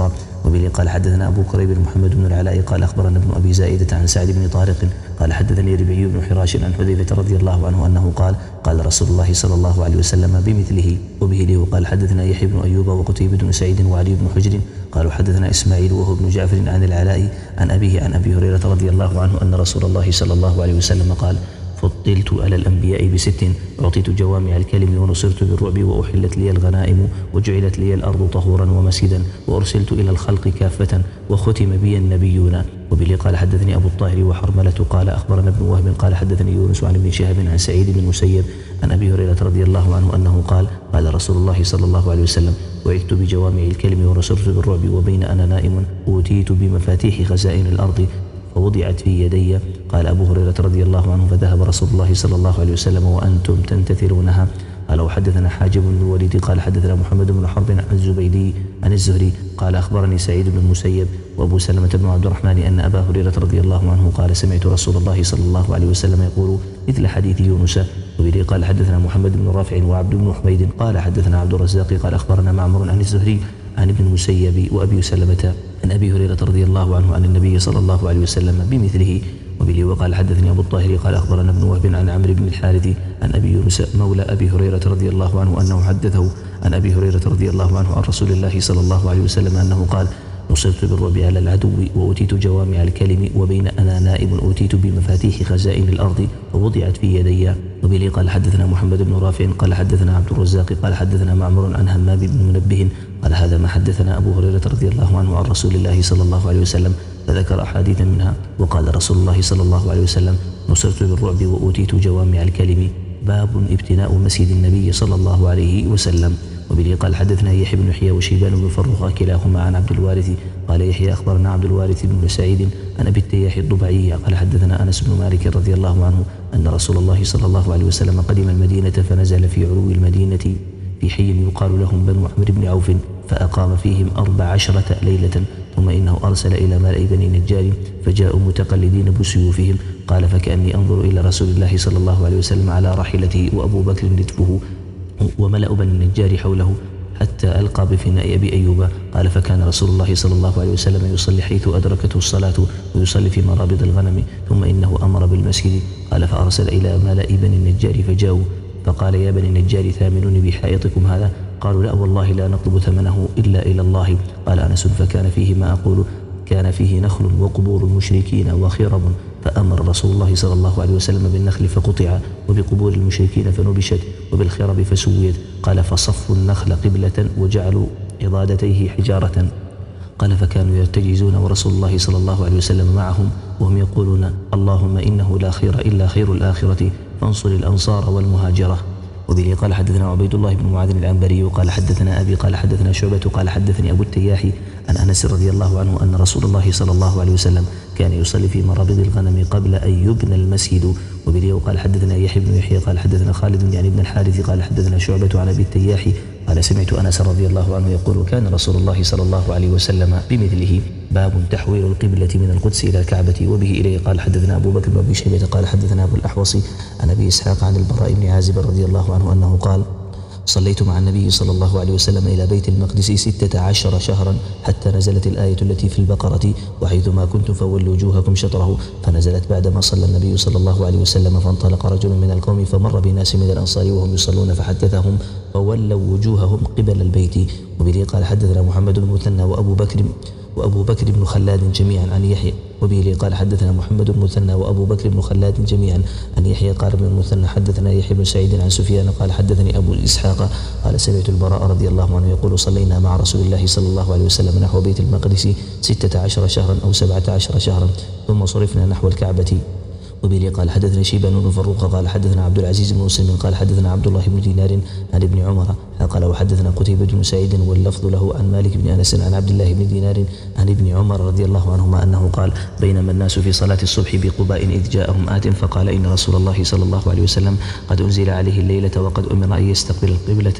B: وبه قال حدثنا أبو كريب محمد بن العلاء قال أخبرنا ابن أبي زائدة عن سعد بن طارق قال حدثني ربيعي بن حراش عن حذيفة رضي الله عنه أنه قال قال رسول الله صلى الله عليه وسلم بمثله. وبه له قال حدثنا يحيى بن أيوب وقتيبة بن سعيد وعلي بن حجر قالوا حدثنا إسماعيل وهو ابن جعفر عن العلاء عن أبيه عن أبي هريرة رضي الله عنه أن رسول الله صلى الله عليه وسلم قال فضلت على الأنبياء بست أعطيت جوامع الكلم ونصرت بالرعب وأحلت لي الغنائم وجعلت لي الأرض طهورا ومسجدا وأرسلت إلى الخلق كافة وختم بي النبيون. وبه قال حدثني أبو الطاهر وحرملة قال أخبرنا ابن وهب قال حدثني يونس عن ابن شهاب عن سعيد بن المسيب عن أبي هريرة رضي الله عنه أنه قال قال رسول الله صلى الله عليه وسلم وعدت بجوامع الكلم ونصرت بالرعب وبين أنا نائم أوتيت بمفاتيح خزائن الأرض فوضعت في يدي. قال أبو هريرة رضي الله عنه فذهب رسول الله صلى الله عليه وسلم وأنتم تنتثرونها. قال وحدثنا حاجب بن الوليد قال حدثنا محمد بن حرب عن الزبيدي عن الزهري قال أخبرني سعيد بن المسيب وأبو سلمة بن عبد الرحمن أن أبا هريرة رضي الله عنه قال سمعت رسول الله صلى الله عليه وسلم يقول مثل حديث يونس. وبه قال حدثنا محمد بن رافع وعبد بن حميد قال حدثنا عبد الرزاق قال أخبرنا معمر عن الزهري عن ابن المسيب وأبي سلمة عن أبي هريرة رضي الله عنه عن النبي صلى الله عليه وسلم بمثله. وبه وقال حدثني أبو الطاهر قال أخبرنا ابن وهب عن عمرو بن الحارث عن أبي يونس مولى أبي هريرة رضي الله عنه أنه حدثه عن أبي هريرة رضي الله عنه عن رسول الله صلى الله عليه وسلم أنه قال نصرت بالرعب على العدو وأوتيت جوامع الكلم وبين أنا نائب أوتيت بمفاتيح خزائن الأرض ووضعت في يدي. وبه قال حدثنا محمد بن رافع قال حدثنا عبد الرزاق قال حدثنا معمر عن همام بن منبه قال هذا ما حدثنا أبو هريرة رضي الله عنه عن رسول الله صلى الله عليه وسلم فذكر أحاديث منها. وقال رسول الله صلى الله عليه وسلم نصرت بالرعب وأوتيت جوامع الكلم. باب ابتناء مسجد النبي صلى الله عليه وسلم. وبه قال حدثنا يحيى بن يحيى وشيبان بن فروخ كلاهما عن عبد الوارث قال يحيى أخبرنا عبد الوارث بن سعيد عن أبي التياح الضبعي قال حدثنا أنس بن مالك رضي الله عنه أن رسول الله صلى الله عليه وسلم قدم المدينة فنزل في علو المدينة في حي يقال لهم بنو عمرو بن عوف فأقام فيهم أربع عشرة ليلة ثم إنه أرسل إلى ملأ بني نجار فجاءوا متقلدين بسيوفهم قال فكأني أنظر إلى رسول الله صلى الله عليه وسلم على راحلته وأبو بكر ندفه وملأ بني النجار حوله حتى ألقى بفناء أبي أيوب. قال فكان رسول الله صلى الله عليه وسلم يصلي حيث أدركته الصلاة ويصلي في مرابض الغنم ثم إنه أمر بالمسجد. قال فأرسل إلى ملأ بني النجار فجاءوا فقال يا بني النجار ثامنوني بحائطكم هذا قالوا لا والله لا نطلب ثمنه إلا إلى الله. قال أنس فكان فيه ما أقول كان فيه نخل وقبور المشركين وخرب فأمر رسول الله صلى الله عليه وسلم بالنخل فقطع وبقبور المشركين فنبشت وبالخرب فسويت. قال فصفوا النخل قبلة وجعلوا عضادتيه حجارة. قال فكانوا يرتجزون ورسول الله صلى الله عليه وسلم معهم وهم يقولون اللهم إنه لا خير إلا خير الآخرة فانصر الأنصار والمهاجرة. وبه قال حدثنا عبيد الله بن معاذ العنبري وقال حدثنا أبي قال حدثنا شعبة قال حدثني أبو التياح عن أنس رضي الله عنه أن رسول الله صلى الله عليه وسلم كان يصلي في مرابض الغنم قبل أن يبنى المسجد. وبه قال حدثنا يحيى بن يحيى قال حدثنا خالد يعني بن الحارث قال حدثنا شعبة عن أبي التياح قال سمعت أنس رضي الله عنه يقول كان رسول الله صلى الله عليه وسلم بمثله. باب تحويل القبلة من القدس إلى الكعبة. وبه إليه قال حدثنا أبو بكر بن أبي شيبة قال حدثنا أبو الأحوص عن أبي إسحاق عن البراء بن عازب رضي الله عنه أنه قال صليت مع النبي صلى الله عليه وسلم إلى بيت المقدس ستة عشر شهرا حتى نزلت الآية التي في البقرة وحيثما كنتم فولوا وجوهكم شطره فنزلت بعدما صلى النبي صلى الله عليه وسلم فانطلق رجل من القوم فمر بناس من الأنصار وهم يصلون فحدثهم فولوا وجوههم قبل البيت. وبه قال حدثنا محمد بن مثنى وأبو بكر وأبو بكر بن خلاد جميعا عن يحيى. وبه قال حدثنا محمد بن مثنى وأبو بكر بن خلاد جميعا عن يحيى قال ابن المثنى حدثنا يحيى بن سعيد عن سفيان قال حدثني أبو إسحاق قال سمعت البراء رضي الله عنه يقول صلينا مع رسول الله صلى الله عليه وسلم نحو بيت المقدس ستة عشر شهرا أو سبعة عشر شهرا ثم صرفنا نحو الكعبة. وبه قال حدثنا شيبان بن فروق قال حدثنا عبد العزيز بن مسلم قال حدثنا عبد الله بن دينار عن ابن عمر قال وحدثنا قتيبة بن سعيد واللفظ له عن مالك بن أنس عن عبد الله بن دينار عن ابن عمر رضي الله عنهما أنه قال بينما الناس في صلاة الصبح بقباء إذ جاءهم آت فقال إن رسول الله صلى الله عليه وسلم قد أنزل عليه الليلة وقد أمر أن يستقبل القبلة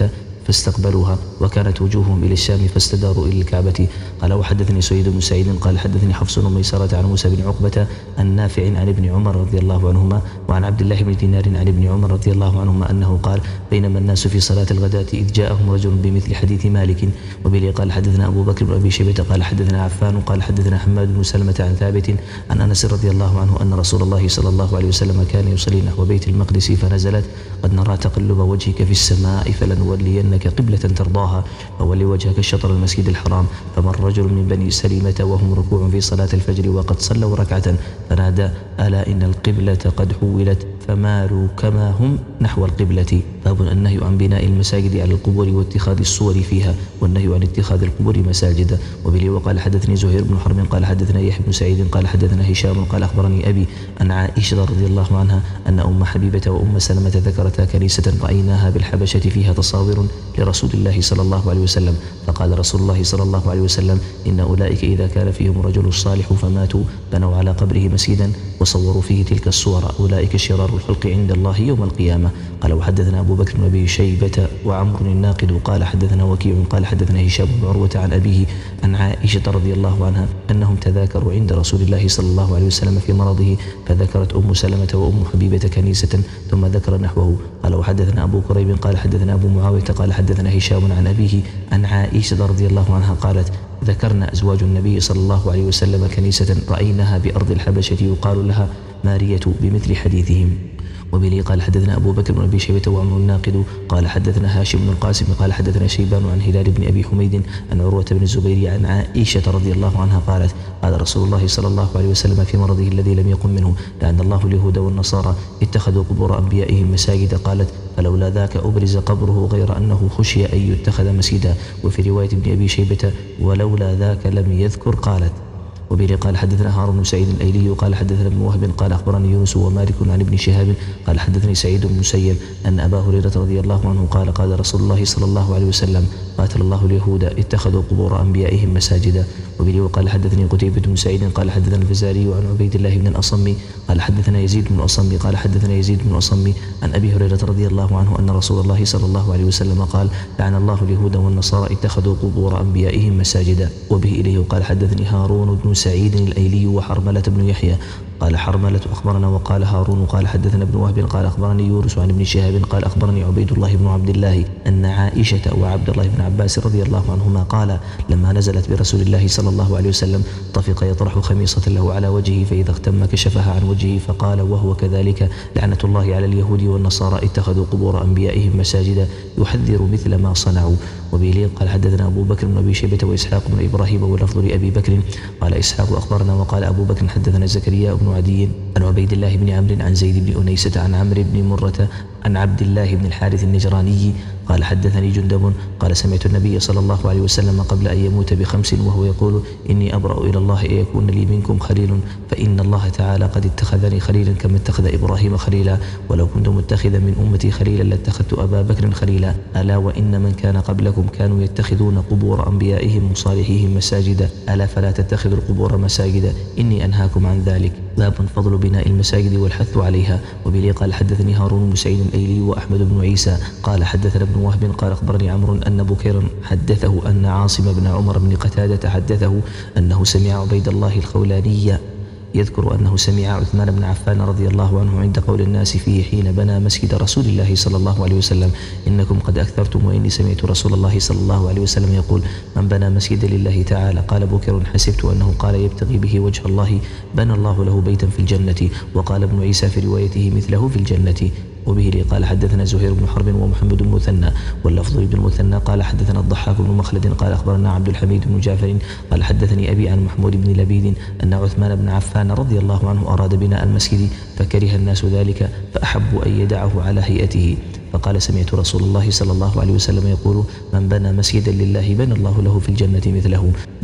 B: فاستقبلوها، وكانت وجوههم إلى الشام فاستداروا إلى الكعبة. قال وحدثني سويد بن سعيد قال حدثني حفص بن ميسرة عن موسى بن عقبة النافع عن ابن عمر رضي الله عنهما وعن عبد الله بن دينار عن ابن عمر رضي الله عنهما أنه قال بينما الناس في صلاة الغداة إذ جاءهم رجل بمثل حديث مالك وبه قال حدثنا أبو بكر بن أبي شيبة قال حدثنا عفان قال حدثنا حماد بن سلمة عن ثابت عن أنس رضي الله عنه أن رسول الله صلى الله عليه وسلم كان يصلي نحو بيت المقدس فنزلت قد نرى تقلب وجهك في السماء فلنولينك قبلة ترضاها فولي وجهك شطر المسجد الحرام. فمر رجل من بني سليمة وهم ركوع في صلاة الفجر وقد صلوا ركعة فنادى ألا إن القبلة قد حولت فمالوا كما هم نحو القبلة. باب النهي عن بناء المساجد على القبور واتخاذ الصور فيها والنهي عن اتخاذ القبور مساجد. وبلي وقال حدثني زهير بن حرب قال حدثنا يحيى بن سعيد قال حدثنا هشام قال أخبرني أبي أن عائشة رضي الله عنها أن أم حبيبة وأم سلمة ذكرتا كنيسة رأيناها بالحبشة فيها تصاور لرسول الله صلى الله عليه وسلم فقال رسول الله صلى الله عليه وسلم إن أولئك إذا كان فيهم رجل الصالح فماتوا بنوا على قبره مسجدا وصوروا فيه تلك الصور أولئك شرار الخلق عند الله يوم القيامة. قال وحدثنا أبو بكر بن أبي شيبة وعمر الناقد قال حدثنا وكيع قال حدثنا هشام بن عروة عن أبيه عن عائشة رضي الله عنها أنهم تذاكروا عند رسول الله صلى الله عليه وسلم في مرضه فذكرت أم سلمة وأم حبيبة كنيسة ثم ذكر نحوه. قال وحدثنا أبو كريب قال حدثنا أبو معاوية قال حدثنا هشام عن أبيه عن عائشة رضي الله عنها قالت ذكرنا أزواج النبي صلى الله عليه وسلم كنيسة رأيناها بأرض الحبشة يقال لها مارية بمثل حديثهم. وبه قال حدثنا أبو بكر بن أبي شيبة وعمر الناقد قال حدثنا هاشم بن القاسم قال حدثنا شيبان عن هلال بن أبي حميد عن عروة بن الزبير عن عائشة رضي الله عنها قالت قال رسول الله صلى الله عليه وسلم في مرضه الذي لم يقم منه لعن الله اليهود والنصارى اتخذوا قبور أنبيائهم مساجد قالت فلولا ذاك أبرز قبره غير أنه خشي أن يتخذ مسجدا. وفي رواية ابن أبي شيبة ولولا ذاك لم يذكر قالت. وبه قال حدثنا هارون بن سعيد الأيلي قال حدثنا ابن وهب قال أخبرني يونس ومالك عن ابن شهاب قال حدثني سعيد بن مسيب أن أبا هريرة رضي الله عنه قال قال رسول الله صلى الله عليه وسلم قاتل الله اليهود اتخذوا قبور أنبيائهم مساجدا. وبه قال حدثني قتيبة بن سعيد قال حدثنا الفزاري عن عبيد الله بن الأصم قال حدثنا يزيد بن الأصم قال حدثنا يزيد بن الأصم عن أبي هريرة رضي الله عنه أن رسول الله صلى الله عليه وسلم قال لعن الله اليهود والنصارى اتخذوا قبور أنبيائهم مساجدا. وبه إليه قال حدثني هارون بن سعيد الأيلي وحرملة بن يحيى قال حرملة أخبرنا وقال هارون قال حدثنا ابن وهب قال أخبرني يونس عن ابن شهاب قال أخبرني عبيد الله بن عبد الله أن عائشة وعبد الله بن عباس رضي الله عنهما قال لما نزلت برسول الله صلى الله عليه وسلم طفق يطرح خميصة له على وجهه فإذا اختم كشفها عن وجهه فقال وهو كذلك لعنة الله على اليهود والنصارى اتخذوا قبور أنبيائهم مساجدا يحذر مثل ما صنعوا. وبه قال حدثنا أبو بكر بن أبي شيبة وإسحاق بن إبراهيم واللفظ لأبي بكر قال إسحاق أخبرنا وقال أبو بكر حدثنا زكريا بن عدي عن عبيد الله بن عمرو عن زيد بن أنيسة عن عمرو بن مرة عن عبد الله بن الحارث النجراني قال حدثني جندب قال سمعت النبي صلى الله عليه وسلم قبل أن يموت بخمس وهو يقول إني أبرأ إلى الله أن يكون لي منكم خليل فإن الله تعالى قد اتخذني خليلا كما اتخذ إبراهيم خليلا ولو كنت متخذا من أمتي خليلا لاتخذت أبا بكر خليلا ألا وإن من كان قبلكم كانوا يتخذون قبور أنبيائهم وصالحيهم مساجدا ألا فلا تتخذوا القبور مساجدا إني أنهاكم عن ذلك. باب فضل بناء المساجد والحث عليها. وبه قال حدثني هارون بن سعيد الأيلي وأحمد بن عيسى قال حدثنا ابن وهب قال أخبرني عمرو أن بكيرا حدثه أن عاصم بن عمر بن قتادة حدثه أنه سمع عبيد الله الخولاني يذكر أنه سمع عثمان بن عفان رضي الله عنه عند قول الناس فيه حين بنى مسجد رسول الله صلى الله عليه وسلم إنكم قد أكثرتم وإني سمعت رسول الله صلى الله عليه وسلم يقول من بنى مسجد لله تعالى قال بكر حسبت أنه قال يبتغي به وجه الله بنى الله له بيتا في الجنة. وقال ابن عيسى في روايته مثله في الجنة. وبه قال حدثنا زهير بن حرب ومحمد بن المثنى واللفظ بن المثنى قال حدثنا الضحاك بن مخلد قال أخبرنا عبد الحميد بن جعفر قال حدثني أبي عن محمود بن لبيد أن عثمان بن عفان رضي الله عنه أراد بناء المسجد فكره الناس ذلك فأحبوا أن يدعه على هيئته فقال سمعت رسول الله صلى الله عليه وسلم يقول من بنى مسجدا لله بنى الله له في الجنة مثله.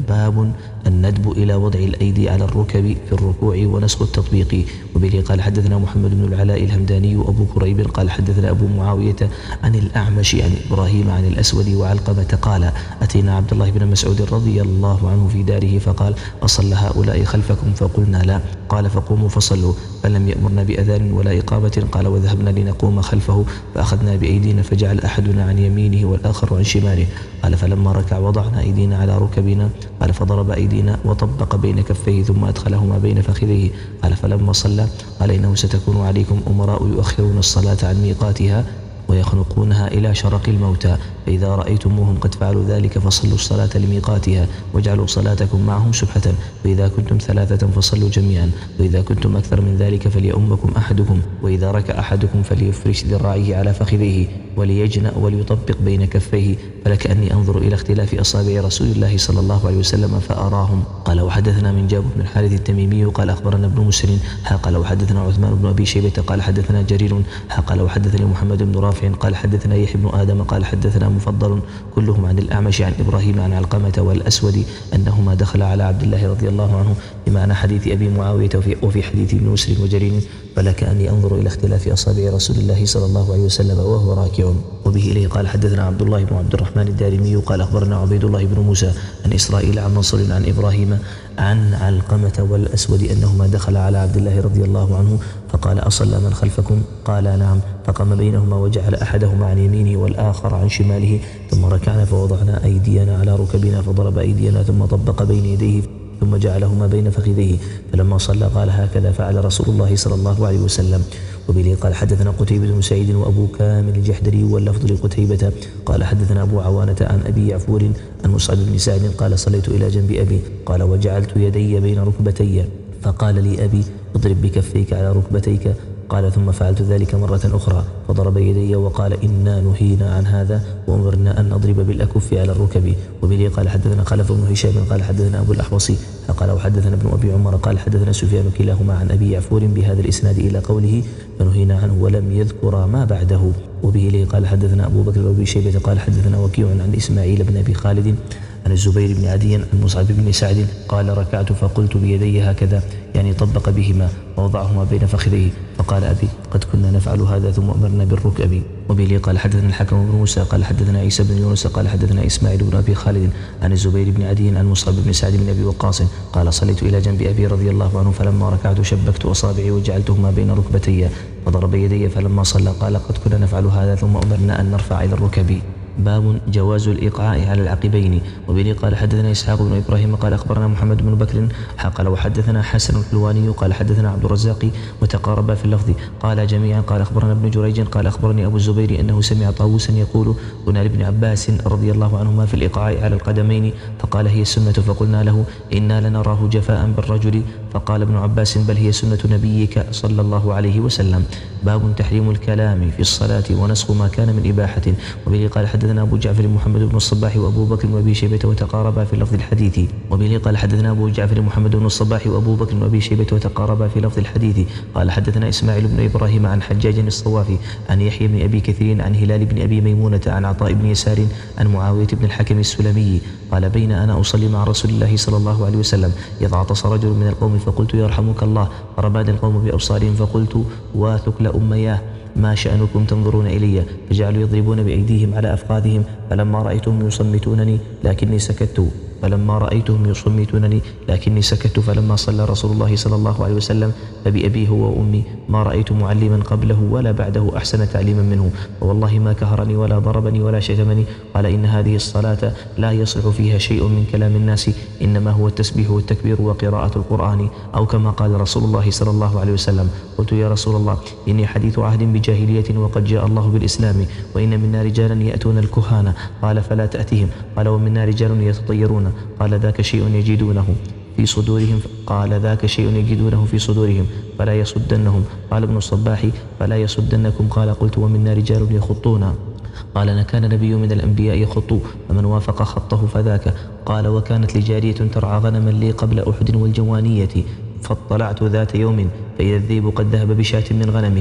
A: باب الندب إلى وضع الأيدي على الركب في الركوع ونسخ التطبيق. وبه قال حدثنا محمد بن العلاء الهمداني أبو كريب قال حدثنا أبو معاوية عن الأعمش عن إبراهيم عن الأسود وعلقمة قال أتينا عبد الله بن مسعود رضي الله عنه في داره فقال أصلى هؤلاء خلفكم؟ فقلنا لا. قال فقوموا فصلوا، فلم يأمرنا بأذان ولا إقامة. قال وذهبنا لنقوم خلفه فأخذنا بأيدينا فجعل أحدنا عن يمينه والآخر عن شماله. قال فلما ركع وضعنا أيدينا على ركبنا. قال فضرب أيدينا وطبق بين كفيه ثم أدخلهما بين فخذيه. قال فلما صلى قال إنه ستكون عليكم أمراء يؤخرون الصلاة عن ميقاتها ويخنقونها إلى شرق الموتى، فإذا رأيتموهم قد فعلوا ذلك فصلوا الصلاة لميقاتها واجعلوا صلاتكم معهم سبحة، وإذا كنتم ثلاثة فصلوا جميعا، وإذا كنتم أكثر من ذلك فليؤمكم أحدكم، وإذا ركع أحدكم فليفرش ذراعيه على فخذيه وليجنأ وليطبق بين كفيه، فلكأني أنظر إلى اختلاف أصابع رسول الله صلى الله عليه وسلم فأراهم. قال وحدثنا من جابر بن الحارث التميمي قال أخبرنا ابن مسلم قال وحدثنا عثمان بن أبي شيبة قال حدثنا جرير قال وحدثني محمد بن رافع قال حدثنا يحيى بن آدم قال حدثنا مفضل كلهم عن الأعمش عن إبراهيم عن علقمة والأسود أنهما دخل على عبد الله رضي الله عنه بمعنى حديث أبي معاوية وفي, وفي حديث ابن مسلم وجرير، فلكأني أنظر إلى اختلاف أصابع رسول الله صلى الله عليه وسلم وهو راكع. وبه إليه قال حدثنا عبد الله بن عبد الرحمن الدارمي قال أخبرنا عبيد الله بن موسى عن إسرائيل عن منصور عن إبراهيم عن علقمة والأسود أنهما دخل على عبد الله رضي الله عنه فقال أصلى من خلفكم؟ قال نعم، فقام بينهما وجعل أحدهما عن يمينه والآخر عن شماله، ثم ركعنا فوضعنا أيدينا على ركبنا فضرب أيدينا ثم طبق بين يديه ثم جعلهما بين فخذيه، فلما صلى قال هكذا فعل رسول الله صلى الله عليه وسلم. وبه قال حدثنا قتيبة بن سعيد وأبو كامل الجحدري واللفظ لقتيبة قال حدثنا أبو عوانة عن أبي يعفور عن مصعب بن سعد قال صليت إلى جنب أبي قال وجعلت يدي بين ركبتي فقال لي أبي اضرب بكفيك على ركبتيك، قال ثم فعلت ذلك مرة أخرى فضرب يدي وقال إنا نهينا عن هذا وأمرنا أن نضرب بالأكف على الركب. وبه قال حدثنا خلف بن هشام قال حدثنا أبو الأحوصي قال وحدثنا ابن أبي عمر قال حدثنا سفيان كلاهما عن أبي يعفور بهذا الإسناد إلى قوله فنهينا عنه ولم يذكر ما بعده. وبه قال حدثنا أبو بكر وأبي شيبة قال حدثنا وكيع عن إسماعيل بن أبي خالد عن الزبير بن عدي عن مصعب بن سعد قال ركعت فقلت بيدي هكذا يعني طبق بهما ووضعهما بين فخذيه، فقال أبي قد كنا نفعل هذا ثم أمرنا بالركب. وبه قال حدثنا الحكم بن موسى قال حدثنا عيسى بن يونس قال حدثنا إسماعيل بن أبي خالد عن الزبير بن عدي عن مصعب بن سعد بن أبي وقاص قال صليت إلى جنب أبي رضي الله عنه فلما ركعت شبكت أصابعي وجعلتهما بين ركبتي فضرب يدي، فلما صلى قال قد كنا نفعل هذا ثم أمرنا أن نرفع إلى الركب. باب جواز الإيقاع على العقبين. وبه قال حدثنا إسحاق بن إبراهيم قال أخبرنا محمد بن بكر قال وحدثنا حسن الحلواني قال حدثنا عبد الرزاق وتقاربا في اللفظ قال جميعا قال أخبرنا ابن جريج قال أخبرني أبو الزبير أنه سمع طاووسا يقول قلنا لابن عباس رضي الله عنهما في الإيقاع على القدمين فقال هي السنة، فقلنا له إنا لنراه جفاء بالرجل، فقال ابن عباس بل هي سنة نبيك صلى الله عليه وسلم. باب تحريم الكلام في الصلاة ونسخ ما كان من إباحة. وبه قال حدثنا أبو جعفر محمد بن الصباح وأبو بكر وأبي شيبة وتقاربا في لفظ الحديث. وبه قال حدثنا أبو جعفر محمد بن الصباح وأبو بكر وأبي شيبة وتقاربا في لفظ الحديث. قال حدثنا إسماعيل بن إبراهيم عن حجاج الصوافي عن يحيى بن أبي كثير عن هلال بن أبي ميمونة عن عطاء بن يسار عن معاوية بن الحكم السلمي قال بين أنا أصلي مع رسول الله صلى الله عليه وسلم إذ عطس رجل من القوم فقلت يرحمك الله، فرماني القوم بأبصارهم فقلت واثقل أمياه ما شأنكم تنظرون إلي، فجعلوا يضربون بأيديهم على أفخاذهم، فلما رأيتهم يصمتونني لكني سكت فلما رأيتهم يصمتونني لكني سكت فلما صلى رسول الله صلى الله عليه وسلم فبأبي هو وأمي ما رأيت معلما قبله ولا بعده أحسن تعليما منه، والله ما كهرني ولا ضربني ولا شتمني. قال إن هذه الصلاة لا يصلح فيها شيء من كلام الناس، إنما هو التسبيح والتكبير وقراءة القرآن، أو كما قال رسول الله صلى الله عليه وسلم. قلت يا رسول الله إني حديث عهد بجاهلية وقد جاء الله بالإسلام، وإن منا رجالا يأتون الكهانة. قال فلا تأتهم. قال ومنا رجال يتطيرون. قال ذاك شيء يجدونه في صدورهم قال ذاك شيء يجدونه في صدورهم فلا يصدنهم. قال ابن الصباح فلا يصدنكم. قال قلت ومنا رجال يخطون. قال كان نبي من الأنبياء يخط فمن وافق خطه فذاك. قال وكانت لجارية ترعى غنما لي قبل أحد والجوانية، فاطلعت ذات يوم فإذا الذئب قد ذهب بشاة من غنمها،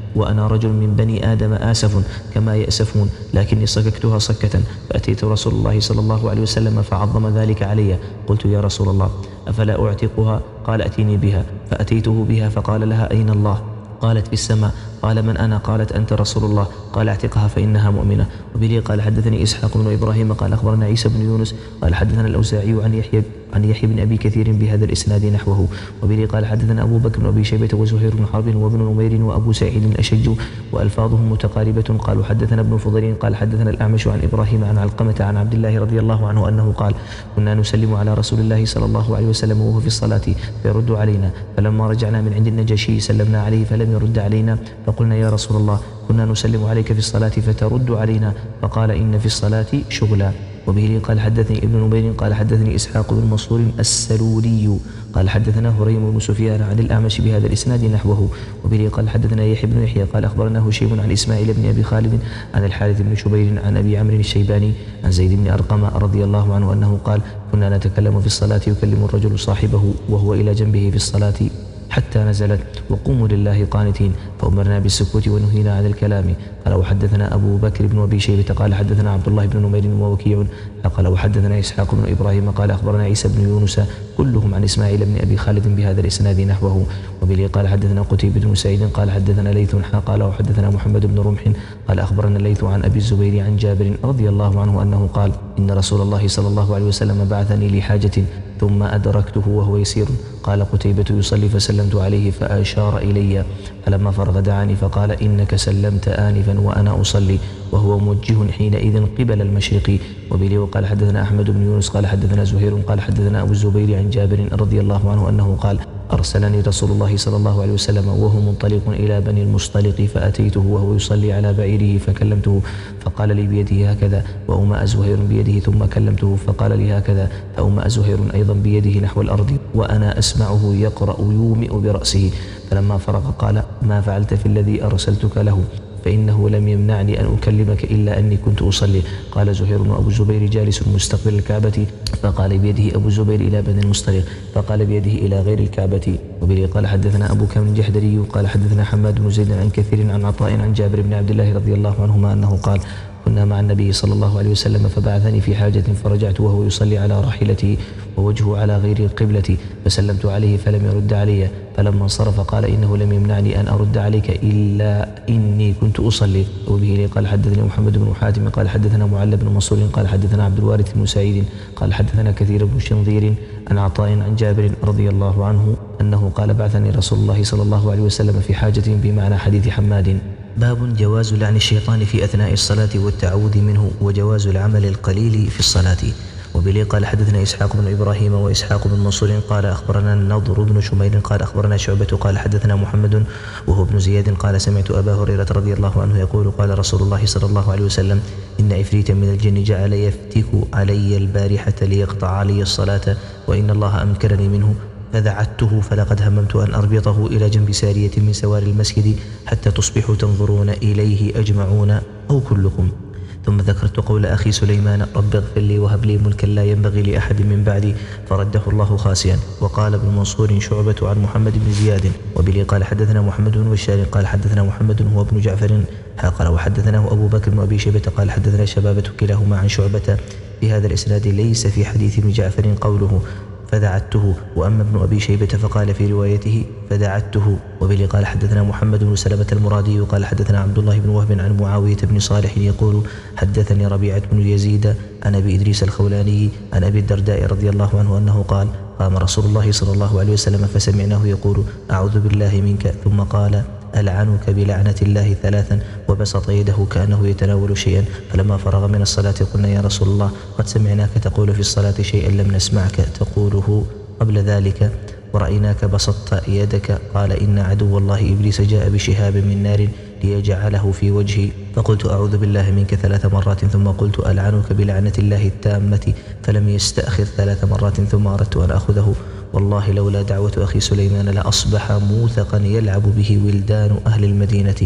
A: وأنا رجل من بني آدم آسف كما يأسفون، لكني صككتها صكة فأتيت رسول الله صلى الله عليه وسلم فعظم ذلك علي. قلت يا رسول الله أفلا أعتقها؟ قال أتيني بها. فأتيته بها فقال لها أين الله؟ قالت في السماء. قال من أنا؟ قالت أنت رسول الله. قال اعتقها فإنها مؤمنة. وبه قال حدثني إسحاق بن إبراهيم قال أخبرنا عيسى بن يونس قال حدثنا الأوزاعي عن يحيى عن يحيى بن أبي كثير بهذا الإسناد نحوه. وبه قال حدثنا أبو بكر بن أبي شيبة وزهير بن حرب وابن نمير وأبو سعيد الأشج وألفاظهم متقاربة. قالوا حدثنا ابن فضيل قال حدثنا الأعمش عن إبراهيم عن علقمة عن عبد الله رضي الله عنه أنه قال كنا نسلم على رسول الله صلى الله عليه وسلم وهو في الصلاة فيرد علينا، فلما رجعنا من عند النجاشي سلمنا عليه فلم يرد علينا، فقلنا يا رسول الله كنا نسلم عليك في الصلاة فترد علينا، فقال إن في الصلاة شغلا. وبه قال حدثني ابن نمير قال حدثني إسحاق بن منصور السلولي قال حدثنا هريم بن سفيان عن الأعمش بهذا الإسناد نحوه. وبه قال حدثنا يحيى بن يحيى قال أخبرنا هشيم عن إسماعيل بن أبي خالد عن الحارث بن شبير عن أبي عمرو الشيباني عن زيد بن أرقم رضي الله عنه أنه قال كنا نتكلم في الصلاة يكلم الرجل صاحبه وهو إلى جنبه في الصلاة حتى نزلت وقوموا لله قانتين، فأمرنا بالسكوت ونهينا عن الكلام. قال وحدثنا أبو بكر بن أبي شيبة قال حدثنا عبد الله بن نمير ووكيع قال وحدثنا إسحاق بن إبراهيم قال أخبرنا عيسى بن يونس كلهم عن إسماعيل بن أبي خالد بهذا الإسناد نحوه. وبه قال حدثنا قتيبة بن سعيد قال حدثنا ليث قال وحدثنا محمد بن رمح قال أخبرنا الليث عن أبي الزبير عن جابر رضي الله عنه أنه قال إن رسول الله صلى الله عليه وسلم بعثني لحاجة ثم أدركته وهو يسير. قال قتيبة يصلي فسلمت عليه فأشار إلي، فلما فرغ دعاني فقال إنك سلمت آنفا وأنا أصلي، وهو موجه حينئذ قبل المشرق. وبه وقال حدثنا أحمد بن يونس قال حدثنا زهير قال حدثنا أبو الزبير عن جابر رضي الله عنه أنه قال أرسلني رسول الله صلى الله عليه وسلم وهو منطلق إلى بني المصطلق فأتيته وهو يصلي على بعيره فكلمته فقال لي بيده هكذا، وأومأ زهير بيده ثم كلمته فقال لي هكذا، فأومأ زهير أيضا بيده نحو الأرض وأنا أسمعه يقرأ يومئ برأسه. فلما فرغ قال ما فعلت في الذي أرسلتك له؟ فإنه لم يمنعني أن أكلمك إلا أني كنت أصلي. قال زهير وأبو الزبير جالس مستقبل الكعبة فقال بيده أبو الزبير إلى بني المصطلق فقال بيده إلى غير الكعبة. وبه قال حدثنا أبو كامل الجحدري قال حدثنا حماد بن زيد عن كثير عن عطاء عن جابر بن عبد الله رضي الله عنهما أنه قال كنا مع النبي صلى الله عليه وسلم فبعثني في حاجة فرجعت وهو يصلي على راحلته ووجهه على غير القبلة فسلمت عليه فلم يرد علي، فلما انصرف قال إنه لم يمنعني أن أرد عليك إلا إني كنت أصلي. وبه قال حدثني محمد بن حاتم قال حدثنا معل بن منصور قال حدثنا عبد الوارث بن سعيد قال حدثنا كثير بن شنظير عن عطاء عن جابر رضي الله عنه أنه قال بعثني رسول الله صلى الله عليه وسلم في حاجة بمعنى حديث حماد. باب جواز لعن الشيطان في أثناء الصلاة والتعوذ منه وجواز العمل القليل في الصلاة. وبه قال حدثنا إسحاق بن إبراهيم وإسحاق بن منصور قال أخبرنا النضر بن شمير قال أخبرنا شعبة قال حدثنا محمد وهو ابن زياد قال سمعت أبا هريرة رضي الله عنه يقول قال رسول الله صلى الله عليه وسلم إن عفريتا من الجن جعل يفتك علي البارحة ليقطع علي الصلاة وإن الله أمكرني منه فذعته فلقد هممت أن أربطه إلى جنب سارية من سوار المسجد حتى تصبحوا تنظرون إليه أجمعون أو كلكم. ثم ذكرت قول أخي سليمان رب اغفر لي وهب لي ملكا لا ينبغي لأحد من بعدي فرده الله خاسيا. وقال ابن منصور شعبة عن محمد بن زياد. وبه قال حدثنا محمد بن بشار قال حدثنا محمد هو ابن جعفر قال وحدثناه أبو بكر بن أبي شيبة قال حدثنا شبابة كلاهما عن شعبة بهذا الإسناد ليس في حديث ابن جعفر قوله فدعته، وأما ابن أبي شيبة فقال في روايته فدعته. وبه قال حدثنا محمد بن سلمة المرادي قال حدثنا عبد الله بن وهب عن معاوية بن صالح يقول حدثني ربيعة بن يزيد عن أبي إدريس الخولاني عن أبي الدرداء رضي الله عنه أنه قال قام رسول الله صلى الله عليه وسلم فسمعناه يقول أعوذ بالله منك ثم قال ألعنك بلعنة الله ثلاثا وبسط يده كأنه يتناول شيئا. فلما فرغ من الصلاة قلنا يا رسول الله قد سمعناك تقول في الصلاة شيئا لم نسمعك تقوله قبل ذلك ورأيناك بسطت يدك. قال إن عدو الله إبليس جاء بشهاب من نار ليجعله في وجهي فقلت أعوذ بالله منك ثلاث مرات ثم قلت ألعنك بلعنة الله التامة فلم يستأخر ثلاث مرات ثم أردت أن أخذه والله لولا دعوة أخي سليمان لأصبح موثقا يلعب به ولدان أهل المدينة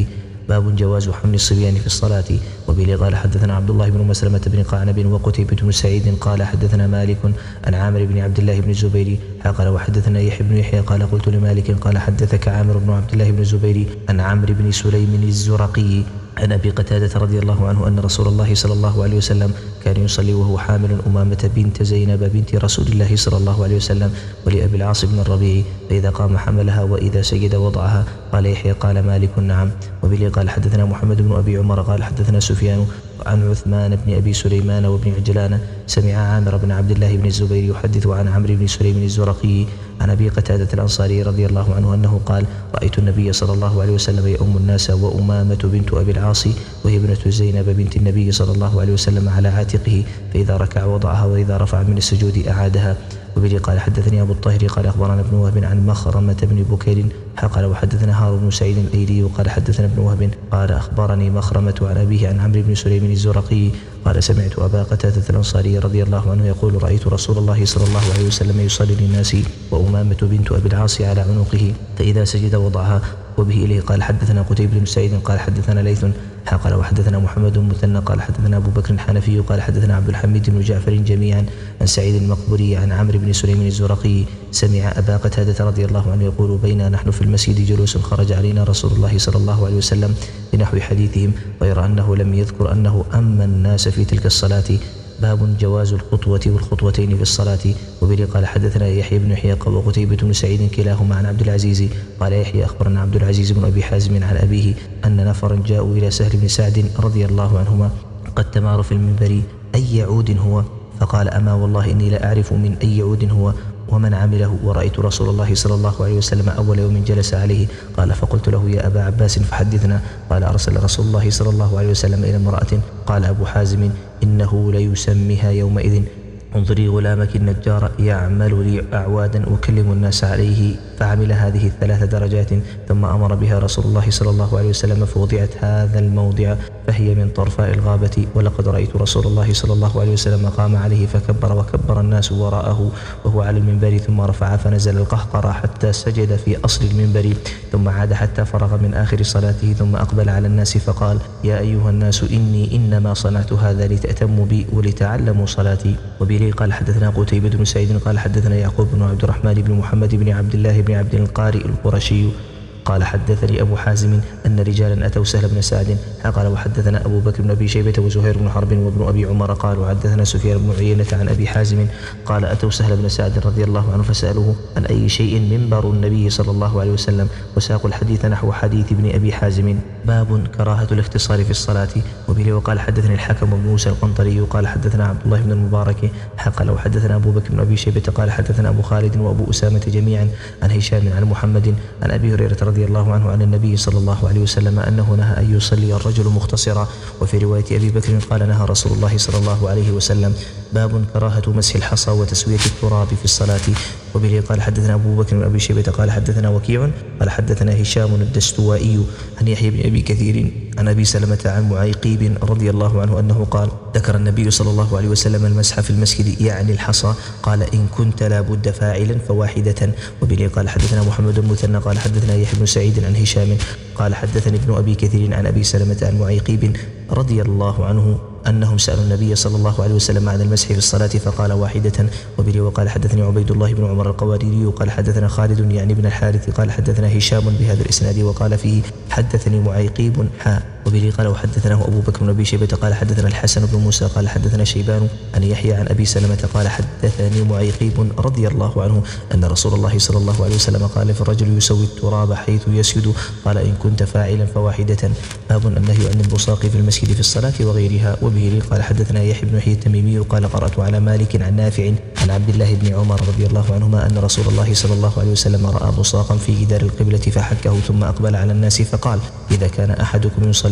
A: باب جواز حمل الصبيان في الصلاة. وبه قال حدثنا عبد الله بن مسلمة بن قعنب وقتيبة بن سعيد قال حدثنا مالك عن عامر بن عبد الله بن الزبير قال وحدثنا يحيى بن يحيى قال قلت لمالك قال حدثك عامر بن عبد الله بن الزبير عن عمرو بن سليم الزرقي عن أبي قتادة رضي الله عنه أن رسول الله صلى الله عليه وسلم كان يصلي وهو حامل أمامة بنت زينب بنت رسول الله صلى الله عليه وسلم ولأبي العاص بن الربيع، فإذا قام حملها وإذا سجد وضعها. قال يحيى قال مالك نعم. وبه قال حدثنا محمد بن أبي عمر قال حدثنا سفيان عن عثمان بن أبي سليمان وابن عجلان سمع عامر بن عبد الله بن الزبير يحدث عن عمرو بن سليم الزرقي عن أبي قتادة الأنصاري رضي الله عنه أنه قال رأيت النبي صلى الله عليه وسلم يؤم الناس وأمامة بنت أبي العاص وهي ابنة زينب بنت النبي صلى الله عليه وسلم على عاتقه، فإذا ركع وضعها وإذا رفع من السجود أعادها. وبه قال حدثني أبو الطاهر قال أخبرنا ابن وهب عن مخرمة بن بكير قال وحدثنا هارون بن سعيد الأيلي قال حدثنا ابن وهب قال أخبرني مخرمة عن أبيه عن عمرو بن سليم الزرقي قال سمعت أبا قتادة الأنصاري رضي الله عنه يقول رأيت رسول الله صلى الله عليه وسلم يصلي للناس وأمامة بنت أبي العاص على عنقه، فإذا سجد وضعها. وبه إليه قال حدثنا قتيبة بن سعيد قال حدثنا ليث قال وحدثنا محمد بن مثنى قال حدثنا أبو بكر الحنفي قال حدثنا عبد الحميد بن جعفر جميعا عن سعيد المقبري عن عمرو بن سليم الزرقي سمع أبا قتادة رضي الله عنه يقول بينا نحن في المسجد جلوس خرج علينا رسول الله صلى الله عليه وسلم بنحو حديثهم غير أنه لم يذكر أنه أما الناس في تلك الصلاة. باب جواز الخطوة والخطوتين في الصلاة. وبه قال حدثنا يحيى بن يحيى وقتيبة بن سعيد كلاهما عن عبد العزيز قال يحيى أخبرنا عبد العزيز بن أبي حازم عن أبيه أن نفرا جاءوا إلى سهل بن سعد رضي الله عنهما قد تمار في المنبر أي عود هو، فقال أما والله إني لا أعرف من أي عود هو ومن عمله، ورأيت رسول الله صلى الله عليه وسلم أول يوم جلس عليه. قال فقلت له يا أبا عباس فحدثنا. قال أرسل رسول الله صلى الله عليه وسلم إلى امرأة. قال أبو حازم إنه ليسميها يومئذ انظري غلامك النجار يعمل لي أعوادا أكلم الناس عليه، فعمل هذه الثلاث درجات ثم أمر بها رسول الله صلى الله عليه وسلم فوضعت هذا الموضع فهي من طرفاء الغابة. ولقد رأيت رسول الله صلى الله عليه وسلم قام عليه فكبر وكبر الناس وراءه وهو على المنبر ثم رفع فنزل القهقرى حتى سجد في أصل المنبر ثم عاد حتى فرغ من آخر صلاته ثم أقبل على الناس فقال يا أيها الناس إني إنما صنعت هذا لتأتموا بي ولتعلموا صلاتي. وبه قال حدثنا قتيبة بن سعيد قال حدثنا يعقوب بن عبد الرحمن بن محمد بن عبد الله بن عبد القارئ القرشي قال حدثني أبو حازم أن رجالا أتوا سهل بن سعد قال وحدثنا أبو بكر بن أبي شيبة وزهير بن حرب وابن أبي عمر قالوا حدثنا سفيان بن عيينة عن أبي حازم قال أتوا سهل بن سعد رضي الله عنه فسألوه عن أي شيء منبر النبي صلى الله عليه وسلم وساقوا الحديث نحو حديث ابن أبي حازم. باب كراهة الاختصار في الصلاة. وبه وقال حدثني الحكم بن موسى القنطري قال حدثنا عبد الله بن المبارك قال وحدثنا أبو بكر بن أبي شيبة قال حدثنا أبو خالد وأبو أسامة جميعا عن هشام عن محمد عن أبي هريرة رضي الله عنه عن النبي صلى الله عليه وسلم أنه نهى أن يصلي الرجل مختصرا. وفي رواية أبي بكر قال نهى رسول الله صلى الله عليه وسلم. باب كراهة مسح الحصى وتسوية التراب في الصلاة. وبه قال حدثنا أبو بكر بن أبي شيبة قال حدثنا وكيع قال حدثنا هشام الدستوائي عن يحيى بن أبي كثير عن أبي سلمة عن معيقيب رضي الله عنه أنه قال ذكر النبي صلى الله عليه وسلم المسح في المسجد يعني الحصى قال إن كنت لا بد فاعلا فواحدة. وبه قال حدثنا محمد المثنى قال حدثنا يحيى بن سعيد عن هشام قال حدثني ابن أبي كثير عن أبي سلمة عن معيقيب رضي الله عنه أنهم سألوا النبي صلى الله عليه وسلم عن المسح في الصلاة فقال واحدة. وبه وقال حدثني عبيد الله بن عمر القواريري قال حدثنا خالد يعني بن الحارث قال حدثنا هشام بهذا الإسناد وقال فيه حدثني معيقيب حاء. وبه قال وحدثناه أبو بكر بن أبي شيبة قال حدثنا الحسن بن موسى قال حدثنا شيبان عن يحيى عن أبي سلمة قال حدثني معيقيب رضي الله عنه أن رسول الله صلى الله عليه وسلم قال في الرجل يسوي التراب حيث يسجد قال إن كنت فاعلا فواحدة. باب النهي عن البصاق في المسجد في الصلاة وغيرها. وبه قال حدثنا يحيى بن يحيى التميمي قال قرأت على مالك عن نافع عن عبد الله بن عمر رضي الله عنهما أن رسول الله صلى الله عليه وسلم رأى بصاقا في جدار القبلة فحكه ثم أقبل على الناس فقال إذا كان أحدكم يصلي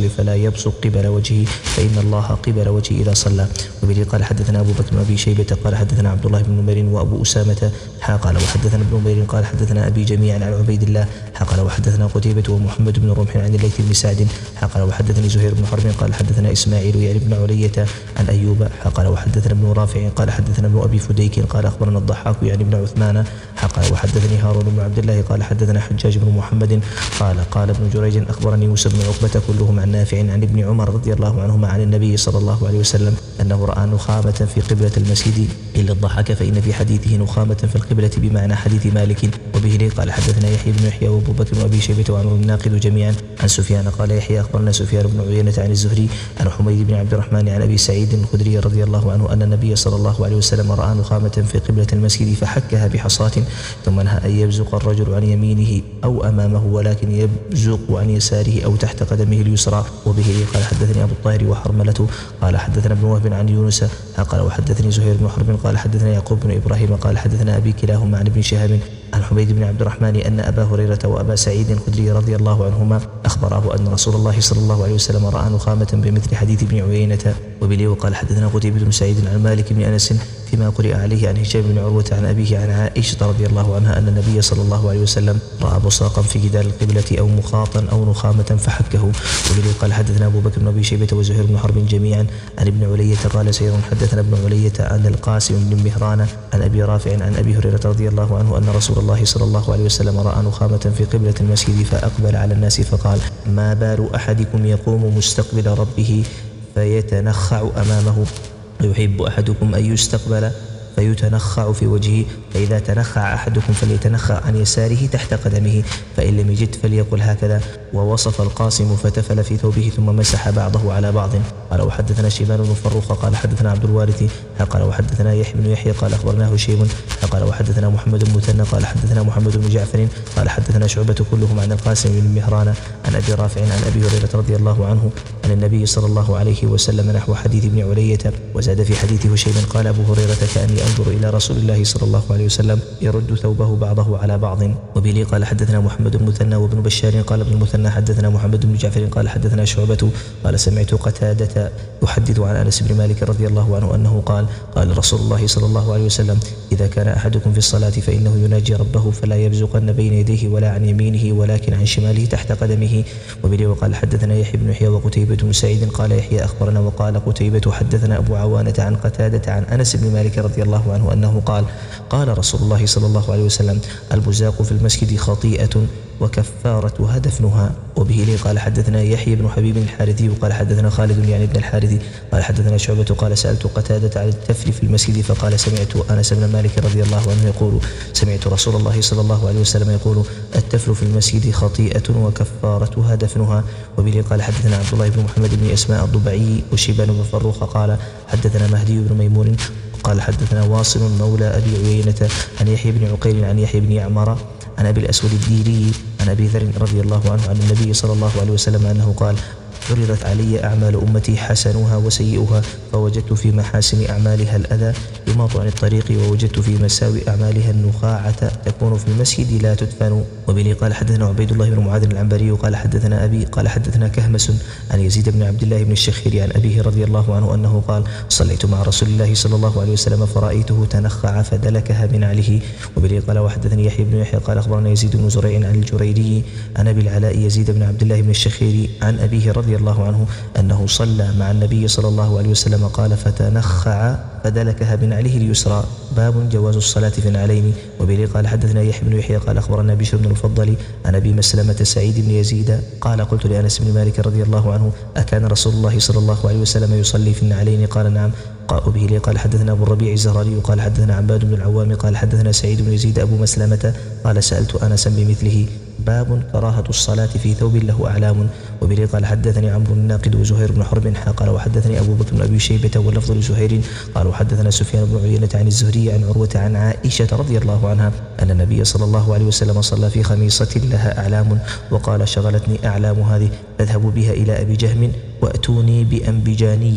A: يصلي فلا يبصق قبل وجهه فإن الله قبل وجهه إذا صلى. وبه قال حدثنا أبو بكر بن أبي شيبة قال حدثنا عبد الله بن نمير وأبو أسامة حا قال وحدثنا ابن نمير قال حدثنا أبي جميعا عن عبيد الله حا قال وحدثنا قتيبة ومحمد بن رمح عن الليث بن سعد حا قال وحدثني زهير بن حرب قال حدثنا إسماعيل يعني بن علية عن أيوب حا قال وحدثنا ابن رافع قال حدثنا ابن أبي فديك قال أخبرنا الضحاك يعني ابن عثمان حا قال وحدثني هارون بن عبد الله قال حدثنا حجاج بن محمد قال قال ابن جريج أخبرني موسى بن عقبة كلهم عن نافع عن ابن عمر رضي الله عنهما عن النبي صلى الله عليه وسلم أنه رأى نخامة في قبلة المسجد إلا الضحك فإن في حديثه نخامة في القبلة بمعنى حديث مالك. وبه قال حدثنا يحيى بن يحيى وابو بكر وابي شيبة وعمر الناقد جميعا عن سفيان قال يحيى أخبرنا سفيان بن عيينة عن الزهري عن حميد بن عبد الرحمن عن أبي سعيد الخدري رضي الله عنه أن النبي صلى الله عليه وسلم رأى نخامة في قبلة المسجد فحكها بحصاة ثم نهى أن يبزق الرجل عن يمينه أو أمامه ولكن يبزق عن يساره أو تحت قدمه اليسرى. وبه قال حدثني أبو الطاهر وحرملة قال حدثنا ابن وهب عن يونس قال وحدثني زهير بن حرب قال حدثنا يعقوب بن إبراهيم قال حدثنا أبي كلاهما عن ابن شهاب عن حميد بن عبد الرحمن أن أبا هريرة وأبا سعيد الخدري رضي الله عنهما أخبراه أن رسول الله صلى الله عليه وسلم رأى نخامة بمثل حديث ابن عيينة. وبه وقال حدثنا قتيبة بن سعيد عن مالك بن أنس فيما قرئ عليه عن هشام بن عروة عن أبيه عن عائشة رضي الله عنها أن النبي صلى الله عليه وسلم رأى بصاقا في جدار القبلة أو مخاطا أو نخامة فحكه. وبه قال حدثنا أبو بكر بن أبي شيبة وزهير بن حرب جميعا عن ابن علية قال سير حدثنا ابن علية عن القاسم بن مهران عن أبي رافع عن أبي هريرة رضي الله عنه أن رسول الله صلى الله عليه وسلم رأى نخامة في قبلة المسجد فأقبل على الناس فقال ما بال أحدكم يقوم مستقبل ربه فيتنخع أمامه ويحب أحدكم أن يستقبل فيتنخع في وجهه فإذا تنخع أحدكم فليتنخع عن يساره تحت قدمه فإن لم يجد فليقل هكذا. ووصف القاسم فتفل في ثوبه ثم مسح بعضه على بعض. قال وحدثنا شيبان بن فروخ قال حدثنا عبد الوارث قال وحدثنا يحيى بن يحيى قال أخبرناه هشيم قال وحدثنا محمد بن مثنى قال حدثنا محمد بن جعفر قال حدثنا شعبة كلهم عن القاسم بن مهران عن أبي رافع عن أبي هريرة رضي الله عنه عن النبي صلى الله عليه وسلم نحو حديث ابن علية. وزاد في حديث هشيم قال أبو هريرة كأني أنظر إلى رسول الله صلى الله عليه وسلم يرد ثوبه بعضه على بعض. وبه قال حدثنا محمد بن مثنى وابن بشار قال ابن المثنى حدثنا محمد بن جعفر قال حدثنا شعبة قال سمعت قتادة يحدث عن أنس بن مالك رضي الله عنه أنه قال قال رسول الله صلى الله عليه وسلم إذا كان أحدكم في الصلاة فإنه يناجي ربه فلا يبزقن بين يديه ولا عن يمينه ولكن عن شماله تحت قدمه. وبه وقال حدثنا يحيى بن يحيى وقتيبة بن سعيد قال يحيى أخبرنا وقال قتيبة حدثنا أبو عوانة عن قتادة عن أنس بن مالك رضي الله عنه أنه قال قال رسول الله صلى الله عليه وسلم البزاق في المسجد خطيئة وكفارتها دفنها. وبه لي قال حدثنا يحيى بن حبيب الحارثي وقال حدثنا خالد يعني ابن الحارثي قال حدثنا شعبة قال سألت قتادة عن التفل في المسجد فقال سمعت أنس بن مالك رضي الله عنه يقول سمعت رسول الله صلى الله عليه وسلم يقول التفل في المسجد خطيئة وكفارتها دفنها. وبه قال حدثنا عبد الله بن محمد بن أسماء الضبعي وشيبان بن فروخ قال حدثنا مهدي بن ميمون قال حدثنا واصل مولى أبي عيينة عن يحيى بن عقيل عن يحيى بن يعمر عن أبي الأسود الديلي عن أبي ذر رضي الله عنه عن النبي صلى الله عليه وسلم أنه قال عرضت علي أعمال أمتي حسنها وسيئها فوجدت في محاسن أعمالها الأذى يماط عن الطريق ووجدت في مساوي أعمالها النخاعة تكون في المسجد لا تدفن. وبه قال حدثنا عبيد الله بن معاذ العنبري قال حدثنا أبي قال حدثنا كهمس عن يزيد بن عبد الله بن الشخير عن أبيه رضي الله عنه أنه قال صليت مع رسول الله صلى الله عليه وسلم فرأيته تنخع فدلكها بنعله. وبه قال وحدثني يحيى بن يحيى قال أخبرنا يزيد بن زريع عن الجريري عن أبي العلاء يزيد بن عبد الله بن الشخير عن أبيه رضي الله عنه أنه صلى مع النبي صلى الله عليه وسلم قال فتنخع فدلكها بنعله اليسرى. باب جواز الصلاة في النعلين. وبه قال حدثنا يحيى بن يحيى قال أخبرنا بشر بن المفضل عن أبي مسلمة سعيد بن يزيد قال قلت لأنس بن مالك رضي الله عنه أكان رسول الله صلى الله عليه وسلم يصلي في النعلين قال نعم. وبه قال حدثنا أبو الربيع الزهراني قال حدثنا عباد بن العوام قال حدثنا سعيد بن يزيد أبو مسلمة قال سألت أنسا بمثله. باب كراهة الصلاة في ثوب له أعلام. وبه قال حدثني عمرو الناقد وزهير بن حرب قال وحدثني أبو بكر بن أبي شيبة واللفظ لزهير قال وحدثنا سفيان بن عيينة عن الزهري عن عروة عن عائشة رضي الله عنها أن النبي صلى الله عليه وسلم صلى في خميصة لها أعلام وقال شغلتني أعلام هذه فاذهبوا بها إلى أبي جهم وأتوني بأنبجانية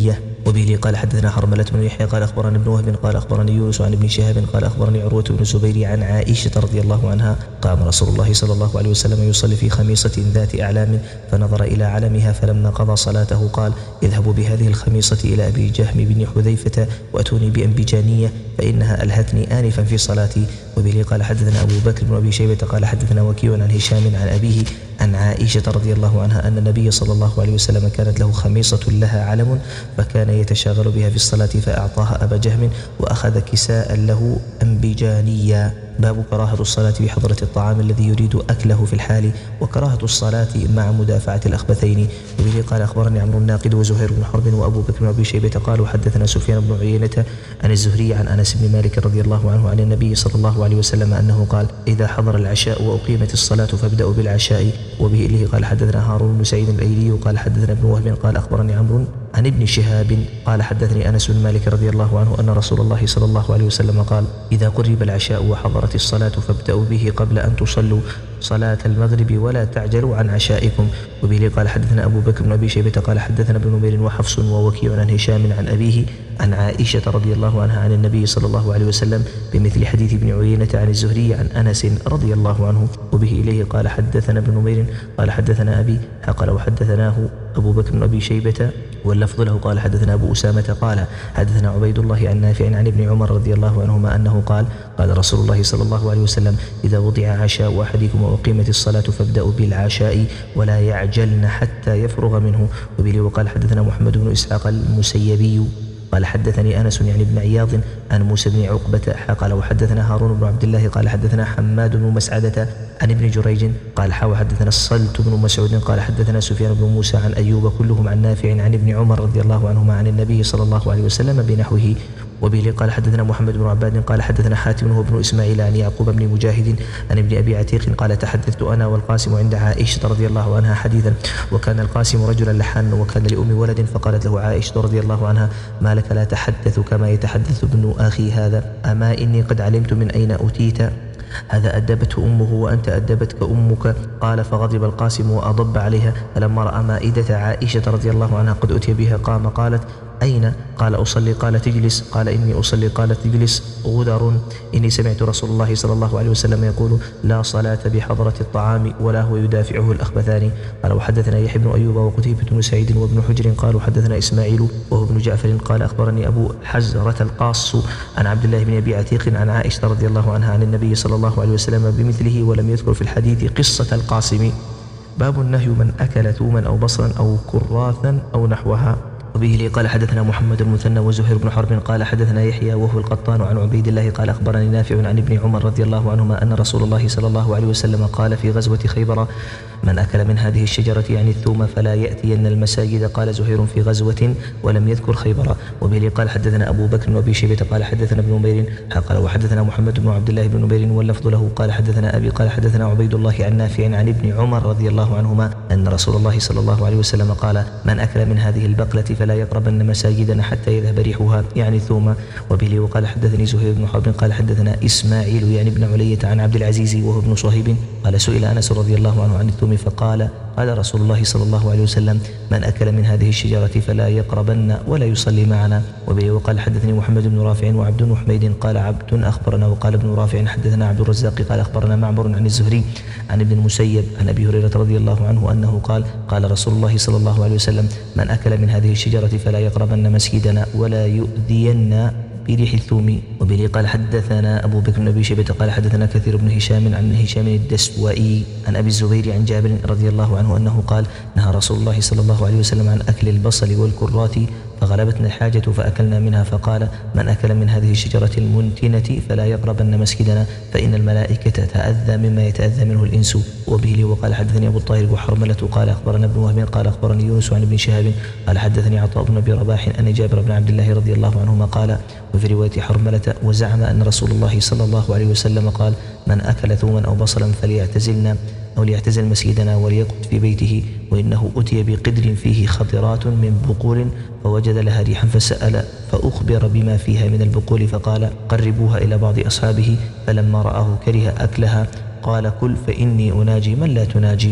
A: وبه قال حدثنا حرملة بن يحيى قال أخبرنا ابن وهب قال أخبرني يونس عن ابن شهاب قال أخبرني عروة بن الزبير عن عائشة رضي الله عنها قام رسول الله صلى الله عليه وسلم يصلي في خميصة ذات أعلام فنظر إلى علمها فلما قضى صلاته قال اذهبوا بهذه الخميصة إلى أبي جهم بن حذيفة وأتوني بأنبجانية فإنها ألهتني آنفا في صلاتي. وبه قال حدثنا أبو بكر بن أبي شيبة قال حدثنا وكيع عن هشام عن أبيه عن عائشة رضي الله عنها أن النبي صلى الله عليه وسلم كانت له خميصة لها علم فكان يتشاغل بها في الصلاة فأعطاها أبا جهم وأخذ كساء له أنبجانيا. باب كراهة الصلاة بحضرة الطعام الذي يريد أكله في الحال وكراهة الصلاة مع مدافعة الأخبثين. وبه قال أخبرني عمرو الناقد وزهير بن حرب وأبو بكر بن أبي شيبة قالوا حدثنا سفيان بن عيينة عن الزهري عن أنس بن مالك رضي الله عنه عن النبي صلى الله عليه وسلم أنه قال إذا حضر العشاء وأقيمت الصلاة فابدأوا بالعشاء. وبه إليه قال حدثنا هارون بن سعيد الأيلي قال حدثنا ابن وهب قال أخبرني عمرو عن ابن شهاب قال حدثني أنس بن مالك رضي الله عنه أن رسول الله صلى الله عليه وسلم قال إذا قرب العشاء وحضرت الصلاة فابدأوا به قبل أن تصلوا صلاة المغرب ولا تعجلوا عن عشائكم. وبه قال حدثنا أبو بكر بن أبي شيبة قال حدثنا ابن نمير وحفص ووكيع عن هشام عن أبيه عن عائشة رضي الله عنها عن النبي صلى الله عليه وسلم بمثل حديث ابن عيينة عن الزهري عن أنس رضي الله عنه. وبه إليه قال حدثنا ابن نمير قال حدثنا أبي قال وحدثناه أبو بكر بن أبي شيبة واللفظ له قال حدثنا أبو أسامة قال حدثنا عبيد الله عن نافع عن ابن عمر رضي الله عنهما أنه قال قال رسول الله صلى الله عليه وسلم إذا وضع عشاء أحدكم وأقيمت الصلاة فابدأوا بالعشاء ولا يعجلن حتى يفرغ منه. وبه وقال حدثنا محمد بن إسحاق المسيبي قال حدثني أنس يعني بن عياض عن موسى بن عقبة قال وحدثنا هارون بن عبد الله قال حدثنا حماد بن مسعدة عن ابن جريج قال حاو حدثنا الصلت بن مسعود قال حدثنا سفيان بن موسى عن أيوب كلهم عن نافع عن ابن عمر رضي الله عنهما عن النبي صلى الله عليه وسلم بنحوه. وبه قال حدثنا محمد بن عباد قال حدثنا حاتم هو ابن إسماعيل عن يعقوب بن مجاهد عن ابن أبي عتيق قال تحدثت أنا والقاسم عند عائشة رضي الله عنها حديثا وكان القاسم رجلا لحانا وكان لأم ولد فقالت له عائشة رضي الله عنها ما لك لا تحدث كما يتحدث ابن أخي هذا أما إني قد علمت من أين أتيت هذا أدبته أمه وأنت أدبتك أمك. قال فغضب القاسم وأضب عليها فلما رأى مائدة عائشة رضي الله عنها قد أتي بها قام قالت أين؟ قال أصلي قال تجلس قال إني أصلي قال تجلس غدر إني سمعت رسول الله صلى الله عليه وسلم يقول لا صلاة بحضرة الطعام ولا هو يدافعه الأخبثان. قال وحدثنا يحيى بن أيوب وقتيبة بن سعيد وابن حجر قالوا حدثنا إسماعيل وهو ابن جعفر قال أخبرني أبو حزرة القاص عن عبد الله بن أبي عتيق عن عائشة رضي الله عنها عن النبي صلى الله عليه وسلم بمثله ولم يذكر في الحديث قصة القاسم. باب النهي من أكل ثوما أو بصرا أو كراثا أو نحوها. وبه لي قال حدثنا محمد المثنى وزهير بن حرب قال حدثنا يحيى وهو القطان عن عبيد الله قال أخبرني نافع عن ابن عمر رضي الله عنهما أن رسول الله صلى الله عليه وسلم قال في غزوة خيبر من أكل من هذه الشجرة يعني الثوم فلا يأتين المساجد. قال زهير في غزوة ولم يذكر خيبر. وبه لي قال حدثنا أبو بكر وأبي شيبة قال حدثنا ابن نمير قال وحدثنا محمد بن عبد الله بن نمير واللفظ له قال حدثنا أبي قال حدثنا عبيد الله عن نافع عن ابن عمر رضي الله عنهما أن رسول الله صلى الله عليه وسلم قال من أكل من هذه البقلة فلا يقربن مساجدنا حتى يذهب ريحها يعني ثوم. وبه لي وقال حدثني زهير بن حرب قال حدثنا إسماعيل يعني ابن علية عن عبد العزيز وهو ابن صهيب قال سئل أنس رضي الله عنه عن الثوم فقال قال رسول الله صلى الله عليه وسلم من أكل من هذه الشجرة فلا يقربن ولا يصلي معنا. وبه وقال حدثني محمد بن رافع وعبد بن حميد قال عبد أخبرنا وقال ابن رافع حدثنا عبد الرزاق قال أخبرنا معمر عن الزهري عن ابن المسيب عن أبي هريرة رضي الله عنه أنه قال قال رسول الله صلى الله عليه وسلم من أكل من هذه الشجرة فلا يقربن مسجدنا ولا يؤذين بريح الثوم. وبه قال حدثنا أبو بكر بن أبي شيبة قال حدثنا كثير بن هشام عن هشام الدسوائي عن أبي الزبير عن جابر رضي الله عنه أنه قال نهى رسول الله صلى الله عليه وسلم عن أكل البصل والكراث فغلبتنا الحاجة فأكلنا منها فقال من أكل من هذه الشجرة المنتنة فلا يقربن مسجدنا فإن الملائكة تتأذى مما يتأذى منه الإنس. وبه لي وقال حدثني أبو الطاهر وحرملة قال أخبرنا ابن وهب قال أخبرني يونس عن ابن شهاب قال حدثني عطاء بن أبي رباح أن جابر بن عبد الله رضي الله عنهما قال وفي رواية حرملة وزعم أن رسول الله صلى الله عليه وسلم قال من أكل ثوما أو بصلا فليعتزلنا أو ليعتزل مسجدنا وليقعد في بيته وإنه أتي بقدر فيه خضرات من بقول فوجد لها ريحا فسأل فأخبر بما فيها من البقول فقال قربوها إلى بعض أصحابه فلما رآه كره أكلها قال كل فإني أناجي من لا تناجي.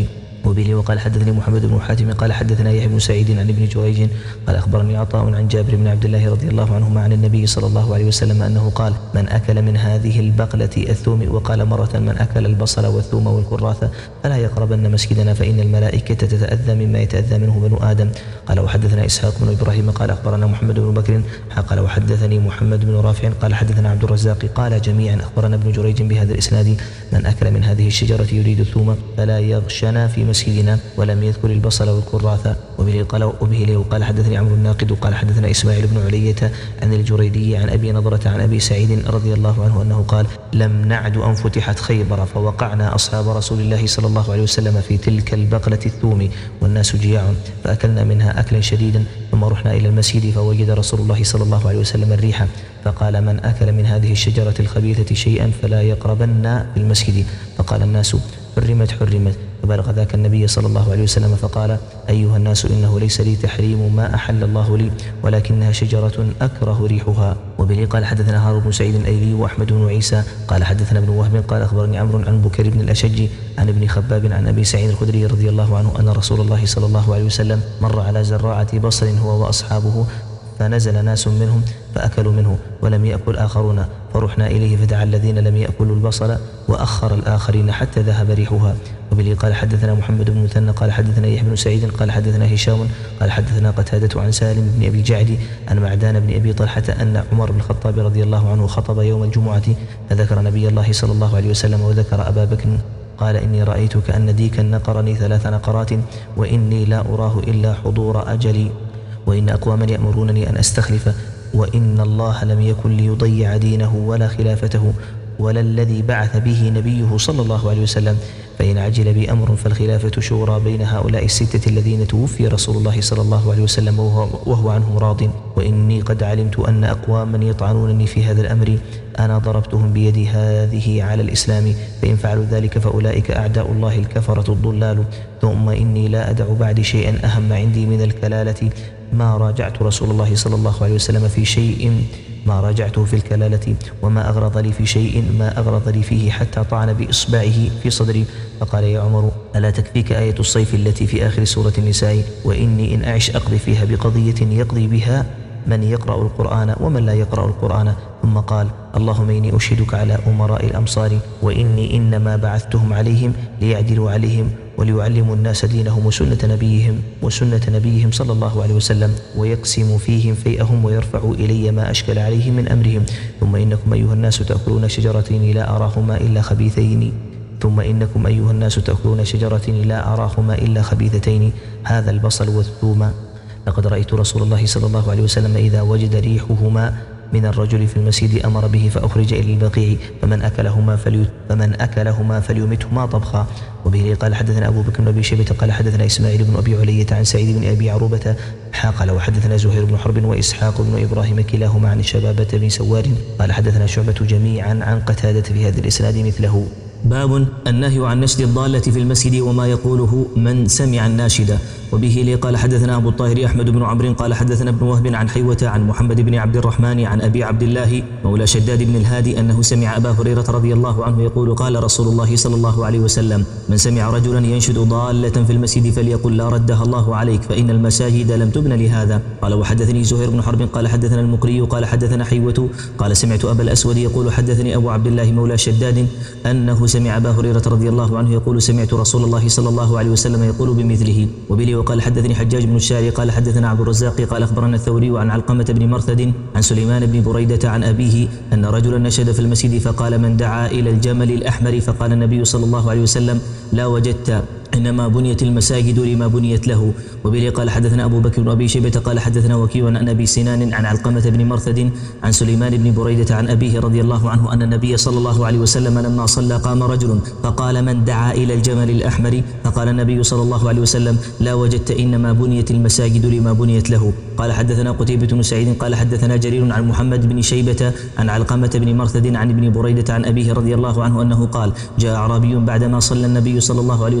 A: وبه وقال حدثني محمد بن حاتم قال حدثنا يحيى بن سعيد عن ابن جريج قال أخبرني عطاء عن جابر بن عبد الله رضي الله عنهما عن النبي صلى الله عليه وسلم أنه قال من أكل من هذه البقلة الثوم وقال مرة من أكل البصل والثوم والكراث فلا يقربن مسجدنا فإن الملائكة تتأذى مما يتأذى منه بنو آدم. قال وحدثنا إسحاق بن إبراهيم قال أخبرنا محمد بن بكر قال وحدثني محمد بن رافع قال حدثنا عبد الرزاق قال جميعا أخبرنا ابن جريج بهذا الإسناد من أكل من هذه الشجرة يريد الثوم فلا يغشنا في مسجدنا ولم يذكر البصل والكراث. وبه قال وبه قال حدثني عمرو الناقد قال حدثنا إسماعيل بن علية عن الجريدي عن أبي نضرة عن أبي سعيد رضي الله عنه أنه قال لم نعد أن فتحت خيبر فوقعنا أصحاب رسول الله صلى الله عليه وسلم في تلك البقلة الثوم والناس جياع فأكلنا منها أكلا شديدا ثم رحنا إلى المسجد فوجد رسول الله صلى الله عليه وسلم الريح فقال من أكل من هذه الشجرة الخبيثة شيئا فلا يقربن في المسجد فقال الناس حرمت حرمت فبلغ ذاك النبي صلى الله عليه وسلم فقال أيها الناس إنه ليس لي تحريم ما أحل الله لي ولكنها شجرة أكره ريحها. وبه قال حدثنا هارون بن سعيد الأيلي وأحمد بن عيسى قال حدثنا ابن وهب قال أخبرني عمرو عن بكر بن الأشج عن ابن خباب عن أبي سعيد الخدري رضي الله عنه أن رسول الله صلى الله عليه وسلم مر على زراعة بصل هو وأصحابه فنزل ناس منهم فأكلوا منه ولم يأكل آخرون فرحنا إليه فدعا الذين لم يأكلوا البصل وأخر الآخرين حتى ذهب ريحها. وبه قال حدثنا محمد بن مثنى قال حدثنا يحيى بن سعيد قال حدثنا هشام قال حدثنا قتادة عن سالم بن أبي الجعد عن معدان بن أبي طلحة أن عمر بن الخطاب رضي الله عنه خطب يوم الجمعة فذكر نبي الله صلى الله عليه وسلم وذكر أبا بكر قال إني رأيت كأن ديكا نقرني ثلاث نقرات وإني لا أراه إلا حضور أجلي وإن أقواما يأمرونني أن أستخلف وإن الله لم يكن ليضيع دينه ولا خلافته ولا الذي بعث به نبيه صلى الله عليه وسلم فإن عجل بأمر فالخلافة شورى بين هؤلاء الستة الذين توفي رسول الله صلى الله عليه وسلم وهو, وهو عنهم راض وإني قد علمت أن أقواما يطعنونني في هذا الأمر أنا ضربتهم بيدي هذه على الإسلام فإن فعلوا ذلك فأولئك أعداء الله الكفرة الضلال ثم إني لا أدع بعد شيئا أهم عندي من الكلالة ما راجعت رسول الله صلى الله عليه وسلم في شيء ما راجعته في الكلالة وما أغرض لي في شيء ما أغرض لي فيه حتى طعن بإصبعه في صدري فقال يا عمر ألا تكفيك آية الصيف التي في آخر سورة النساء وإني إن أعش أقضي فيها بقضية يقضي بها من يقرأ القرآن ومن لا يقرأ القرآن ثم قال اللهم إني أشهدك على أمراء الأمصار وإني إنما بعثتهم عليهم ليعدلوا عليهم وليعلموا الناس دينهم وسنة نبيهم وسنة نبيهم صلى الله عليه وسلم ويقسم فيهم فيئهم ويرفعوا إلي ما أشكل عليهم من أمرهم ثم إنكم أيها الناس تأكلون شجرتين لا أراهما إلا خبيثين ثم إنكم أيها الناس تأكلون شجرتين لا أراهما إلا خبيثتين هذا البصل والثوم لقد رأيت رسول الله صلى الله عليه وسلم إذا وجد ريحهما من الرجل في المسجد أمر به فأخرج إلى البقيع فمن أكلهما فلي فمن أكلهما فليمتهما طبخا. وبه قال حدثنا أبو بكر بن أبي شيبة قال حدثنا إسماعيل بن أبي علية عن سعيد بن أبي عروبة قال وحدثنا زهير بن حرب وإسحاق بن إبراهيم كلاهما عن شبابة بن سوار قال حدثنا شعبة جميعا عن قتادة في هذا الإسناد مثله.
B: باب النهي عن نشد الضالة في المسجد وما يقوله من سمع الناشد. وبه لي قال حدثنا أبو الطاهر أحمد بن عمرو قال حدثنا ابن وهب عن حيوة عن محمد بن عبد الرحمن عن أبي عبد الله مولى شداد بن الهادي أنه سمع أبا هريرة رضي الله عنه يقول قال رسول الله صلى الله عليه وسلم من سمع رجلا ينشد ضالة في المسجد فليقل لا ردها الله عليك فإن المساجد لم تبن لهذا. قال وحدثني زهير بن حرب قال حدثنا المقري قال حدثنا حيوة قال سمعت أبا الأسود يقول حدثني أبو عبد الله مولى شداد أنه سمع أبا هريرة رضي الله عنه يقول سمعت رسول الله صلى الله عليه وسلم يقول بمثله. وبه وقال حدثني حجاج بن الشاعري قال حدثنا عبد الرزاق قال أخبرنا الثوري عن علقمة بن مرثد عن سليمان بن بريدة عن أبيه أن رجلا نشد في المسجد فقال من دعا إلى الجمل الأحمر فقال النبي صلى الله عليه وسلم لا وجدت إنما بنيت المساجد لما بنيت له. وبه قال حدثنا أبو بكر بن أبي شيبة قال حدثنا وكيع عن أبي سنان عن علقمة بن مرثد عن سليمان بن بريدة عن أبيه رضي الله عنه أن النبي صلى الله عليه وسلم لما صلى قام رجل فقال من دعا إلى الجمل الأحمر فقال النبي صلى الله عليه وسلم لا وجدت إنما بنيت المساجد لما بنيت له. قال حدثنا قتيبة بن سعيد قال حدثنا جرير عن محمد بن شيبة عن علقمة بن مرثد عن ابن بريدة عن أبيه رضي الله عنه أنه قال جاء أعرابي بعدما صلى النبي صلى الله عليه وسلم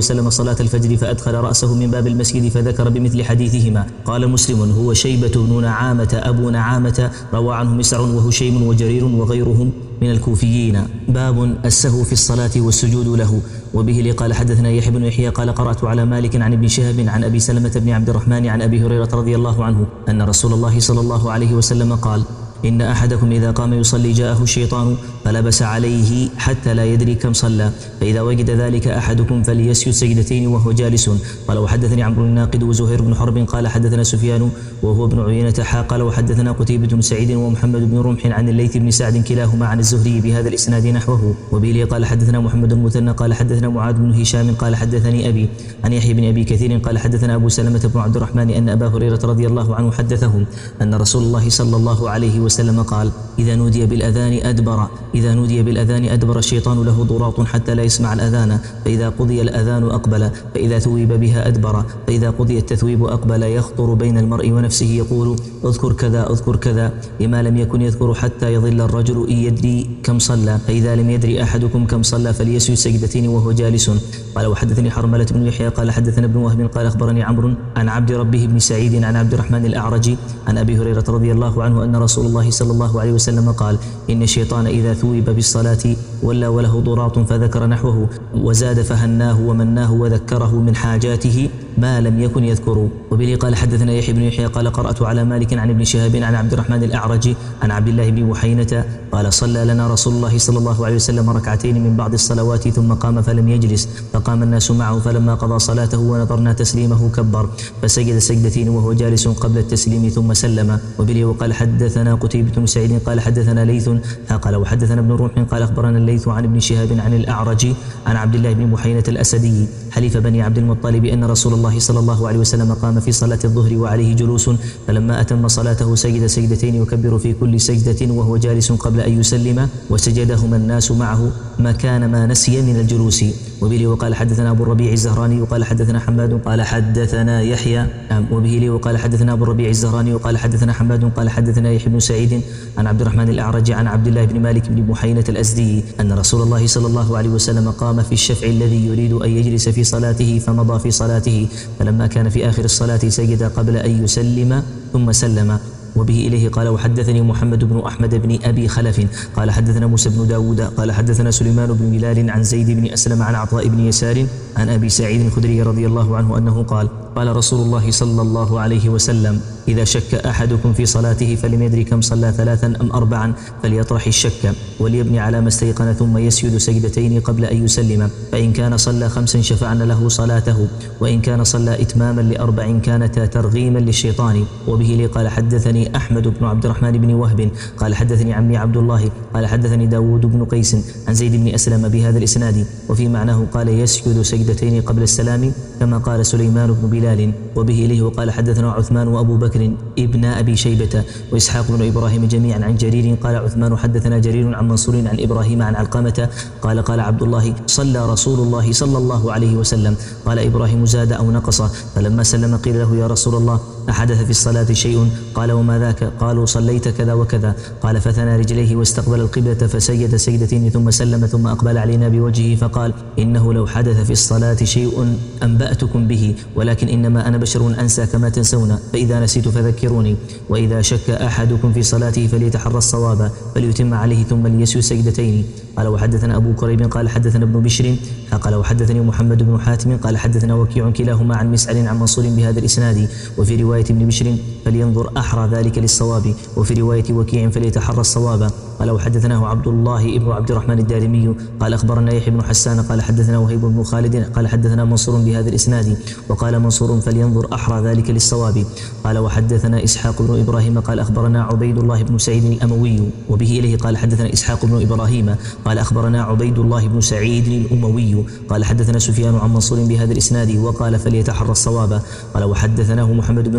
A: صلاة الفجر فأدخل رأسه من باب المسجد فذكر بمثل حديثهما. قال مسلم: هو شيبة بن نعامة أبو نعامة، روى عنه مسعر وهشيم وجرير وغيرهم من الكوفيين. باب السهو في الصلاة والسجود له. وبه لي قال حدثنا يحيى بن يحيى قال قرأت على مالك عن ابن شهاب عن أبي سلمة بن عبد الرحمن عن أبي هريرة رضي الله عنه أن رسول الله صلى الله عليه وسلم قال: إن أحدكم إذا قام يصلي جاءه الشيطان فلبس عليه حتى لا يدري كم صلى، فإذا وجد ذلك أحدكم فليسجد سجدتين وهو جالس. قال وحدثني عمرو الناقد وزهير بن حرب قال حدثنا سفيان وهو ابن عيينة حا قال وحدثنا قتيبة بن سعيد ومحمد بن رمح عن الليث بن سعد كلاهما عن الزهري بهذا الإسناد نحوه. وبه قال حدثنا محمد المثنى قال حدثنا معاذ بن هشام قال حدثني أبي عن يحيى بن أبي كثير قال حدثنا أبو سلمة بن عبد الرحمن أن أبا هريرة رضي الله عنه حدثهم أن رسول الله صلى الله عليه وسلم قال: إذا نودي بالأذان أدبر إذا نودي بالأذان أدبر الشيطان له ضراط حتى لا يسمع الأذان، فإذا قضي الأذان أقبل، فإذا ثوب بها أدبر، فإذا قضي التثويب أقبل يخطر بين المرء ونفسه يقول: اذكر كذا اذكر كذا، لما لم يكن يذكر حتى يظل الرجل إن يدري كم صلى، فإذا لم يدري أحدكم كم صلى فليسجد سجدتين وهو جالس. قال وحدثني حرملة بن يحيى قال حدثنا ابن وهب قال أخبرني عمرو عن عبد ربه بن سعيد عن عبد الرحمن الأعرج عن أبي هريرة رضي الله عنه أن رسول الله صلى الله عليه وسلم قال: إن الشيطان إذا ثوب بالصلاة ولا وله ضراط، فذكر نحوه وزاد فهناه ومناه وذكره من حاجاته ما لم يكن يذكر. وبه قال حدثنا يحيى بن يحيى قال قرأت على مالك عن ابن شهاب عن عبد الرحمن الأعرج عن عبد الله بن بحينة قال: صلى لنا رسول الله صلى الله عليه وسلم ركعتين من بعض الصلوات ثم قام فلم يجلس، فقام الناس معه، فلما قضى صلاته ونظرنا تسليمه كبر فسجد سجدتين وهو جالس قبل التسليم ثم سلم. وبه وقال حدثنا قتيبة بن سعيد قال حدثنا ليث قال وحدثنا ابن رمح قال أخبرنا الليث عن ابن شهاب عن الأعرج عن عبد الله بن بحينة الأسدي حليف بني عبد المطلب أن رسول الله صلى الله عليه وسلم قام في صلاة الظهر وعليه جلوس، فلما أتم صلاته سجد سجدتين يكبر في كل سجدة وهو جالس قبل أن يسلم، وسجدهما الناس معه مكان ما نسي من الجلوس. وبه وقال حدثنا أبو الربيع الزهراني وقال حدثنا حماد قال حدثنا يحيى وبه وقال حدثنا أبو الربيع الزهراني وقال حدثنا حماد قال حدثنا يحيى بن سعيد عن عبد الرحمن الأعرج عن عبد الله بن مالك بن بحينة الأزدي أن رسول الله صلى الله عليه وسلم قام في الشفع الذي يريد أن يجلس في صلاته فمضى في صلاته، فلما كان في آخر الصلاة سجد قبل أن يسلم ثم سلم. وبه إليه قال وحدثني محمد بن أحمد بن أبي خلف قال حدثنا موسى بن داود قال حدثنا سليمان بن بلال عن زيد بن أسلم عن عطاء بن يسار عن أبي سعيد الخدري رضي الله عنه أنه قال: قال رسول الله صلى الله عليه وسلم: إذا شك أحدكم في صلاته فلم يدري كم صلى ثلاثا أم أربعا فليطرح الشك وليبني على ما استيقن ثم يسجد سجدتين قبل أن يسلم، فإن كان صلى خمسا شفعنا له صلاته، وإن كان صلى إتماما لأربع كانتا ترغيما للشيطان. وبه لي قال حدثني أحمد بن عبد الرحمن بن وهب قال حدثني عمي عبد الله قال حدثني داود بن قيس عن زيد بن أسلم بهذا الإسناد، وفي معناه قال يسجد سجدتين قبل السلام كما قال سليمان بن بلال. وبه إليه وقال حدثنا عثمان وأبو بكر ابن أبي شيبة وإسحاق بن إبراهيم جميعا عن جرير قال عثمان حدثنا جرير عن منصور عن إبراهيم عن علقمة قال قال عبد الله: صلى رسول الله صلى الله عليه وسلم. قال إبراهيم: زاد أو نقص؟ فلما سلم قيل له: يا رسول الله أحدث في الصلاة شيء؟ قال: وما ذاك؟ قالوا: صليت كذا وكذا. قال: فثنى رجليه واستقبل القبلة فسجد سجدتين ثم سلم ثم أقبل علينا بوجهه فقال: إنه لو حدث في الصلاة شيء أنبأتكم به، ولكن إنما أنا بشر أنسى كما تنسون، فإذا نسيت فذكروني. وإذا شك أحدكم في صلاته فليتحرى الصواب فليتم عليه ثم ليسجد سجدتين. قال وحدثنا أبو كريب قال حدثنا ابن بشر قال وحدثني محمد بن حاتم قال حدثنا وكيع كلاهما عن مسعر عن منصور بهذا الإسناد. وفي رواية ابن بشر: فلينظر أحرى ذلك للصواب، وفي رواية وكيع: فليتحرى الصواب. قال وحدثناه عبد الله بن عبد الرحمن الدارمي قال أخبرنا يحيى بن حسان قال حدثنا وهيب بن خالد قال حدثنا منصور بهذا الإسناد، وقال منصور: فلينظر أحرى ذلك للصواب. قال وحدثنا إسحاق بن إبراهيم قال أخبرنا عبيد الله بن سعيد الأموي، وبه إليه قال حدثنا إسحاق بن إبراهيم قال أخبرنا عبيد الله بن سعيد الأموي قال حدثنا سفيان عن منصور بهذا الإسناد وقال: فليتحرى الصواب. قال وحدثناه محمد بن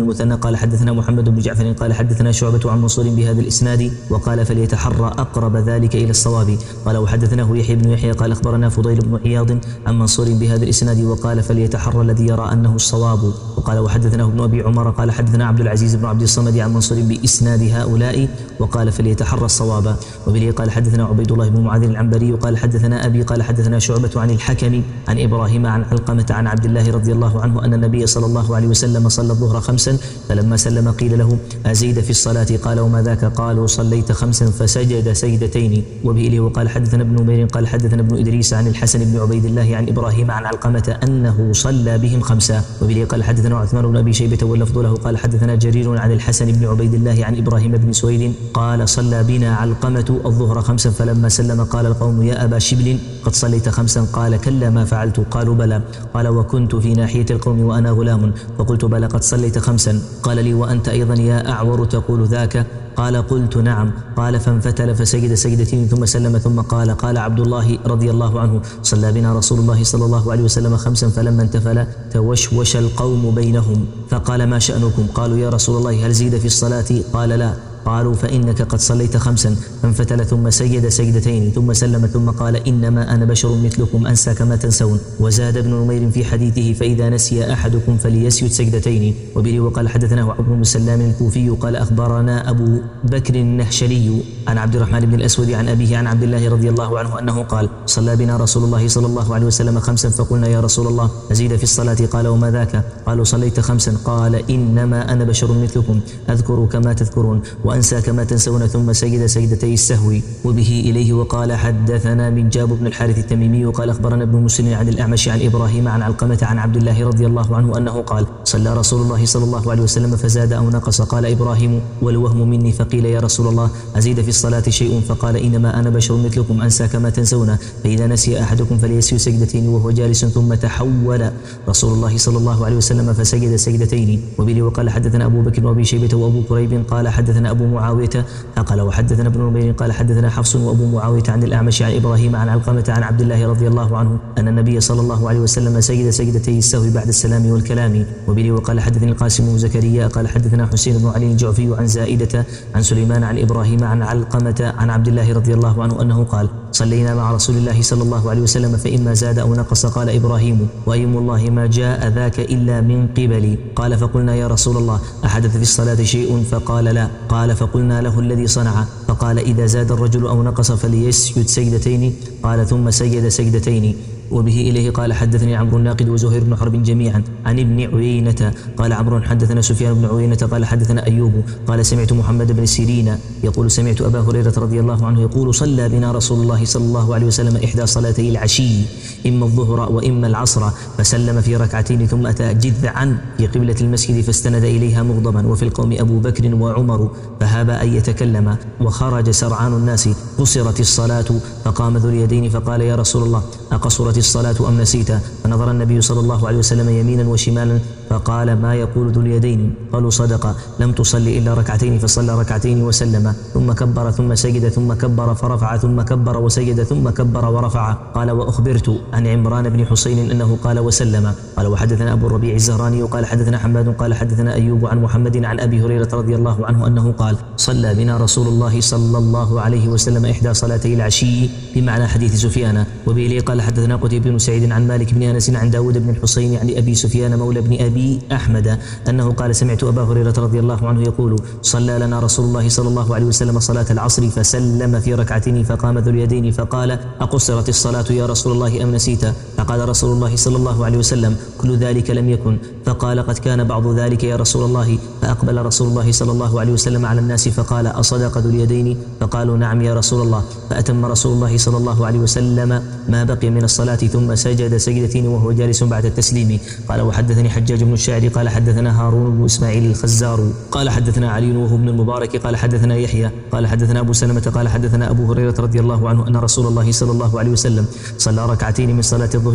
A: المثنى قال حدثنا محمد بن جعفر قال حدثنا شعبة عن منصور بهذا الإسناد وقال فليتحرى أقرب ذلك إلى الصواب. قال وحدثناه يحيى بن يحيى قال أخبرنا فضيل بن عياض عن منصور بهذا الإسناد وقال فليتحرى الذي يرى أنه الصواب. وقال وحدثناه ابن أبي عمر قال حدثنا عبد العزيز بن عبد الصمد عن منصور بإسناد هؤلاء وقال فليتحرى الصواب. وبه قال حدثنا عبيد الله بن معاذ العنبري قال حدثنا أبي قال حدثنا شعبة عن الحكم عن إبراهيم عن علقمة عن عبد الله رضي الله عنه أن النبي صلى الله عليه وسلم صلى الظهر خمسا فلما سلم قيل له أزيد في الصلاة قال وما ذاك قالوا صليت خمسا فسجد سجدتين. وبه وقال حدثنا ابن نمير قال حدثنا ابن إدريس عن الحسن بن عبيد الله عن إبراهيم عن علقمة أنه صلى بهم خمسا. وبه قال حدثنا عثمان بن أبي شيبة واللفظ له قال حدثنا جرير عن الحسن بن عبيد الله عن إبراهيم بن سويد قال صلى بنا علقمة الظهر خمسا فلما سلم قال القوم يا أبا شبل قد صليت خمسا قال كلا ما فعلت قالوا بلى قال وكنت في ناحية القوم وأنا غلام فقلت بلى قد صليت خمسا قال لي وأنت أيضا يا أعور تقول ذاك قال قلت نعم قال فانفتل فسجد سجدتين ثم سلم ثم قال قال عبد الله رضي الله عنه صلى بنا رسول الله صلى الله عليه وسلم خمسا فلما انتفل توشوش القوم بينهم فقال ما شأنكم قالوا يا رسول الله هل زيد في الصلاة قال لا قالوا فإنك قد صليت خمسا فانفتل ثم سجد سجدتين ثم سلم ثم قال إنما أنا بشر مثلكم أنسى كما تنسون. وزاد ابن نمير في حديثه فإذا نسي أحدكم فليسجد سجدتين. وبه وقال حدثنا عمرو بن سلام الكوفي قال أخبرنا أبو بكر النهشلي عن عبد الرحمن بن الأسود عن أبيه عن عبد الله رضي الله عنه أنه قال صلى بنا رسول الله صلى الله عليه وسلم خمسا فقلنا يا رسول الله أزيد في الصلاة قال وما ذاك قالوا صليت خمسا قال إنما أنا بشر مثلكم أذكر كما تذكرون وأنسى كما تنسون ثم سجد سجدتي السهو. وبه إليه وقال حدثنا من جاب بن الحارث التميمي وقال أخبرنا ابن مسلم عن الأعمش عن إبراهيم عن علقمة عن عبد الله رضي الله عنه أنه قال صلى رسول الله صلى الله عليه وسلم فزاد أو نقص قال إبراهيم والوهم مني فقيل يا رسول الله أزيد في الصلاة شيء فقال إنما أنا بشر مثلكم أنسى كما تنسون فإذا نسي أحدكم فليسجد سجدتين وهو جالس ثم تحول رسول الله صلى الله عليه وسلم فسجد سجدتين. وبه وقال حدثنا أبو بكر وأبي شيبة وأبو كريب قال حدثنا أبو معاوية قال وحدثنا ابن نمير قال حدثنا حفص وأبو معاوية عن الأعمش عن إبراهيم عن علقمة عن عبد الله رضي الله عنه أن النبي صلى الله عليه وسلم سجد سجدتي السهو بعد السلام والكلام. وبه وقال حدثني القاسم بن زكريا قال حدثنا حسين بن علي الجعفي عن زائدة عن سليمان عن إبراهيم عن علقمة عن عبد الله رضي الله عنه أنه قال صلينا مع رسول الله صلى الله عليه وسلم فإما زاد أو نقص قال إبراهيم وأيم الله ما جاء ذاك إلا من قبلي قال فقلنا يا رسول الله أحدث في الصلاة شيء فقال لا قال فقلنا له الذي صنع فقال إذا زاد الرجل أو نقص فليسجد سجدتين قال ثم سجد سجدتين. وبه إليه قال حدثني عمرو الناقد وزهير بن حرب جميعا عن ابن عيينة قال عمرو حدثنا سفيان بن عيينة قال حدثنا أيوب قال سمعت محمد بن سيرين يقول سمعت أبا هريرة رضي الله عنه يقول صلى بنا رسول الله صلى الله عليه وسلم إحدى صلاتي العشي إما الظهر وإما العصر فسلم في ركعتين ثم أتى جذعا في قبلة المسجد فاستند إليها مغضبا وفي القوم أبو بكر وعمر فهابا أن يتكلم وخرج سرعان الناس قصرت الصلاة فقام ذو اليدين فقال يا رسول الله أقصرت الصلاة أم نسيت فنظر النبي صلى الله عليه وسلم يمينا وشمالا فقال ما يقول ذو اليدين قالوا صدق لم تصلي إلا ركعتين فصلى ركعتين وسلم ثم كبر ثم سجد ثم كبر فرفع ثم كبر وسجد ثم كبر ورفع. قال وأخبرت عن عمران بن حسين أنه قال وسلم. قال وحدثنا أبو الربيع الزهراني وقال حدثنا حماد قال حدثنا أيوب عن محمد عن أبي هريرة رضي الله عنه أنه قال صلى بنا رسول الله صلى الله عليه وسلم إحدى صلاتي العشي بمعنى حديث سفيان. وبه قال حدثنا قتيبة بن سعيد عن مالك بن أنس عن داود بن الحصين عن أبي سفيان مولى بن أبي أحمد أنه قال سمعت أبا هريرة رضي الله عنه يقول صلى لنا رسول الله صلى الله عليه وسلم صلاة العصر فسلم في ركعتين فقام ذو اليدين فقال أقصرت الصلاة يا رسول الله أم نسيت فقال رسول الله صلى الله عليه وسلم كل ذلك لم يكن فقال قد كان بعض ذلك يا رسول الله فأقبل رسول الله صلى الله عليه وسلم على الناس فقال أصدق ذو اليدين فقالوا نعم يا رسول الله فأتم رسول الله صلى الله عليه وسلم ما بقي من الصلاة ثم سجد سجدتين وهو جالس بعد التسليم. قال وحدثني حجاج بن الشاعر قال حدثنا هارون بن إسماعيل الخزار قال حدثنا علي وهو ابن المبارك قال حدثنا يحيى قال حدثنا أبو سلمة قال حدثنا أبو هريرة رضي الله عنه أن رسول الله صلى الله عليه وسلم صلى ركعتين من صلاة الظهر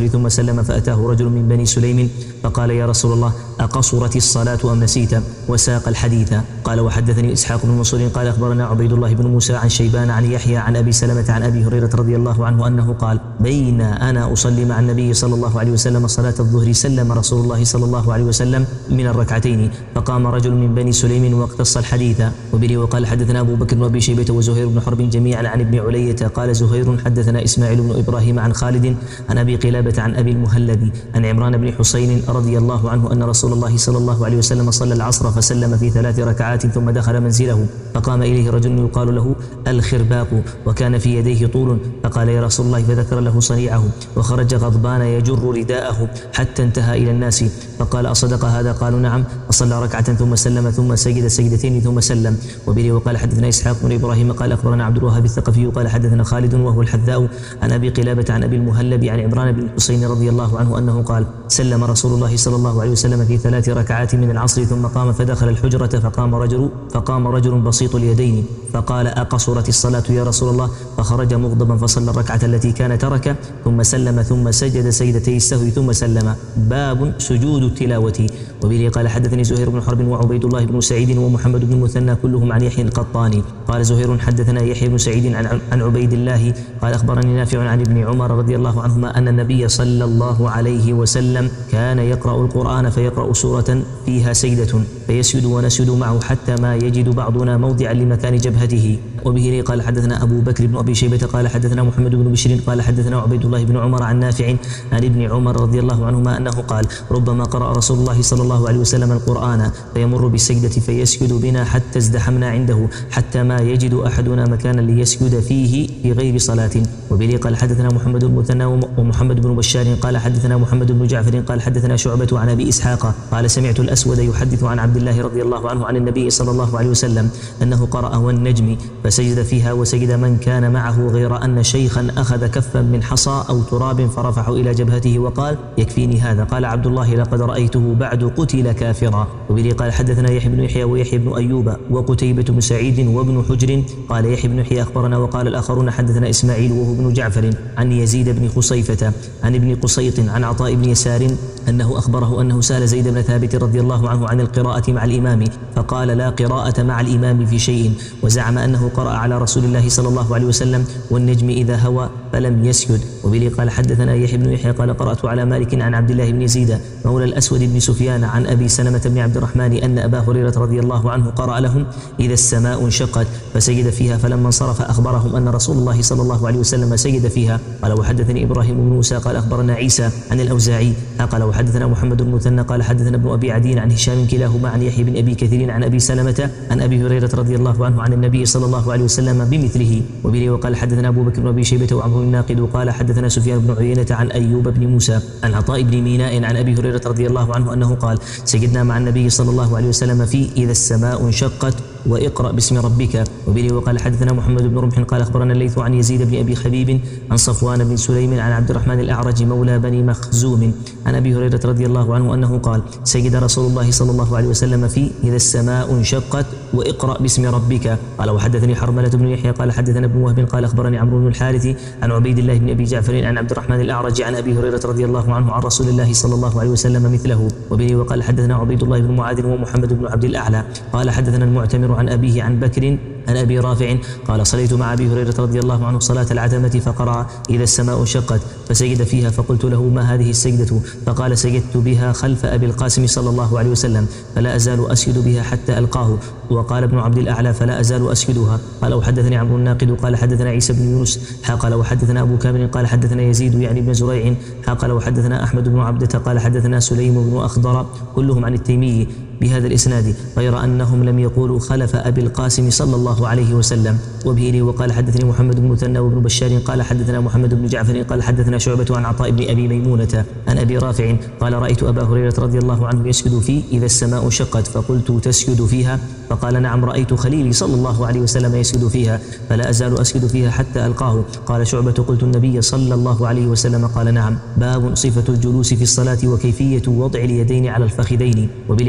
A: الظهر ثم سلم فأتاه رجل من بني سليم فقال يا رسول الله أقصرت الصلاة أم نسيت؟ وساق الحديث. قال وحدثني إسحاق بن منصور قال أخبرنا عبيد الله بن موسى عن شيبان عن يحيى عن أبي سلمة عن أبي هريرة رضي الله عنه أنه قال بين أنا أصلي مع النبي صلى الله عليه وسلم صلاة الظهر سلم رسول الله صلى الله عليه وسلم من الركعتين فقام رجل من بني سليم واقتص الحديث. وبه وقال حدثنا أبو بكر وأبي شيبة وزهير بن حرب جميعا عن ابن علية قال زهير حدثنا إسماعيل بن إبراهيم عن خالد عن أبي قلابة عن أبي المهلب عن عمران بن حسين رضي الله عنه أن رسول الله صلى الله عليه وسلم صلى العصر فسلم في ثلاث ركعات ثم دخل منزله فقام إليه رجل يقال له الخرباق وكان في يديه طول فقال يا رسول الله فذكر له صنيعه وخرج غضبان يجر رداءه حتى انتهى إلى الناس فقال أصدق هذا؟ قالوا نعم. فصلى ركعة ثم سلم ثم سجد سجدتين ثم سلم. وبه وقال حدثنا إسحاق بن إبراهيم قال أخبرنا عبد الوهاب الثقفي قال حدثنا خالد وهو الحذاء عن أبي قلابة عن أبي المهلب عن عمران بن حسين رضي الله عنه أنه قال سلم رسول الله صلى الله عليه وسلم في ثلاث ركعات من العصر ثم قام فدخل الحجرة فقام رجل فقام رجل بسيط اليدين فقال أقصرت الصلاة يا رسول الله؟ فخرج مغضبا فصلى الركعة التي كان ترك ثم سلم ثم سجد سجدتي السهو ثم سلم. باب سجود التلاوة. وبه قال حدثني زهير بن حرب وعبيد الله بن سعيد ومحمد بن المثنى كلهم عن يحيى القطاني قال زهير حدثنا يحيى بن سعيد عن عن عبيد الله قال أخبرني نافع عن ابن عمر رضي الله عنهما أن النبي صلى الله عليه وسلم كان يقرأ القرآن فيقرأ سورة فيها سجدة فيسجد ونسجد معه حتى ما يجد بعضنا موضعا لمكان جبهته. وبه قال حدثنا أبو بكر بن أبي شيبة قال حدثنا محمد بن بشير قال حدثنا عبيد الله بن عمر عن نافع عن ابن عمر رضي الله عنهما أنه قال ربما قرأ رسول الله صلى الله عليه وسلم القرآن فيمر بالسجدة فيسجد بنا حتى ازدحمنا عنده حتى ما يجد أحدنا مكانا ليسجد فيه في غير صلاة. وبه قال حدثنا محمد المثنى ومحمد بن بشار قال حدثنا محمد بن جعفر قال حدثنا شعبة عن أبي إسحاق قال سمعت الأسود يحدث عن عبد الله رضي الله عنه عن النبي صلى الله عليه وسلم أنه قرأ والنجم فسجد فيها وسجد من كان معه غير أن شيخا أخذ كفا من حصى أو تراب فرفعه إلى جبهته وقال يكفيني هذا. قال عبد الله لقد رأيته بعد قتل كافرا. وبه قال حدثنا يحيى بن يحيى ويحيى بن أيوب وقتيبة بن سعيد وابن حجر قال يحيى بن يحيى أخبرنا وقال الآخرون حدثنا إسماعيل وهو ابن جعفر عن يزيد بن خصيفة عن ابن قصيط عن عطاء بن يسار أنه أخبره أنه سأل زيد بن ثابت رضي الله عنه عن القراءة مع الإمام فقال لا قراءة مع الإمام في شيء وزعم أنه قرأ على رسول الله صلى الله عليه وسلم والنجم إذا هوى فلم يسجد. وبه قال حدثنا يحيى بن يحيى قال قرأت على مالك عن عبد الله بن يزيد مولى الأسود بن سفيان عن أبي سلمة بن عبد الرحمن أن أبا هريرة رضي الله عنه قرأ لهم إذا السماء انشقت فسجد فيها فلما انصرف أخبرهم أن رسول الله صلى الله عليه وسلم سجد فيها. قال وحدثني إبراهيم بن موسى قال أخبرنا عيسى عن الأوزاعي قال وحدثنا محمد بن المثنى قال حدثنا ابن أبي عدي عن هشام كلاهما عن يحيى بن أبي كثير عن أبي سلمة عن أبي هريرة رضي الله عنه عن النبي صلى الله عليه وسلم بمثله. وبه وقال حدثنا أبو بكر بن أبي شيبة وعمرو الناقد قال حدثنا سفيان بن عيينة عن أيوب بن موسى عن عطاء بن ميناء عن أبي هريرة رضي الله عنه أنه قال سجدنا مع النبي صلى الله عليه وسلم في إذا السماء انشقت واقرأ باسم ربك. وبه وقال حدثنا محمد بن رمح قال أخبرنا الليث عن يزيد بن أبي حبيب عن صفوان بن سليم عن عبد الرحمن الأعرج مولى بني مخزوم عن أبي هريرة رضي الله عنه أنه قال سجد رسول الله صلى الله عليه وسلم في إذا السماء انشقت واقرأ باسم ربك. قال وحدثني حرملة بن يحيى قال حدثنا ابن وهب قال أخبرني عمرو بن الحارث عن عبيد الله بن أبي جعفر عن عبد الرحمن الأعرج عن أبي هريرة رضي الله عنه عن رسول الله صلى الله عليه وسلم مثله. وبه وقال حدثنا عبيد الله بن معاذ ومحمد بن عبد الأعلى قال حدثنا المعتمر عن أبيه عن بكر عن أبي رافع قال صليت مع أبي هريرة رضي الله عنه صلاة العتمة فقرأ إذا السماء انشقت فسجد فيها فقلت له ما هذه السجدة؟ فقال سجدت بها خلف أبي القاسم صلى الله عليه وسلم فلا أزال أسجد بها حتى ألقاه. وقال ابن عبد الأعلى فلا أزال أسجدها. قال وحدثني عمرو الناقد قال حدثنا عيسى بن يونس قال وحدثنا أبو كامل قال حدثنا يزيد يعني بن زريع قال وحدثنا أحمد بن عبدة قال حدثنا سليم بن أخضر كلهم عن التيمي بهذا الإسناد غير أنهم لم يقولوا خلف أبي القاسم صلى الله عليه وسلم. وبه وقال حدثني محمد بن مثنى وابن بشار قال حدثنا محمد بن جعفر قال حدثنا شعبة عن عطاء بن أبي ميمونة عن أبي رافع قال رأيت أبا هريرة رضي الله عنه يسجد في إذا السماء انشقت فقلت تسجد فيها؟ فقال نعم رأيت خليلي صلى الله عليه وسلم يسجد فيها فلا أزال أسجد فيها حتى ألقاه. قال شعبة قلت النبي صلى الله عليه وسلم قال نعم. باب صفة الجلوس في الصلاة وكيفية وضع اليدين على الفخذين. وبه قال حدثنا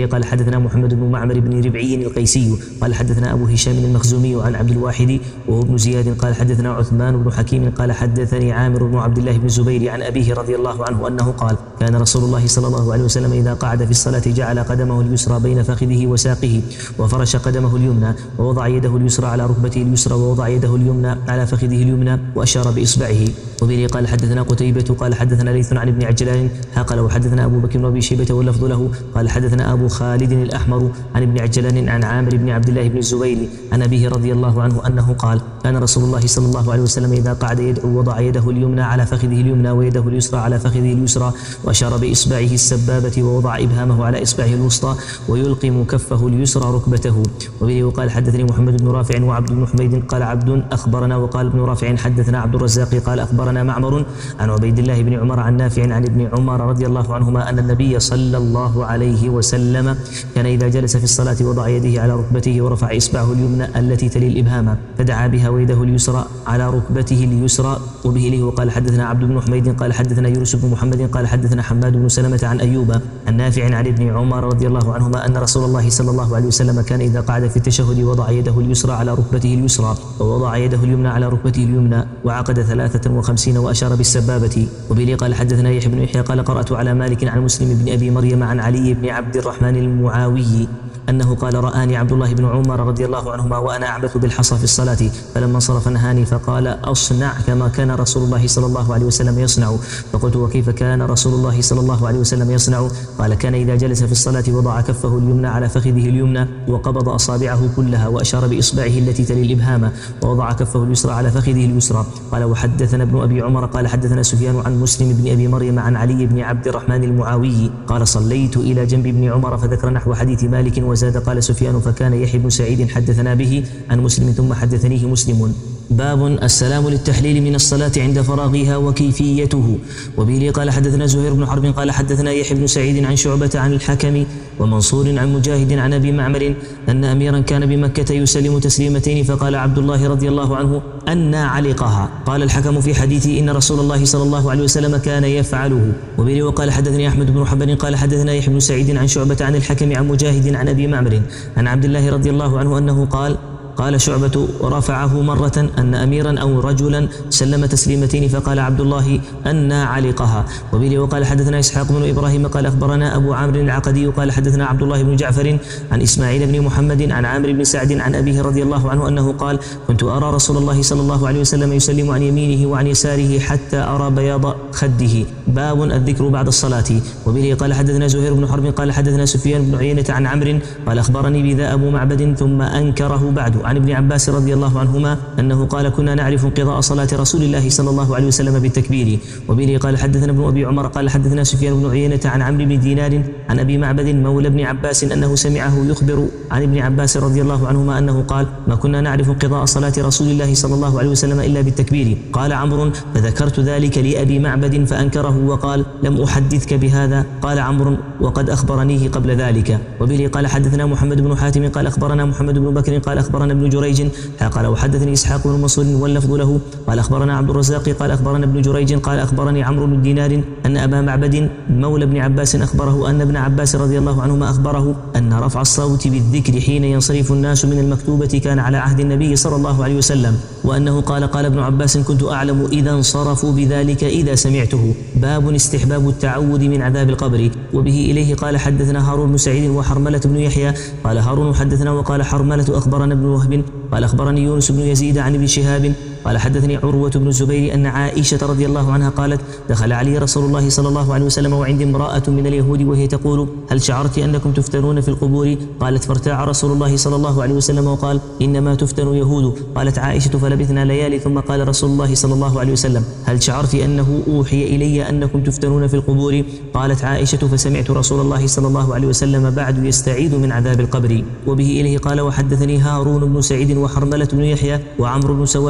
A: حدثنا محمد بن معمر بن ربعي القيسي قال حدثنا أبو هشام المخزومي عن عبد الواحد وهو ابن زياد قال حدثنا عثمان بن حكيم قال حدثني عامر بن عبد الله بن الزبير عن أبيه رضي الله عنه أنه قال كان رسول الله صلى الله عليه وسلم إذا قعد في الصلاة جعل قدمه اليسرى بين فخذه وساقه وفرش قدمه اليمنى ووضع يده اليسرى على ركبته اليسرى ووضع يده اليمنى على فخذه اليمنى وأشار بإصبعه. وبه قال حدثنا قتيبة قال حدثنا ليث عن ابن عجلان قال وحدثنا أبو بكر وأبي شيبة واللفظ له قال حدثنا أبو خالد الأحمر عن ابن عجلان عن عامر بن عبد الله بن الزبير عن أبيه رضي الله عنه أنه قال كان رسول الله صلى الله عليه وسلم إذا قعد يدعو وضع يده اليمنى على فخذه اليمنى ويده اليسرى على فخذه اليسرى وأشار بإصبعه السبابة ووضع إبهامه على إصبعه الوسطى ويلقم كفه اليسرى ركبته. وبه قال حدثني محمد بن رافع وعبد بن حميد قال عبد أخبرنا وقال ابن رافع حدثنا عبد الرزاق قال أخبرنا معمر عن عبيد الله بن عمر عن نافع عن ابن عمر رضي الله عنهما أن النبي صلى الله عليه وسلم كان إذا جلس في الصلاة وضع يده على ركبته ورفع إصبعه اليمنى التي تلي الإبهام فدعا بها ويده اليسرى على ركبته اليسرى. وبه له قال حدثنا عبد بن حميد قال حدثنا يونس بن محمد قال حدثنا حماد بن سلمة عن أيوب عن نافع عن ابن عمر رضي الله عنهما أن رسول الله صلى الله عليه وسلم كان إذا قعد في التشهد وضع يده اليسرى على ركبته اليسرى ووضع يده اليمنى على ركبته اليمنى وعقد ثلاثة وخمسين وأشار بالسبابة. وبه قال حدثنا يحيى بن يحيى قال قرأت على مالك عن مسلم بن أبي مريم عن علي بن عبد الرحمن المعاوي أنه قال رآني عبد الله بن عمر رضي الله عنهما وأنا أعبث بالحصى في الصلاة فلما انصرف نهاني فقال أصنع كما كان رسول الله صلى الله عليه وسلم يصنع. فقلت وكيف كان رسول الله صلى الله عليه وسلم يصنع؟ قال كان إذا جلس في الصلاة وضع كفه اليمنى على فخذه اليمنى وقبض أصابعه كلها وأشار بإصبعه التي تلي الإبهام ووضع كفه اليسرى على فخذه اليسرى. قال وحدثنا ابن أبي عمر قال حدثنا سفيان عن مسلم بن أبي مريم عن علي بن عبد الرحمن المعاوي قال صليت إلى جنب ابن عمر فذكر نحو حديث مالك وزاد قال سفيان فكان يحيى بن سعيد حدثنا به عن مسلم ثم حدثنيه مسلم. باب السلام للتحليل من الصلاة عند فراغها وكيفيته. وبه قال حدثنا زهير بن حرب قال حدثنا يحيى بن سعيد عن شعبة عن الحكم ومنصور عن مجاهد عن أبي معمر أن أميرا كان بمكة يسلم تسليمتين فقال عبد الله رضي الله عنه أنى علقها. قال الحكم في حديثه إن رسول الله صلى الله عليه وسلم كان يفعله. وبه وقال حدثني أحمد بن حنبل قال حدثنا يحيى بن سعيد عن شعبة عن الحكم عن مجاهد عن أبي معمر عن عبد الله رضي الله عنه أنه قال قال شعبة ورفعه مرة أن أميرا أو رجلا سلم تسليمتين فقال عبد الله أنى علقها. وبه وقال حدثنا إسحاق بن إبراهيم قال أخبرنا أبو عمرو العقدي قال حدثنا عبد الله بن جعفر عن إسماعيل بن محمد عن عامر بن سعد عن أبيه رضي الله عنه أنه قال كنت أرى رسول الله صلى الله عليه وسلم يسلم عن يمينه وعن يساره حتى أرى بياض خده. باب الذكر بعد الصلاة. وبه قال حدثنا زهير بن حرب قال حدثنا سفيان بن عيينة عن عمرو قال أخبرني بذا أبو معبد ثم أنكره بعد عن ابن عباس رضي الله عنهما أنه قال كنا نعرف انقضاء صلاة رسول الله صلى الله عليه وسلم بالتكبير. وبه قال حدثنا ابن أبي عمر قال حدثنا سفيان بن عيينة عن عمرو بن دينار عن أبي معبد مولى ابن عباس أنه سمعه يخبر عن ابن عباس رضي الله عنهما أنه قال ما كنا نعرف انقضاء صلاة رسول الله صلى الله عليه وسلم إلا بالتكبير. قال عمرو فذكرت ذلك لأبي معبد فأنكره وقال لم أحدثك بهذا. قال عمرو وقد أخبرنيه قبل ذلك. وبه قال حدثنا محمد بن حاتم قال أخبرنا محمد بن بكر قال أخبرنا ابن جريج قال وحدثني إسحاق بن منصور واللفظ له قال أخبرنا عبد الرزاق قال أخبرنا ابن جريج قال أخبرني عمرو بن دينار أن أبا معبد مولى ابن عباس أخبره أن ابن عباس رضي الله عنهما أخبره أن رفع الصوت بالذكر حين ينصرف الناس من المكتوبة كان على عهد النبي صلى الله عليه وسلم وأنه قال قال ابن عباس كنت أعلم إذا انصرفوا بذلك إذا سمعته. باب استحباب التعوذ من عذاب القبر. وبه إليه قال حدثنا هارون بن سعيد وحرملة بن يحيى قال هارون حدثنا وقال حرملة أخبرنا ابن وهب قال أخبرني يونس بن يزيد عن ابن شهاب قال حدثني عروة بن الزبير أن عائشة رضي الله عنها قالت دخل علي رسول الله صلى الله عليه وسلم وعندي امرأة من اليهود وهي تقول هل شعرت أنكم تفتنون في القبور؟ قالت فارتاع رسول الله صلى الله عليه وسلم وقال إنما تفتن يهود. قالت عائشة فلبثنا ليالي ثم قال رسول الله صلى الله عليه وسلم هل شعرت أنه أوحي إلي أنكم تفتنون في القبور؟ قالت عائشة فسمعت رسول الله صلى الله عليه وسلم بعد يستعيذ من عذاب القبر. وبه إليه قال وحدثني هارون بن سعيد وحرملة بن يحيى وعمرو بن سواد قال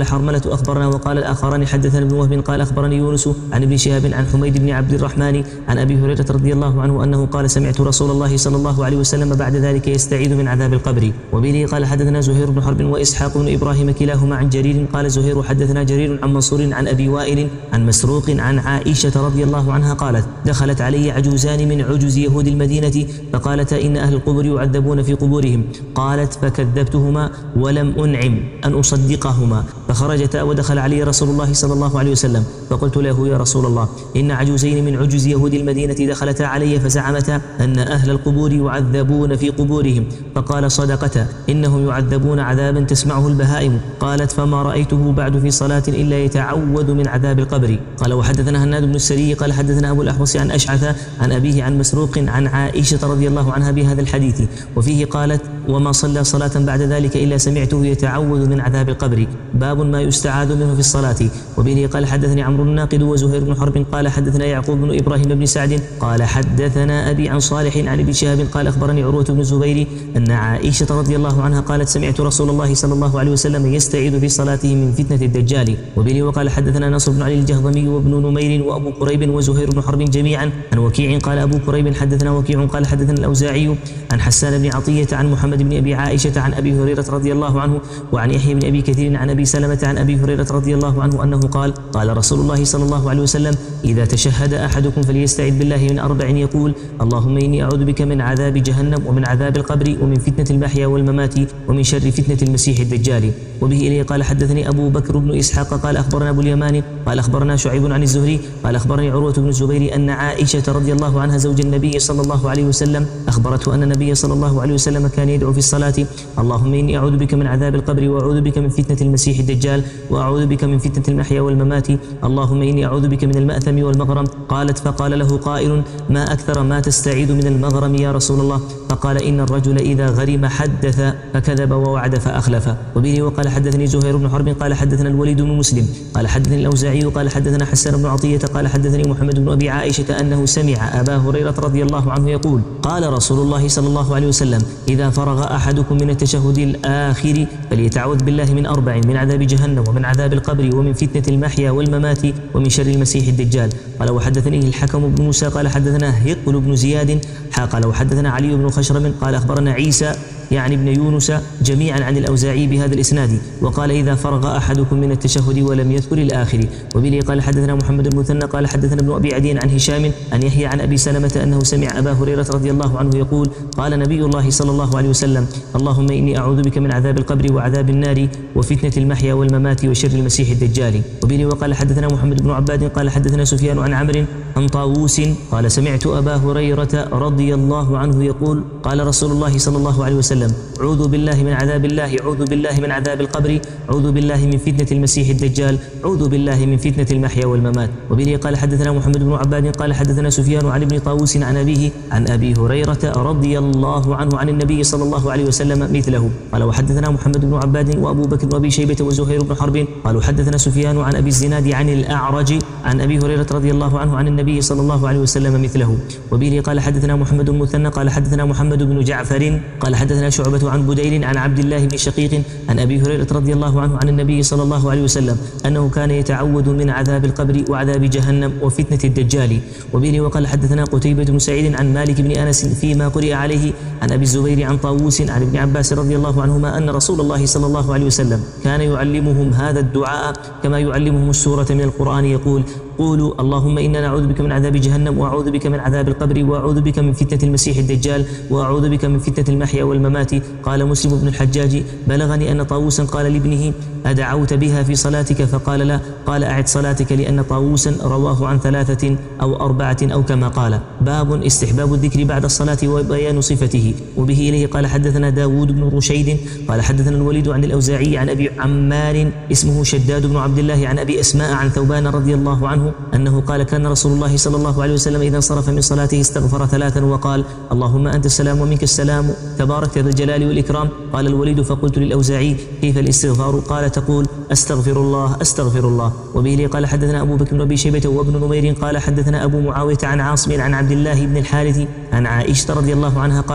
A: حرملة أخبرنا، وقال الآخران حدثنا ابن وهب قال أخبرني يونس عن ابن شهاب عن حميد بن عبد الرحمن عن أبي هريرة رضي الله عنه أنه قال سمعت رسول الله صلى الله عليه وسلم بعد ذلك يستعيذ من عذاب القبر. وبه قال حدثنا زهير بن حرب وإسحاق بن إبراهيم كلاهما عن جرير قال زهير حدثنا جرير عن منصور عن أبي وائل عن مسروق عن عائشة رضي الله عنها قالت دخلت علي عجوزان من عجوز يهود المدينة فقالتا إن أهل القبور يعذبون في قبورهم، قالت فكذبتهما ولم أنعم أن أصدقهما، فخرجتا ودخل علي رسول الله صلى الله عليه وسلم فقلت له يا رسول الله إن عجوزين من عجوز يهود المدينة دخلتا علي فزعمتا أن أهل القبور يعذبون في قبورهم، فقال صدقتا إنهم يعذبون عذابا تسمعه البهائم. قالت فما رأيته بعد في صلاة إلا يتعوذ من عذاب القبر. قال وحدثنا هناد بن السري قال حدثنا أبو الأحوص عن أشعث عن أبيه عن مسروق عن عائشة رضي الله عنها بهذا الحديث، وفيه قالت وما صلى صلاة بعد ذلك إلا سمعته يتعوذ من عذاب القبر. باب ما يستعاذ منه في الصلاة. وبه قال حدثني عمرو الناقد وزهير بن حرب قال حدثنا يعقوب بن إبراهيم بن سعد قال حدثنا أبي عن صالح عن ابن شهاب قال أخبرني عروة بن الزبير أن عائشة رضي الله عنها قالت سمعت رسول الله صلى الله عليه وسلم يستعيذ في صلاته من فتنة الدجال. وبه وقال حدثنا نصر بن علي الجهضمي وابن نمير وأبو كريب وزهير بن حرب جميعا عن وكيع قال أبو كريب حدثنا وكيع قال حدثنا الأوزاعي عن حسان بن عطية عن محمد بن أبي عائشة عن أبي هريرة رضي الله عنه وعن يحيى بن أبي كثير عن أبي سلمة عن أبي هريرة رضي الله عنه أنه قال قال رسول الله صلى الله عليه وسلم إذا تشهد أحدكم فليستعذ بالله من أربع يقول اللهم إني أعوذ بك من عذاب جهنم ومن عذاب القبر ومن فتنة المحيا والممات ومن شر فتنة المسيح الدجال. وبه إليه قال حدثني أبو بكر بن إسحاق قال أخبرنا أبو اليمان قال أخبرنا شعيب عن الزهري قال أخبرني عروة بن الزبير أن عائشة رضي الله عنها زوج النبي صلى الله عليه وسلم أخبرته أن النبي صلى الله عليه وسلم كان يدعو في الصلاة اللهم إني أعوذ بك من عذاب القبر وأعوذ بك من فتنة المسيح الدجال وأعوذ بك من فتنة المحيا والممات اللهم إني أعوذ بك من المأثم والمغرم. قالت فقال له قائل ما أكثر ما تستعيذ من المغرم يا رسول الله؟ فقال إن الرجل إذا غرم حدث فكذب ووعد فأخلف. وبه وقال حدثني زهير بن حرب قال حدثنا الوليد بن مسلم قال حدثني الأوزاعي قال حدثنا حسان بن عطية قال حدثني محمد بن أبي عائشة أنه سمع أبا هريرة رضي الله عنه يقول قال رسول الله صلى الله عليه وسلم إذا فرغ أحدكم من التشهد الآخر فليتعوذ بالله من أربع من عذاب جهنم ومن عذاب القبر ومن فتنة المحيا والممات ومن شر المسيح الدجال. قال وحدثني الحكم بن موسى قال حدثنا هقل بن زياد قال وحدثنا علي بن خشرم قال أخبرنا عيسى يعني ابن يونس جميعا عن الأوزاعي بهذا الإسناد وقال إذا فرغ أحدكم من التشهد ولم يذكر الآخر. وبه قال حدثنا محمد بن مثنى قال حدثنا ابن أبي عدي عن هشام عن يحيى عن أبي سلمة أنه سمع أبا هريرة رضي الله عنه يقول قال نبي الله صلى الله عليه وسلم اللهم إني أعوذ بك من عذاب القبر وعذاب النار وفتنة المحيا والممات وشر المسيح الدجال. وبه وقال حدثنا محمد بن عباد قال حدثنا سفيان عن عمرو عن طاووس قال سمعت أبا هريرة رضي الله عنه يقول قال رسول الله صلى الله عليه وسلم أعوذ بالله من عذاب الله أعوذ بالله من عذاب القبر أعوذ بالله من فتنة المسيح الدجال أعوذ بالله من فتنة المحيا والممات. وبه قال حدثنا محمد بن عباد قال حدثنا سفيان عن ابن طاووس عن أبيه عن أبي هريرة رضي الله عنه عن النبي صلى الله عليه وسلم مثله. قال وحدثنا محمد بن عباد وأبو بكر وأبي شيبة وزهير بن حرب قالوا حدثنا سفيان عن أبي الزناد عن الأعرج عن أبي هريرة رضي الله عنه عن النبي صلى الله عليه وسلم مثله. وبه قال حدثنا محمد بن مثنى قال حدثنا محمد بن جعفر قال حدثنا شعبة عن بديل عن عبد الله بن شقيق عن أبي هريرة رضي الله عنه عن النبي صلى الله عليه وسلم أنه كان يتعوذ من عذاب القبر وعذاب جهنم وفتنة الدجال. وبه وقال حدثنا قتيبة بن سعيد عن مالك بن أنس فيما قرئ عليه عن أبي الزبير عن طاووس عن ابن عباس رضي الله عنهما أن رسول الله صلى الله عليه وسلم كان يعلمهم هذا الدعاء كما يعلمهم السورة من القرآن يقول قولوا اللهم إنا نعوذ بك من عذاب جهنم وأعوذ بك من عذاب القبر وأعوذ بك من فتنة المسيح الدجال وأعوذ بك من فتنة المحيا والممات. قال مسلم بن الحجاج بلغني أن طاووسا قال لابنه أدعوت بها في صلاتك؟ فقال لا. قال أعد صلاتك لأن طاووسا رواه عن ثلاثة أو أربعة أو كما قال. باب استحباب الذكر بعد الصلاة وبيان صفته. وبه إليه قال حدثنا داود بن رشيد قال حدثنا الوليد عن الأوزاعي عن أبي عمار اسمه شداد بن عبد الله عن أبي أسماء عن ثوبان رضي الله عنه أنه قال كان رسول الله صلى الله عليه وسلم إذا انصرف من صلاته استغفر ثلاثا وقال اللهم أنت السلام ومنك السلام تبارك ذا الجلال والإكرام. قال الوليد فقلت للأوزاعي كيف الاستغفار؟ قال تقول أستغفر الله أستغفر الله. وبه قال حدثنا أبو بكر بن أبي شيبة وابن نمير قال حدثنا أبو معاوية عن عاصم عن عبد الله بن الحارث عن عائشة رضي الله عنها قالت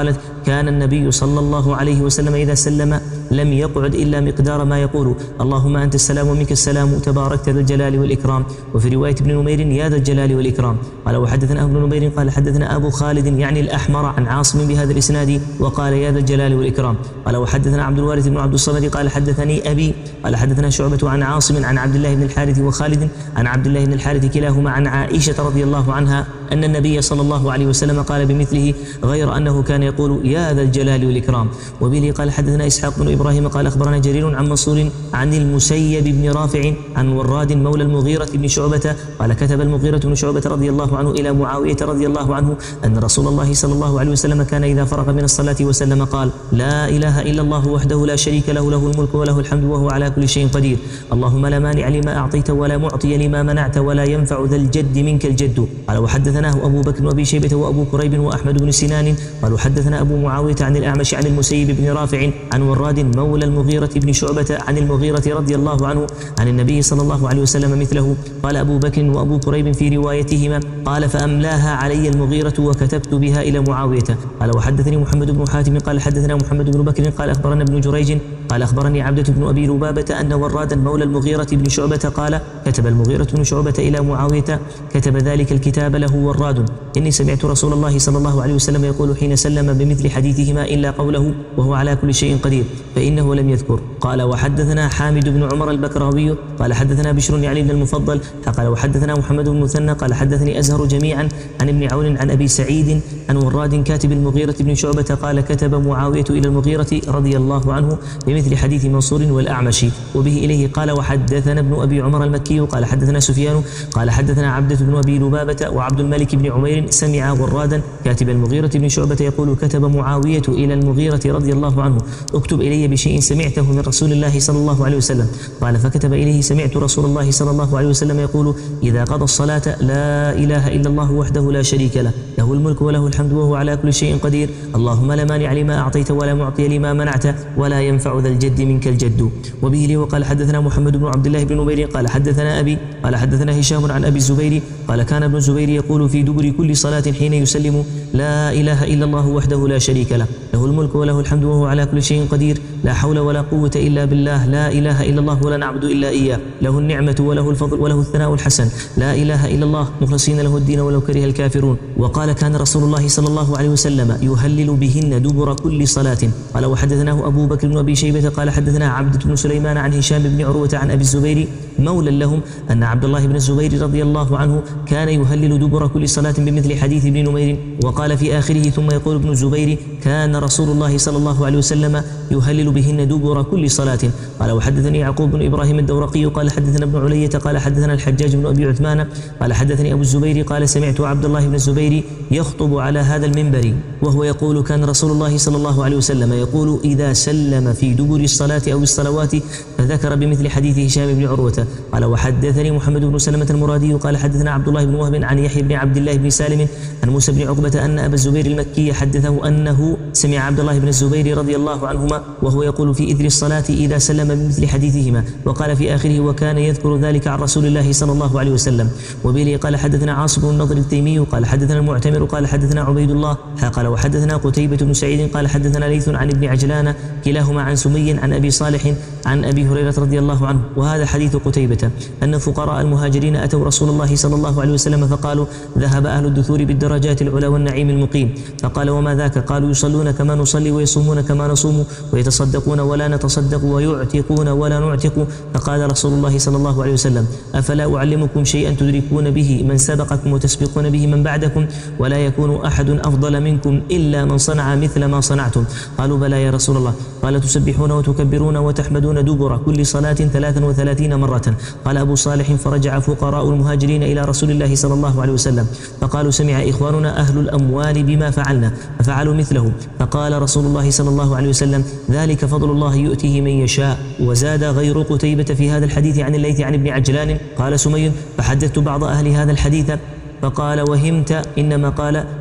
A: كان النبي صلى الله عليه وسلم إذا سلم لم يقعد إلا مقدار ما يقول اللهم أنت السلام ومنك السلام تباركت ذا الجلال والإكرام. وفي رواية ابن نمير يا ذا الجلال والإكرام. قال وحدثنا ابن نمير قال حدثنا أبو خالد يعني الأحمر عن عاصم بهذا الإسناد وقال يا ذا الجلال والإكرام. قال وحدثنا عبد الوارث بن عبد الصمد قال حدثني أبي قال حدثنا شعبة عن عاصم عن عبد الله بن الحارث وخالد عن عبد الله بن الحارث كلاهما عن عائشة رضي الله عنها أن النبي صلى الله عليه وسلم قال بمثله غير أنه كان يقول يا ذا الجلال والإكرام. وبه قال حدثنا إسحاق بن إبراهيم قال أخبرنا جرير عن منصور عن المسيب بن رافع عن وراد مولى المغيرة بن شعبة قال كتب المغيرة بن شعبة رضي الله عنه إلى معاوية رضي الله عنه أن رسول الله صلى الله عليه وسلم كان إذا فرغ من الصلاة وسلم قال لا إله إلا الله وحده لا شريك له له الملك وله الحمد وهو على كل شيء قدير اللهم لا مانع لما أعطيت ولا معطي لما منعت ولا ينفع ذا الجد منك الجد. قال وحدثناه أبو بكر وأبي شيبة وأبو كريب وأحمد بن سنان قال حدثنا أبو معاوية عن الأعمش عن المسيب بن رافع عن وراد مولى المغيرة بن شعبة عن المغيرة رضي الله عنه عن النبي صلى الله عليه وسلم مثله. قال أبو بكر وأبو كريب في روايتهما قال فأملاها علي المغيرة وكتبت بها إلى معاوية. قال وحدثني محمد بن حاتم قال حدثنا محمد بن بكر قال أخبرنا ابن جريج قال أخبرني عبدة بن أبي لبابة أن ورادا مولى المغيرة بن شعبة قال كتب المغيرة بن شعبة إلى معاوية كتب ذلك الكتاب له وراد إني سمعت رسول الله صلى الله عليه وسلم يقول حين سلم بمثل حديثهما إلا قوله وهو على كل شيء قدير فإنه لم يذكر. قال وحدثنا حامد بن عمر البكراوي قال حدثنا بشر يعني بن المفضل قال وحدثنا محمد بن مثنى قال حدثني أزهر جميعا عن ابن عون عن أبي سعيد عن وراد كاتب المغيرة بن شعبة قال كتب معاوية إلى المغيرة رضي الله عنه بمثل حديث منصور والأعمش. وبه إليه قال وحدثنا ابن أبي عمر المكي قال حدثنا سفيان قال حدثنا عبدة بن أبي لبابة وعبد الملك بن عمير سمع ورادا كاتب المغيرة بن شعبة يقول كتب معاوية إلى المغيرة رضي الله عنه اكتب إلي بشيء سمعته من رسول الله صلى الله عليه وسلم. قال فكتب إليه سمعت رسول الله صلى الله عليه وسلم يقول إذا قضى الصلاة لا إله إلا الله وحده لا شريك له له الملك وله الحمد وهو على كل شيء قدير اللهم لا مانع لما أعطيت ولا معطي لما منعت ولا ينفع ذا الجد منك الجد. وبه لي وقال حدثنا محمد بن عبد الله بن نمير قال حدثنا أبي قال حدثنا هشام عن أبي الزبير قال كان ابن الزبير يقول في دبر كل صلاة حين يسلم لا إله إلا الله وحده لا شريك له له الملك وله الحمد وهو على كل شيء قدير لا حول ولا قوة إلا بالله لا إله إلا الله ولا نعبد إلا إياه له النعمة وله الفضل وله الثناء الحسن لا إله إلا الله مخلصين له الدين ولو كره الكافرون. وقال كان رسول الله صلى الله عليه وسلم يهلل بهن دبر كل صلاة. قال وحدثناه أبو بكر بن أبي شيبة قال حدثنا عبد بن سليمان عن هشام بن عروة عن أبي الزبير مولى لهم أن عبد الله بن الزبير رضي الله عنه كان يهلل دبر كل صلاة بمثل حديث ابن نمير. وقال في آخره ثم يقول ابن الزبير كان رسول الله صلى الله عليه وسلم يهلل بهن دبر كل صلاة. قال وحدثني يعقوب بن إبراهيم الدورقي قال حدثنا ابن علية قال حدثنا الحجاج بن أبي عثمان قال حدثني أبو الزبير قال سمعت عبد الله بن الزبير يخطب على هذا المنبر وهو يقول كان رسول الله صلى الله عليه وسلم يقول إذا سلم في دبر الصلاة أو الصلوات فذكر بمثل حديث هشام بن عروة. قال وحدثني محمد بن سلمة المرادي قال حدثنا عبد الله بن وهب عن يحيى بن عبد الله بن سالم عن موسى بن عقبة أن أبا الزبير المكي حدثه أنه سمع عبد الله بن الزبير رضي الله عنهما وهو يقول في إثر الصلاة إذا سلم بمثل حديثهما. وقال في آخره وكان يذكر ذلك عن رسول الله صلى الله عليه وسلم. وبه قال حدثنا عاصم بن النضر التيمي قال حدثنا المعتمر قال حدثنا عبيد الله قال وحدثنا قتيبة بن سعيد قال حدثنا ليث عن ابن عجلان كلاهما عن سمي عن أبي صالح عن أبي هريرة رضي الله عنه. وهذا حديث قتيبة أن فقراء المهاجرين أتوا رسول الله صلى الله عليه وسلم فقالوا ذهب أهل الدثور بالدرجات العلى والنعيم المقيم. فقال وما ذاك؟ قالوا يصلون كما نصلي ويصومون كما نصوم ويتصدقون ولا نتصدق ويعتقون ولا نعتق. فقال رسول الله صلى الله عليه وسلم أفلا أعلمكم شيئا تدركون به من سبقكم وتسبقون به من بعدكم ولا يكون أحد أفضل منكم إلا من صنع مثل ما صنعتم؟ قالوا بلى يا رسول الله. قال تسبحون وتكبرون وتحمدون دبر كل صلاة ثلاثا وثلاثين مرة. قال أبو صالح فرجع فقراء المهاجرين إلى رسول الله صلى الله عليه وسلم فقالوا سمع إخواننا أهل الأموال بما فعلنا ففعلوا مثله. فقال رسول الله صلى الله عليه وسلم ذلك فضل الله يؤتيه من يشاء. وزاد غير قتيبة في هذا الحديث عن الليث عن ابن عجلان قال سمي فحدثت بعض أهل هذا الحديث فقال وهمت إنما قال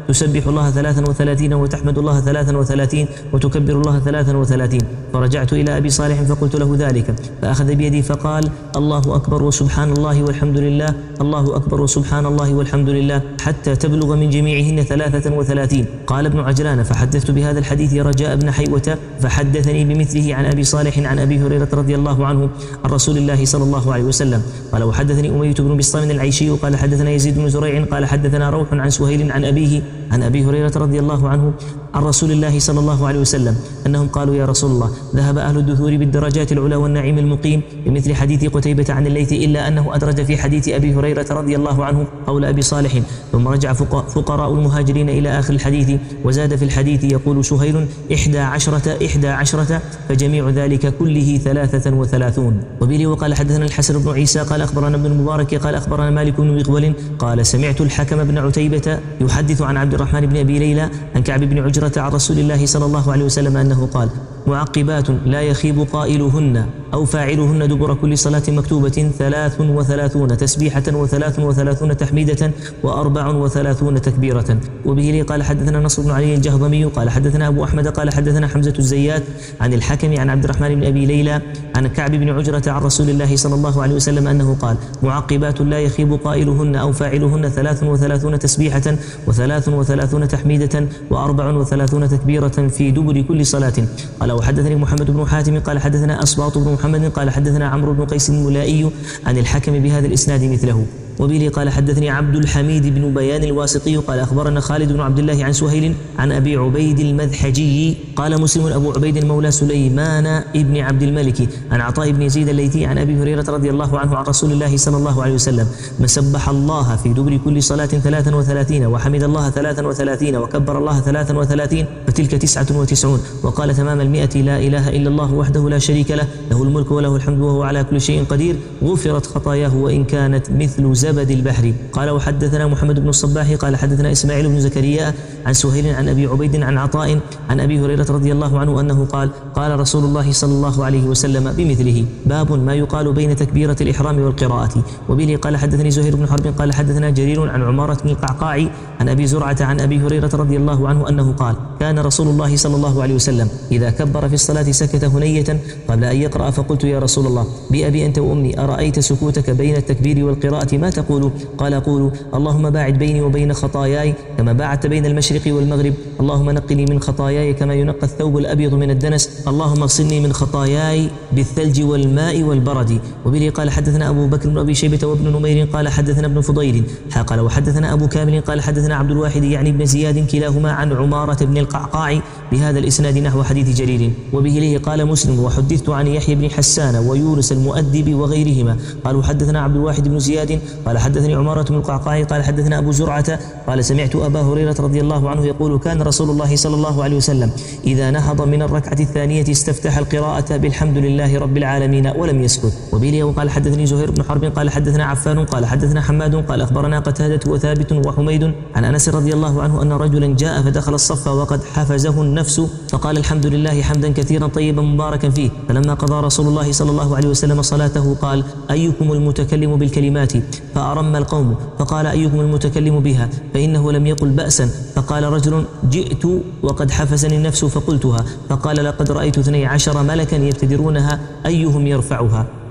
A: تسبح الله ثلاثا وثلاثين وتحمد الله ثلاثا وثلاثين وتكبر الله ثلاثا وثلاثين. فرجعت إلى أبي صالح فقلت له ذلك، فأخذ بيدي فقال: الله أكبر وسبحان الله والحمد لله، الله أكبر وسبحان الله والحمد لله، حتى تبلغ من جميعهن ثلاثة وثلاثين. قال ابن عجلان: فحدثت بهذا الحديث رجاء بن حيوة فحدثني بمثله عن أبي صالح عن أبي هريرة رضي الله عنه عن رسول الله صلى الله عليه وسلم. قال: وحدثني أمية بن بسطام العيشي قال حدثنا يزيد بن زريع قال حدثنا روح عن سهيل عن أبيه عن أبي هريرة رضي الله عنه عن رسول الله صلى الله عليه وسلم أنهم قالوا: يا رسول الله، ذهب أهل الدثور بالدرجات العلى والنعيم المقيم بمثل حديث قتيبة عن الليث، إلا أنه أدرج في حديث أبي هريرة رضي الله عنه قول أبي صالح. ثم رجع فقراء المهاجرين إلى آخر الحديث، وزاد في الحديث يقول سهيل: إحدى عشرة إحدى عشرة، فجميع ذلك كله ثلاثة وثلاثون. وبه وقال حدثنا الحسن بن عيسى قال أخبرنا ابن المبارك قال أخبرنا مالك بن مغول قال: سمعت الحكم بن عتيبة يحدث عن عبد الرحمن بن أبي ليلى عن كعب بن عجرة عن رسول الله صلى الله عليه وسلم أنه قال: معقبات لا يخيب قائلهن أو فاعلهن دبر كل صلاة مكتوبة ثلاث وثلاثون تسبيحة وثلاث وثلاثون تحميدة وأربع وثلاثون تكبيرة. وبه لي قال حدثنا نصر بن علي الجهضمي قال حدثنا أبو أحمد قال حدثنا حمزة الزيات عن الحكم عن عبد الرحمن بن أبي ليلى عن كعب بن عجرة عن رسول الله صلى الله عليه وسلم أنه قال: معقبات لا يخيب قائلهن أو فاعلهن ثلاث وثلاثون تسبيحة وثلاث وثلاثون تحميدة وأربع وثلاثون تكبيرة في دبر كل صلاة. قال: وحدثني محمد بن حاتم قال حدثنا أصباط بن محمد قال حدثنا عمرو بن قيس الملائي عن الحكم بهذا الإسناد مثله. وبه قال حدثني عبد الحميد بن بيان الواسطي قال أخبرنا خالد بن عبد الله عن سهيل عن أبي عبيد المذحجي قال مسلم أبو عبيد مولى سليمان ابن عبد الملك عن عطاء بن يزيد الليثي عن أبي هريرة رضي الله عنه عن رسول الله صلى الله عليه وسلم: من سبح الله في دبر كل صلاة ثلاثا وثلاثين وحمد الله ثلاثا وثلاثين وكبر الله ثلاثا وثلاثين فتلك تسعة وتسعون. وقال تمام المئة: لا إله إلا الله وحده لا شريك له، له الملك وله الحمد وهو على كل شيء قدير، غفرت خطاياه وإن كانت مثل زبد البحر. قال: وحدثنا محمد بن الصباح قال حدثنا إسماعيل بن زكريا عن سهيل عن أبي عبيد عن عطاء عن أبي هريرة رضي الله عنه أنه قال: قال رسول الله صلى الله عليه وسلم بمثله. باب ما يقال بين تكبيرة الإحرام والقراءة. وبه قال حدثني زهير بن حرب قال حدثنا جرير عن عمارة بن القعقاع عن أبي زرعة عن أبي هريرة رضي الله عنه أنه قال: كان رسول الله صلى الله عليه وسلم إذا كبر في الصلاة سكت هنية قبل أن يقرأ، فقلت: يا رسول الله، بأبي أنت وأمي، أرأيت سكوتك بين التكبير والقراءة ما تقول؟ قال: قولوا: اللهم باعد بيني وبين خطاياي كما باعدت بين المشرق والمغرب، اللهم نقني من خطاياي كما ينقى الثوب الأبيض من الدنس، اللهم اغسلني من خطاياي بالثلج والماء والبرد. وبه قال حدثنا أبو بكر بن أبي شيبة وابن نمير قال حدثنا ابن فضيل قال وحدثنا أبو كامل قال حدثنا عبد الواحد يعني ابن زياد كلاهما عن عمارة بن القعقاع بهذا الإسناد نحو حديث جرير. وبه قال مسلم: وحدثت عن يحيى بن حسان ويونس المؤدب وغيرهما قالوا حدثنا عبد الواحد بن زياد قال حدثني عمارة بن القعقاع قال حدثنا أبو زرعة قال سمعت أبا هريرة رضي الله عنه يقول: كان رسول الله صلى الله عليه وسلم إذا نهض من الركعة الثانية استفتح القراءة بالحمد لله رب العالمين ولم يسكت. وبه وقال حدثني زهير بن حرب قال حدثنا عفان قال حدثنا حماد قال أخبرنا قتادة وثابت وحميد عن أنس رضي الله عنه أن رجلا جاء فدخل الصف وقد حفزه النفس فقال: الحمد لله حمدا كثيرا طيبا مباركا فيه. فلما قضى رسول الله صلى الله عليه وسلم صلاته قال: أيكم المتكلم بالكلمات؟ فأرم القوم فقال: أيكم المتكلم بها؟ فإنه لم يقل بأسا. فقال رجل: جئت وقد حفزني النفس فقلتها. فقال: لقد رأيت اثني عشر ملكا يبتدرونها أيهم يرفعها.